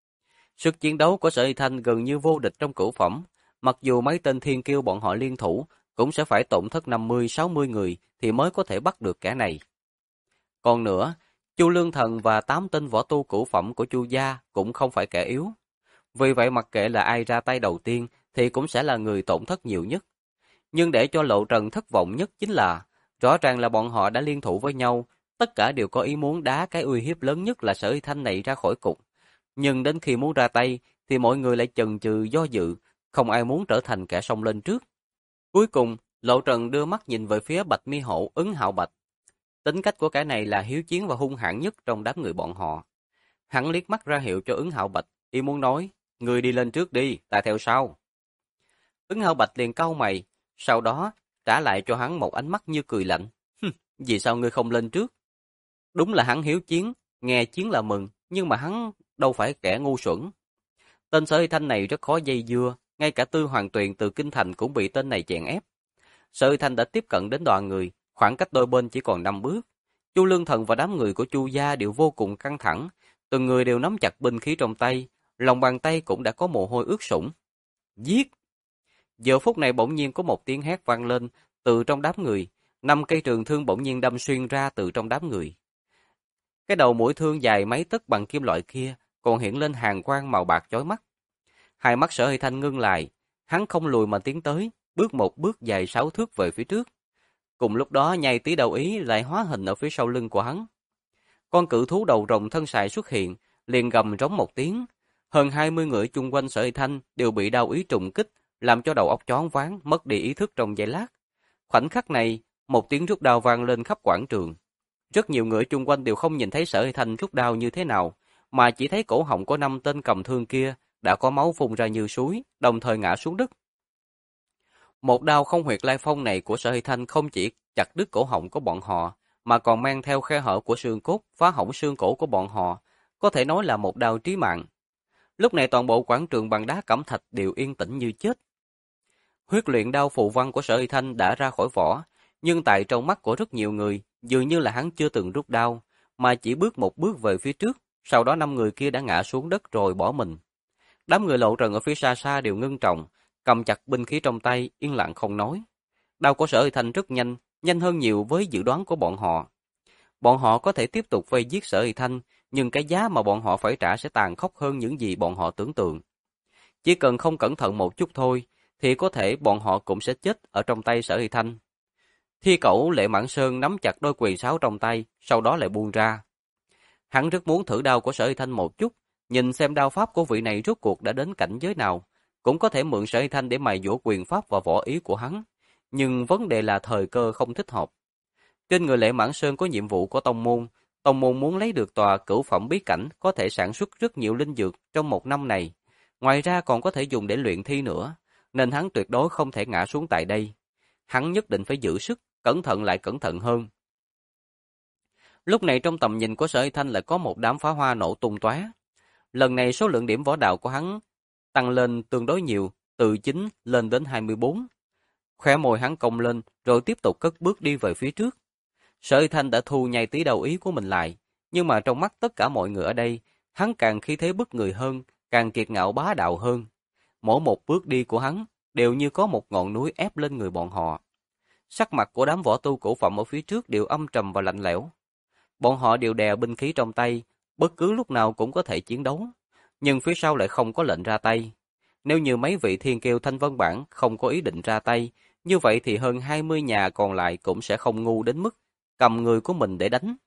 Sức chiến đấu của Sở Hy Thanh gần như vô địch trong cửu phẩm, mặc dù mấy tên thiên kiêu bọn họ liên thủ cũng sẽ phải tổn thất 50-60 người thì mới có thể bắt được kẻ này. Còn nữa, Chu Lương Thần và 8 tên võ tu cửu phẩm của Chu gia cũng không phải kẻ yếu. Vì vậy mặc kệ là ai ra tay đầu tiên thì cũng sẽ là người tổn thất nhiều nhất. Nhưng để cho Lộ Trần thất vọng nhất chính là, rõ ràng là bọn họ đã liên thủ với nhau, tất cả đều có ý muốn đá cái uy hiếp lớn nhất là Sở Hy Thanh này ra khỏi cục. Nhưng đến khi muốn ra tay thì mọi người lại chần chừ do dự, không ai muốn trở thành kẻ xông lên trước. Cuối cùng, Lộ Trần đưa mắt nhìn về phía Bạch Mi Hổ, Ứng Hạo Bạch. Tính cách của kẻ này là hiếu chiến và hung hãn nhất trong đám người bọn họ. Hắn liếc mắt ra hiệu cho Ứng Hạo Bạch, ý muốn nói, người đi lên trước đi, ta theo sau. Ứng Hạo Bạch liền cau mày, sau đó trả lại cho hắn một ánh mắt như cười lạnh. Vì sao ngươi không lên trước? Đúng là hắn hiếu chiến, nghe chiến là mừng, nhưng mà hắn đâu phải kẻ ngu xuẩn. Tên Sở Hy Thanh này rất khó dây dưa, ngay cả Tư Hoàng Tuyền từ Kinh Thành cũng bị tên này chèn ép. Sở Hy Thanh đã tiếp cận đến đoàn người, khoảng cách đôi bên chỉ còn 5 bước. Chu Lương Thần và đám người của Chu gia đều vô cùng căng thẳng, từng người đều nắm chặt binh khí trong tay, lòng bàn tay cũng đã có mồ hôi ướt sũng. Giết! Giờ phút này bỗng nhiên có một tiếng hét vang lên từ trong đám người, 5 cây trường thương bỗng nhiên đâm xuyên ra từ trong đám người. Cái đầu mũi thương dài mấy tấc bằng kim loại kia còn hiện lên hàn quang màu bạc chói mắt. Hai mắt Sở Hy Thanh ngưng lại, hắn không lùi mà tiến tới, bước một bước dài 6 thước về phía trước. Cùng lúc đó nhai tí đầu ý lại hóa hình ở phía sau lưng của hắn. Con cự thú đầu rồng thân sài xuất hiện, liền gầm rống một tiếng. Hơn 20 người chung quanh Sở Hy Thanh đều bị đau ý trùng kích, làm cho đầu óc choáng váng, mất đi ý thức trong giây lát. Khoảnh khắc này, một tiếng rút đao vang lên khắp quảng trường. Rất nhiều người chung quanh đều không nhìn thấy Sở Hy Thanh rút đao như thế nào, mà chỉ thấy cổ họng của 5 tên cầm thương kia đã có máu phun ra như suối, đồng thời ngã xuống đất. Một đao không huyệt lai phong này của Sở Hy Thanh không chỉ chặt đứt cổ họng của bọn họ, mà còn mang theo khe hở của xương cốt, phá hỏng xương cổ của bọn họ, có thể nói là một đao trí mạng. Lúc này toàn bộ quảng trường bằng đá cẩm thạch đều yên tĩnh như chết. Huyết luyện đao phù văn của Sở Hy Thanh đã ra khỏi vỏ, nhưng tại trong mắt của rất nhiều người, dường như là hắn chưa từng rút đao, mà chỉ bước một bước về phía trước, sau đó 5 người kia đã ngã xuống đất rồi bỏ mình. Đám người Lộ Trần ở phía xa xa đều ngưng trọng, cầm chặt binh khí trong tay, yên lặng không nói. Đao của Sở Hy Thanh rất nhanh, nhanh hơn nhiều với dự đoán của bọn họ. Bọn họ có thể tiếp tục vây giết Sở Hy Thanh, nhưng cái giá mà bọn họ phải trả sẽ tàn khốc hơn những gì bọn họ tưởng tượng. Chỉ cần không cẩn thận một chút thôi, thì có thể bọn họ cũng sẽ chết ở trong tay Sở Hy Thanh. Thi Cẩu Lệ Mãn Sơn nắm chặt đôi quyền sáo trong tay, sau đó lại buông ra. Hắn rất muốn thử đao của Sở Hy Thanh một chút, nhìn xem đao pháp của vị này rốt cuộc đã đến cảnh giới nào, cũng có thể mượn Sở Hy Thanh để mài dũa quyền pháp và võ ý của hắn. Nhưng vấn đề là thời cơ không thích hợp. Trên người Lệ Mãn Sơn có nhiệm vụ của tông môn muốn lấy được tòa cửu phẩm bí cảnh có thể sản xuất rất nhiều linh dược trong một năm này. Ngoài ra còn có thể dùng để luyện thi nữa, nên hắn tuyệt đối không thể ngã xuống tại đây. Hắn nhất định phải giữ sức, cẩn thận lại cẩn thận hơn. Lúc này trong tầm nhìn của Sở Hy Thanh lại có một đám pháo hoa nổ tung tóe. Lần này số lượng điểm võ đạo của hắn tăng lên tương đối nhiều, từ 9 lên đến 24. Khóe môi hắn cong lên, rồi tiếp tục cất bước đi về phía trước. Sở Hy Thanh đã thu nhai tí đầu ý của mình lại, nhưng mà trong mắt tất cả mọi người ở đây, hắn càng khí thế bức người hơn, càng kiệt ngạo bá đạo hơn. Mỗi một bước đi của hắn đều như có một ngọn núi ép lên người bọn họ. Sắc mặt của đám võ tu cổ phẩm ở phía trước đều âm trầm và lạnh lẽo. Bọn họ đều đè binh khí trong tay, bất cứ lúc nào cũng có thể chiến đấu, nhưng phía sau lại không có lệnh ra tay. Nếu như mấy vị thiên kiêu Thanh Vân Bảng không có ý định ra tay, như vậy thì hơn 20 nhà còn lại cũng sẽ không ngu đến mức cầm người của mình để đánh.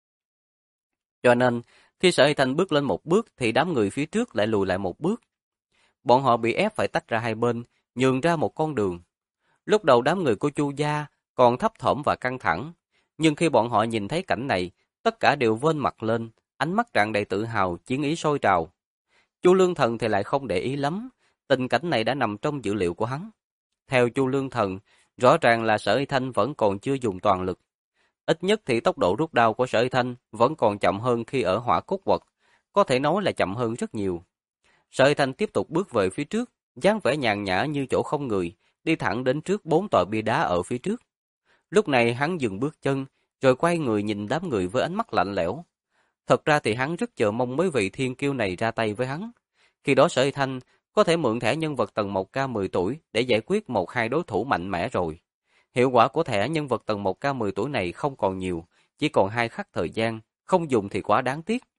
Cho nên, khi Sở Hy Thanh bước lên một bước thì đám người phía trước lại lùi lại một bước. Bọn họ bị ép phải tách ra hai bên, nhường ra một con đường. Lúc đầu đám người của Chu gia còn thấp thỏm và căng thẳng, nhưng khi bọn họ nhìn thấy cảnh này, tất cả đều vênh mặt lên, ánh mắt tràn đầy tự hào, chiến ý sôi trào. Chu Lương Thần thì lại không để ý lắm, tình cảnh này đã nằm trong dữ liệu của hắn. Theo Chu Lương Thần, rõ ràng là Sở Hy Thanh vẫn còn chưa dùng toàn lực. Ít nhất thì tốc độ rút đao của Sở Hy Thanh vẫn còn chậm hơn khi ở Hỏa Cốt Quật, có thể nói là chậm hơn rất nhiều. Sở Hy Thanh tiếp tục bước về phía trước, dáng vẻ nhàn nhã như chỗ không người, đi thẳng đến trước 4 tòa bia đá ở phía trước. Lúc này hắn dừng bước chân, rồi quay người nhìn đám người với ánh mắt lạnh lẽo. Thật ra thì hắn rất chờ mong mấy vị thiên kiêu này ra tay với hắn. Khi đó Sở Hy Thanh có thể mượn thẻ nhân vật tầng 1K 10 tuổi để giải quyết 1-2 đối thủ mạnh mẽ rồi. Hiệu quả của thẻ nhân vật tầng 1K 10 tuổi này không còn nhiều, chỉ còn 2 khắc thời gian, không dùng thì quá đáng tiếc.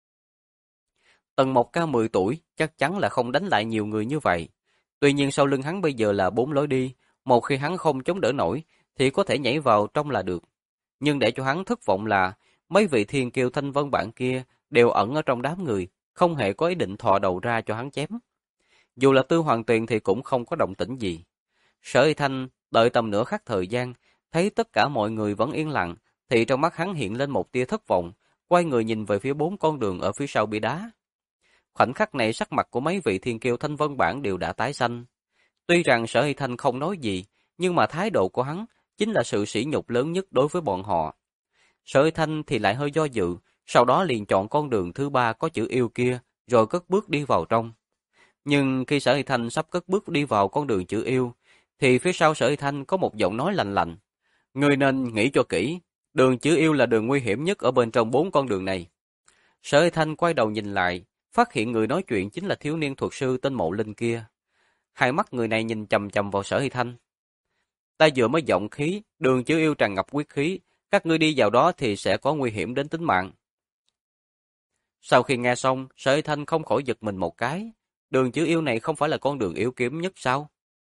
Tầng 1K 10 tuổi chắc chắn là không đánh lại nhiều người như vậy. Tuy nhiên sau lưng hắn bây giờ là 4 lối đi, một khi hắn không chống đỡ nổi thì có thể nhảy vào trong là được. Nhưng để cho hắn thất vọng là mấy vị thiên kiêu Thanh Vân Bảng kia đều ẩn ở trong đám người, không hề có ý định thò đầu ra cho hắn chém. Dù là Tư Hoàng Tuyền thì cũng không có động tĩnh gì. Sở Hy Thanh đợi tầm nửa khắc thời gian, thấy tất cả mọi người vẫn yên lặng, thì trong mắt hắn hiện lên một tia thất vọng, quay người nhìn về phía 4 con đường ở phía sau bia đá. Khoảnh khắc này sắc mặt của mấy vị thiên kiêu Thanh Vân Bảng đều đã tái xanh. Tuy rằng Sở Hy Thanh không nói gì, nhưng mà thái độ của hắn chính là sự sỉ nhục lớn nhất đối với bọn họ. Sở Hy Thanh thì lại hơi do dự, sau đó liền chọn con đường thứ 3 có chữ yêu kia, rồi cất bước đi vào trong. Nhưng khi Sở Hy Thanh sắp cất bước đi vào con đường chữ yêu, thì phía sau Sở Hy Thanh có một giọng nói lạnh lạnh. Ngươi nên nghĩ cho kỹ, đường chữ yêu là đường nguy hiểm nhất ở bên trong 4 con đường này. Sở Hy Thanh quay đầu nhìn lại, phát hiện người nói chuyện chính là thiếu niên thuật sư tên Mộ Linh kia. Hai mắt người này nhìn chằm chằm vào Sở Hy Thanh. Ta vừa mới giọng khí, đường chữ yêu tràn ngập quyết khí, các ngươi đi vào đó thì sẽ có nguy hiểm đến tính mạng. Sau khi nghe xong, Sở Hy Thanh không khỏi giật mình một cái. Đường chữ yêu này không phải là con đường yếu kém nhất sao?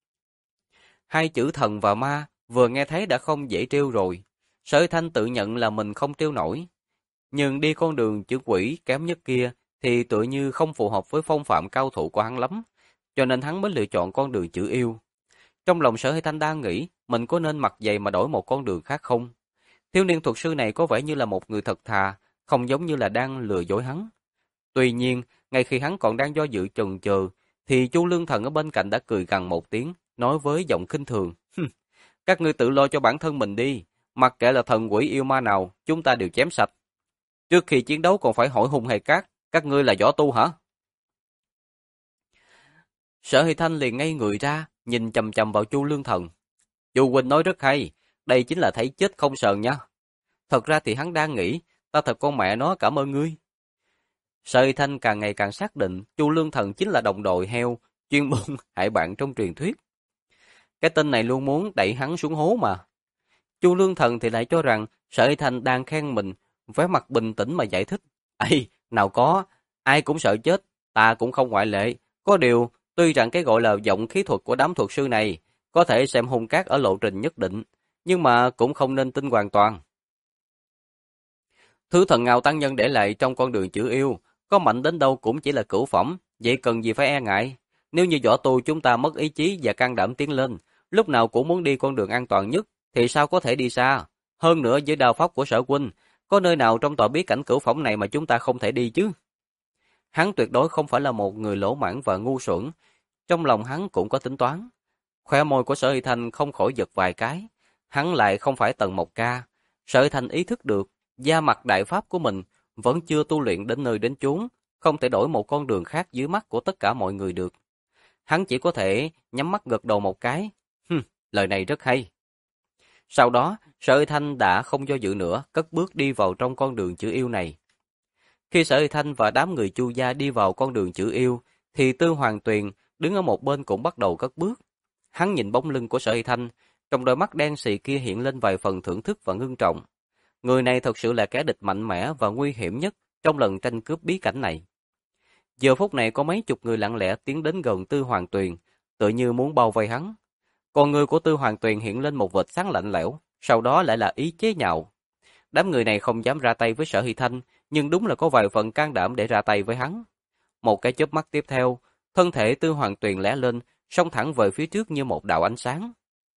Hai chữ thần và ma vừa nghe thấy đã không dễ trêu rồi. Sở Hy Thanh tự nhận là mình không trêu nổi. Nhưng đi con đường chữ quỷ kém nhất kia thì tựa như không phù hợp với phong phạm cao thủ của hắn lắm, cho nên hắn mới lựa chọn con đường chữ yêu. Trong lòng Sở Hy Thanh đang nghĩ mình có nên mặc giày mà đổi một con đường khác không? Thiếu niên thuật sư này có vẻ như là một người thật thà, không giống như là đang lừa dối hắn. Tuy nhiên, ngay khi hắn còn đang do dự chần chờ, thì Chu Lương Thần ở bên cạnh đã cười gằn một tiếng, nói với giọng khinh thường. Các ngươi tự lo cho bản thân mình đi, mặc kệ là thần quỷ yêu ma nào, chúng ta đều chém sạch. Trước khi chiến đấu còn phải hỏi hung hay cát, các ngươi là võ tu hả? Sở Hy Thanh liền ngây người ra, nhìn chằm chằm vào Chu Lương Thần. Chu huynh nói rất hay, đây chính là thấy chết không sờn nha. Thật ra thì hắn đang nghĩ, ta thật con mẹ nó cảm ơn ngươi. Sở Hy Thanh càng ngày càng xác định Chu Lương Thần chính là đồng đội heo, chuyên môn hại bạn trong truyền thuyết. Cái tên này luôn muốn đẩy hắn xuống hố mà. Chu Lương Thần thì lại cho rằng Sở Hy Thanh đang khen mình, vẻ mặt bình tĩnh mà giải thích. Ây, nào có, ai cũng sợ chết, ta cũng không ngoại lệ. Có điều, tuy rằng cái gọi là giọng khí thuật của đám thuật sư này có thể xem hung cát ở lộ trình nhất định, nhưng mà cũng không nên tin hoàn toàn. Thứ thần ngào tăng nhân để lại trong con đường chữ yêu, có mạnh đến đâu cũng chỉ là cửu phẩm, vậy cần gì phải e ngại. Nếu như võ tu chúng ta mất ý chí và can đảm tiến lên, lúc nào cũng muốn đi con đường an toàn nhất, thì sao có thể đi xa? Hơn nữa với đao pháp của Sở huynh, có nơi nào trong tòa bí cảnh Cửu Phỏng này mà chúng ta không thể đi chứ? Hắn tuyệt đối không phải là một người lỗ mãng và ngu xuẩn, trong lòng hắn cũng có tính toán. Khóe môi của Sở Hy Thanh không khỏi giật vài cái, hắn lại không phải Tần Mộc Ca. Sở Hy Thanh ý thức được, da mặt đại pháp của mình vẫn chưa tu luyện đến nơi đến chốn, không thể đổi một con đường khác dưới mắt của tất cả mọi người được. Hắn chỉ có thể nhắm mắt gật đầu một cái. Lời này rất hay. Sau đó, Sở Hy Thanh đã không do dự nữa, cất bước đi vào trong con đường chữ yêu này. Khi Sở Hy Thanh và đám người Chu gia đi vào con đường chữ yêu, thì Tư Hoàng Tuyền đứng ở một bên cũng bắt đầu cất bước. Hắn nhìn bóng lưng của Sở Hy Thanh, trong đôi mắt đen sì kia hiện lên vài phần thưởng thức và ngưng trọng. Người này thật sự là kẻ địch mạnh mẽ và nguy hiểm nhất trong lần tranh cướp bí cảnh này. Giờ phút này có mấy chục người lặng lẽ tiến đến gần Tư Hoàng Tuyền, tựa như muốn bao vây hắn. Còn người của Tư Hoàng Tuyền hiện lên một vệt sáng lạnh lẽo, sau đó lại là ý chế nhạo. Đám người này không dám ra tay với Sở Hy Thanh, nhưng đúng là có vài phần can đảm để ra tay với hắn. Một cái chớp mắt tiếp theo, thân thể Tư Hoàng Tuyền lóe lên, xông thẳng về phía trước như một đạo ánh sáng.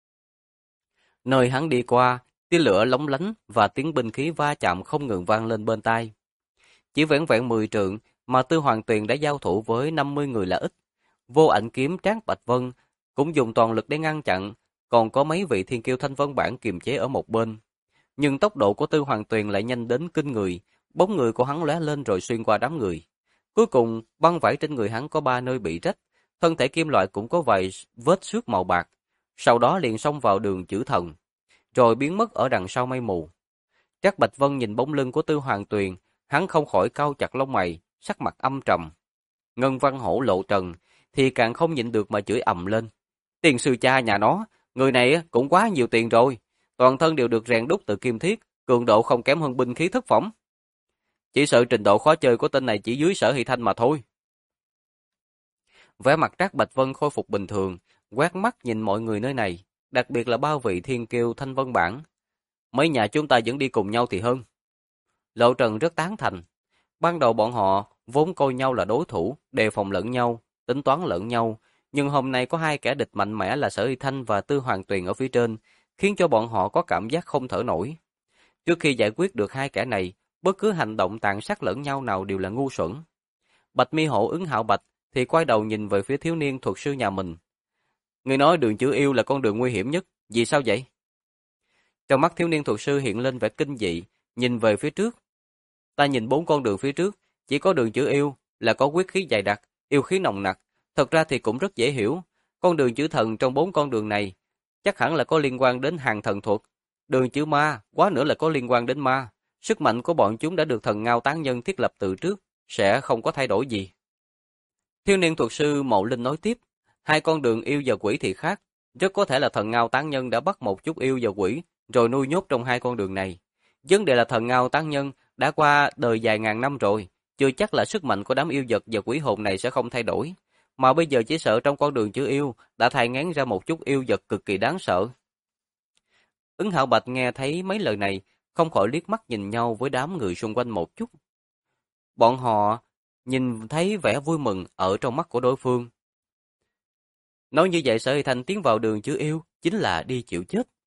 Nơi hắn đi qua, tia lửa lóng lánh và tiếng binh khí va chạm không ngừng vang lên bên tai. Chỉ vẻn vẹn 10 trượng mà Tư Hoàng Tuyền đã giao thủ với 50 người là ít. Vô Ảnh kiếm Trác Bạch Vân cũng dùng toàn lực để ngăn chặn, còn có mấy vị thiên kiêu Thanh Vân bản kiềm chế ở một bên. Nhưng tốc độ của Tư Hoàng Tuyền lại nhanh đến kinh người, bóng người của hắn lóe lên rồi xuyên qua đám người. Cuối cùng, băng vải trên người hắn có 3 nơi bị rách, thân thể kim loại cũng có vài vết xước màu bạc. Sau đó liền xông vào đường chữ thần, rồi biến mất ở đằng sau mây mù. Trác Bạch Vân nhìn bóng lưng của Tư Hoàng Tuyền, hắn không khỏi cau chặt lông mày, sắc mặt âm trầm. Ngân Văn Hổ Lộ Trần thì càng không nhịn được mà chửi ầm lên. Tiền sư cha nhà nó, người này cũng quá nhiều tiền rồi, toàn thân đều được rèn đúc từ kim thiết, cường độ không kém hơn binh khí thất phẩm. Chỉ sợ trình độ khó chơi của tên này chỉ dưới Sở Hy Thanh mà thôi. Vẻ mặt Trác Bạch Vân khôi phục bình thường, quét mắt nhìn mọi người nơi này, đặc biệt là bao vị thiên kiêu Thanh Vân bản. Mấy nhà chúng ta vẫn đi cùng nhau thì hơn. Lộ Trần rất tán thành. Ban đầu bọn họ vốn coi nhau là đối thủ, đề phòng lẫn nhau, tính toán lẫn nhau, nhưng hôm nay có hai kẻ địch mạnh mẽ là Sở Hy Thanh và Tư Hoàng Tuyền ở phía trên, khiến cho bọn họ có cảm giác không thở nổi. Trước khi giải quyết được hai kẻ này, bất cứ hành động tàn sát lẫn nhau nào đều là ngu xuẩn. Bạch Mi Hổ Ứng Hạo Bạch thì quay đầu nhìn về phía thiếu niên thuật sư nhà mình. Người nói đường chữ yêu là con đường nguy hiểm nhất, vì sao vậy? Trong mắt thiếu niên thuật sư hiện lên vẻ kinh dị, nhìn về phía trước. Ta nhìn 4 con đường phía trước, chỉ có đường chữ yêu là có quyết khí dày đặc, yêu khí nồng nặc. Thật ra thì cũng rất dễ hiểu, con đường chữ thần trong 4 con đường này chắc hẳn là có liên quan đến hàng thần thuật. Đường chữ ma, quá nữa là có liên quan đến ma. Sức mạnh của bọn chúng đã được thần Ngao Tán Nhân thiết lập từ trước, sẽ không có thay đổi gì. Thiếu niên thuật sư Mậu Linh nói tiếp, hai con đường yêu và quỷ thì khác, rất có thể là thần Ngao Tán Nhân đã bắt một chút yêu và quỷ, rồi nuôi nhốt trong hai con đường này. Vấn đề là thần Ngao Tán Nhân đã qua đời vài ngàn năm rồi, chưa chắc là sức mạnh của đám yêu vật và quỷ hồn này sẽ không thay đổi. Mà bây giờ chỉ sợ trong con đường chữ yêu đã thai ngén ra một chút yêu vật cực kỳ đáng sợ. Ứng Hạo Bạch nghe thấy mấy lời này, không khỏi liếc mắt nhìn nhau với đám người xung quanh một chút. Bọn họ nhìn thấy vẻ vui mừng ở trong mắt của đối phương. Nói như vậy Sở Hy Thanh tiến vào đường chữ yêu chính là đi chịu chết.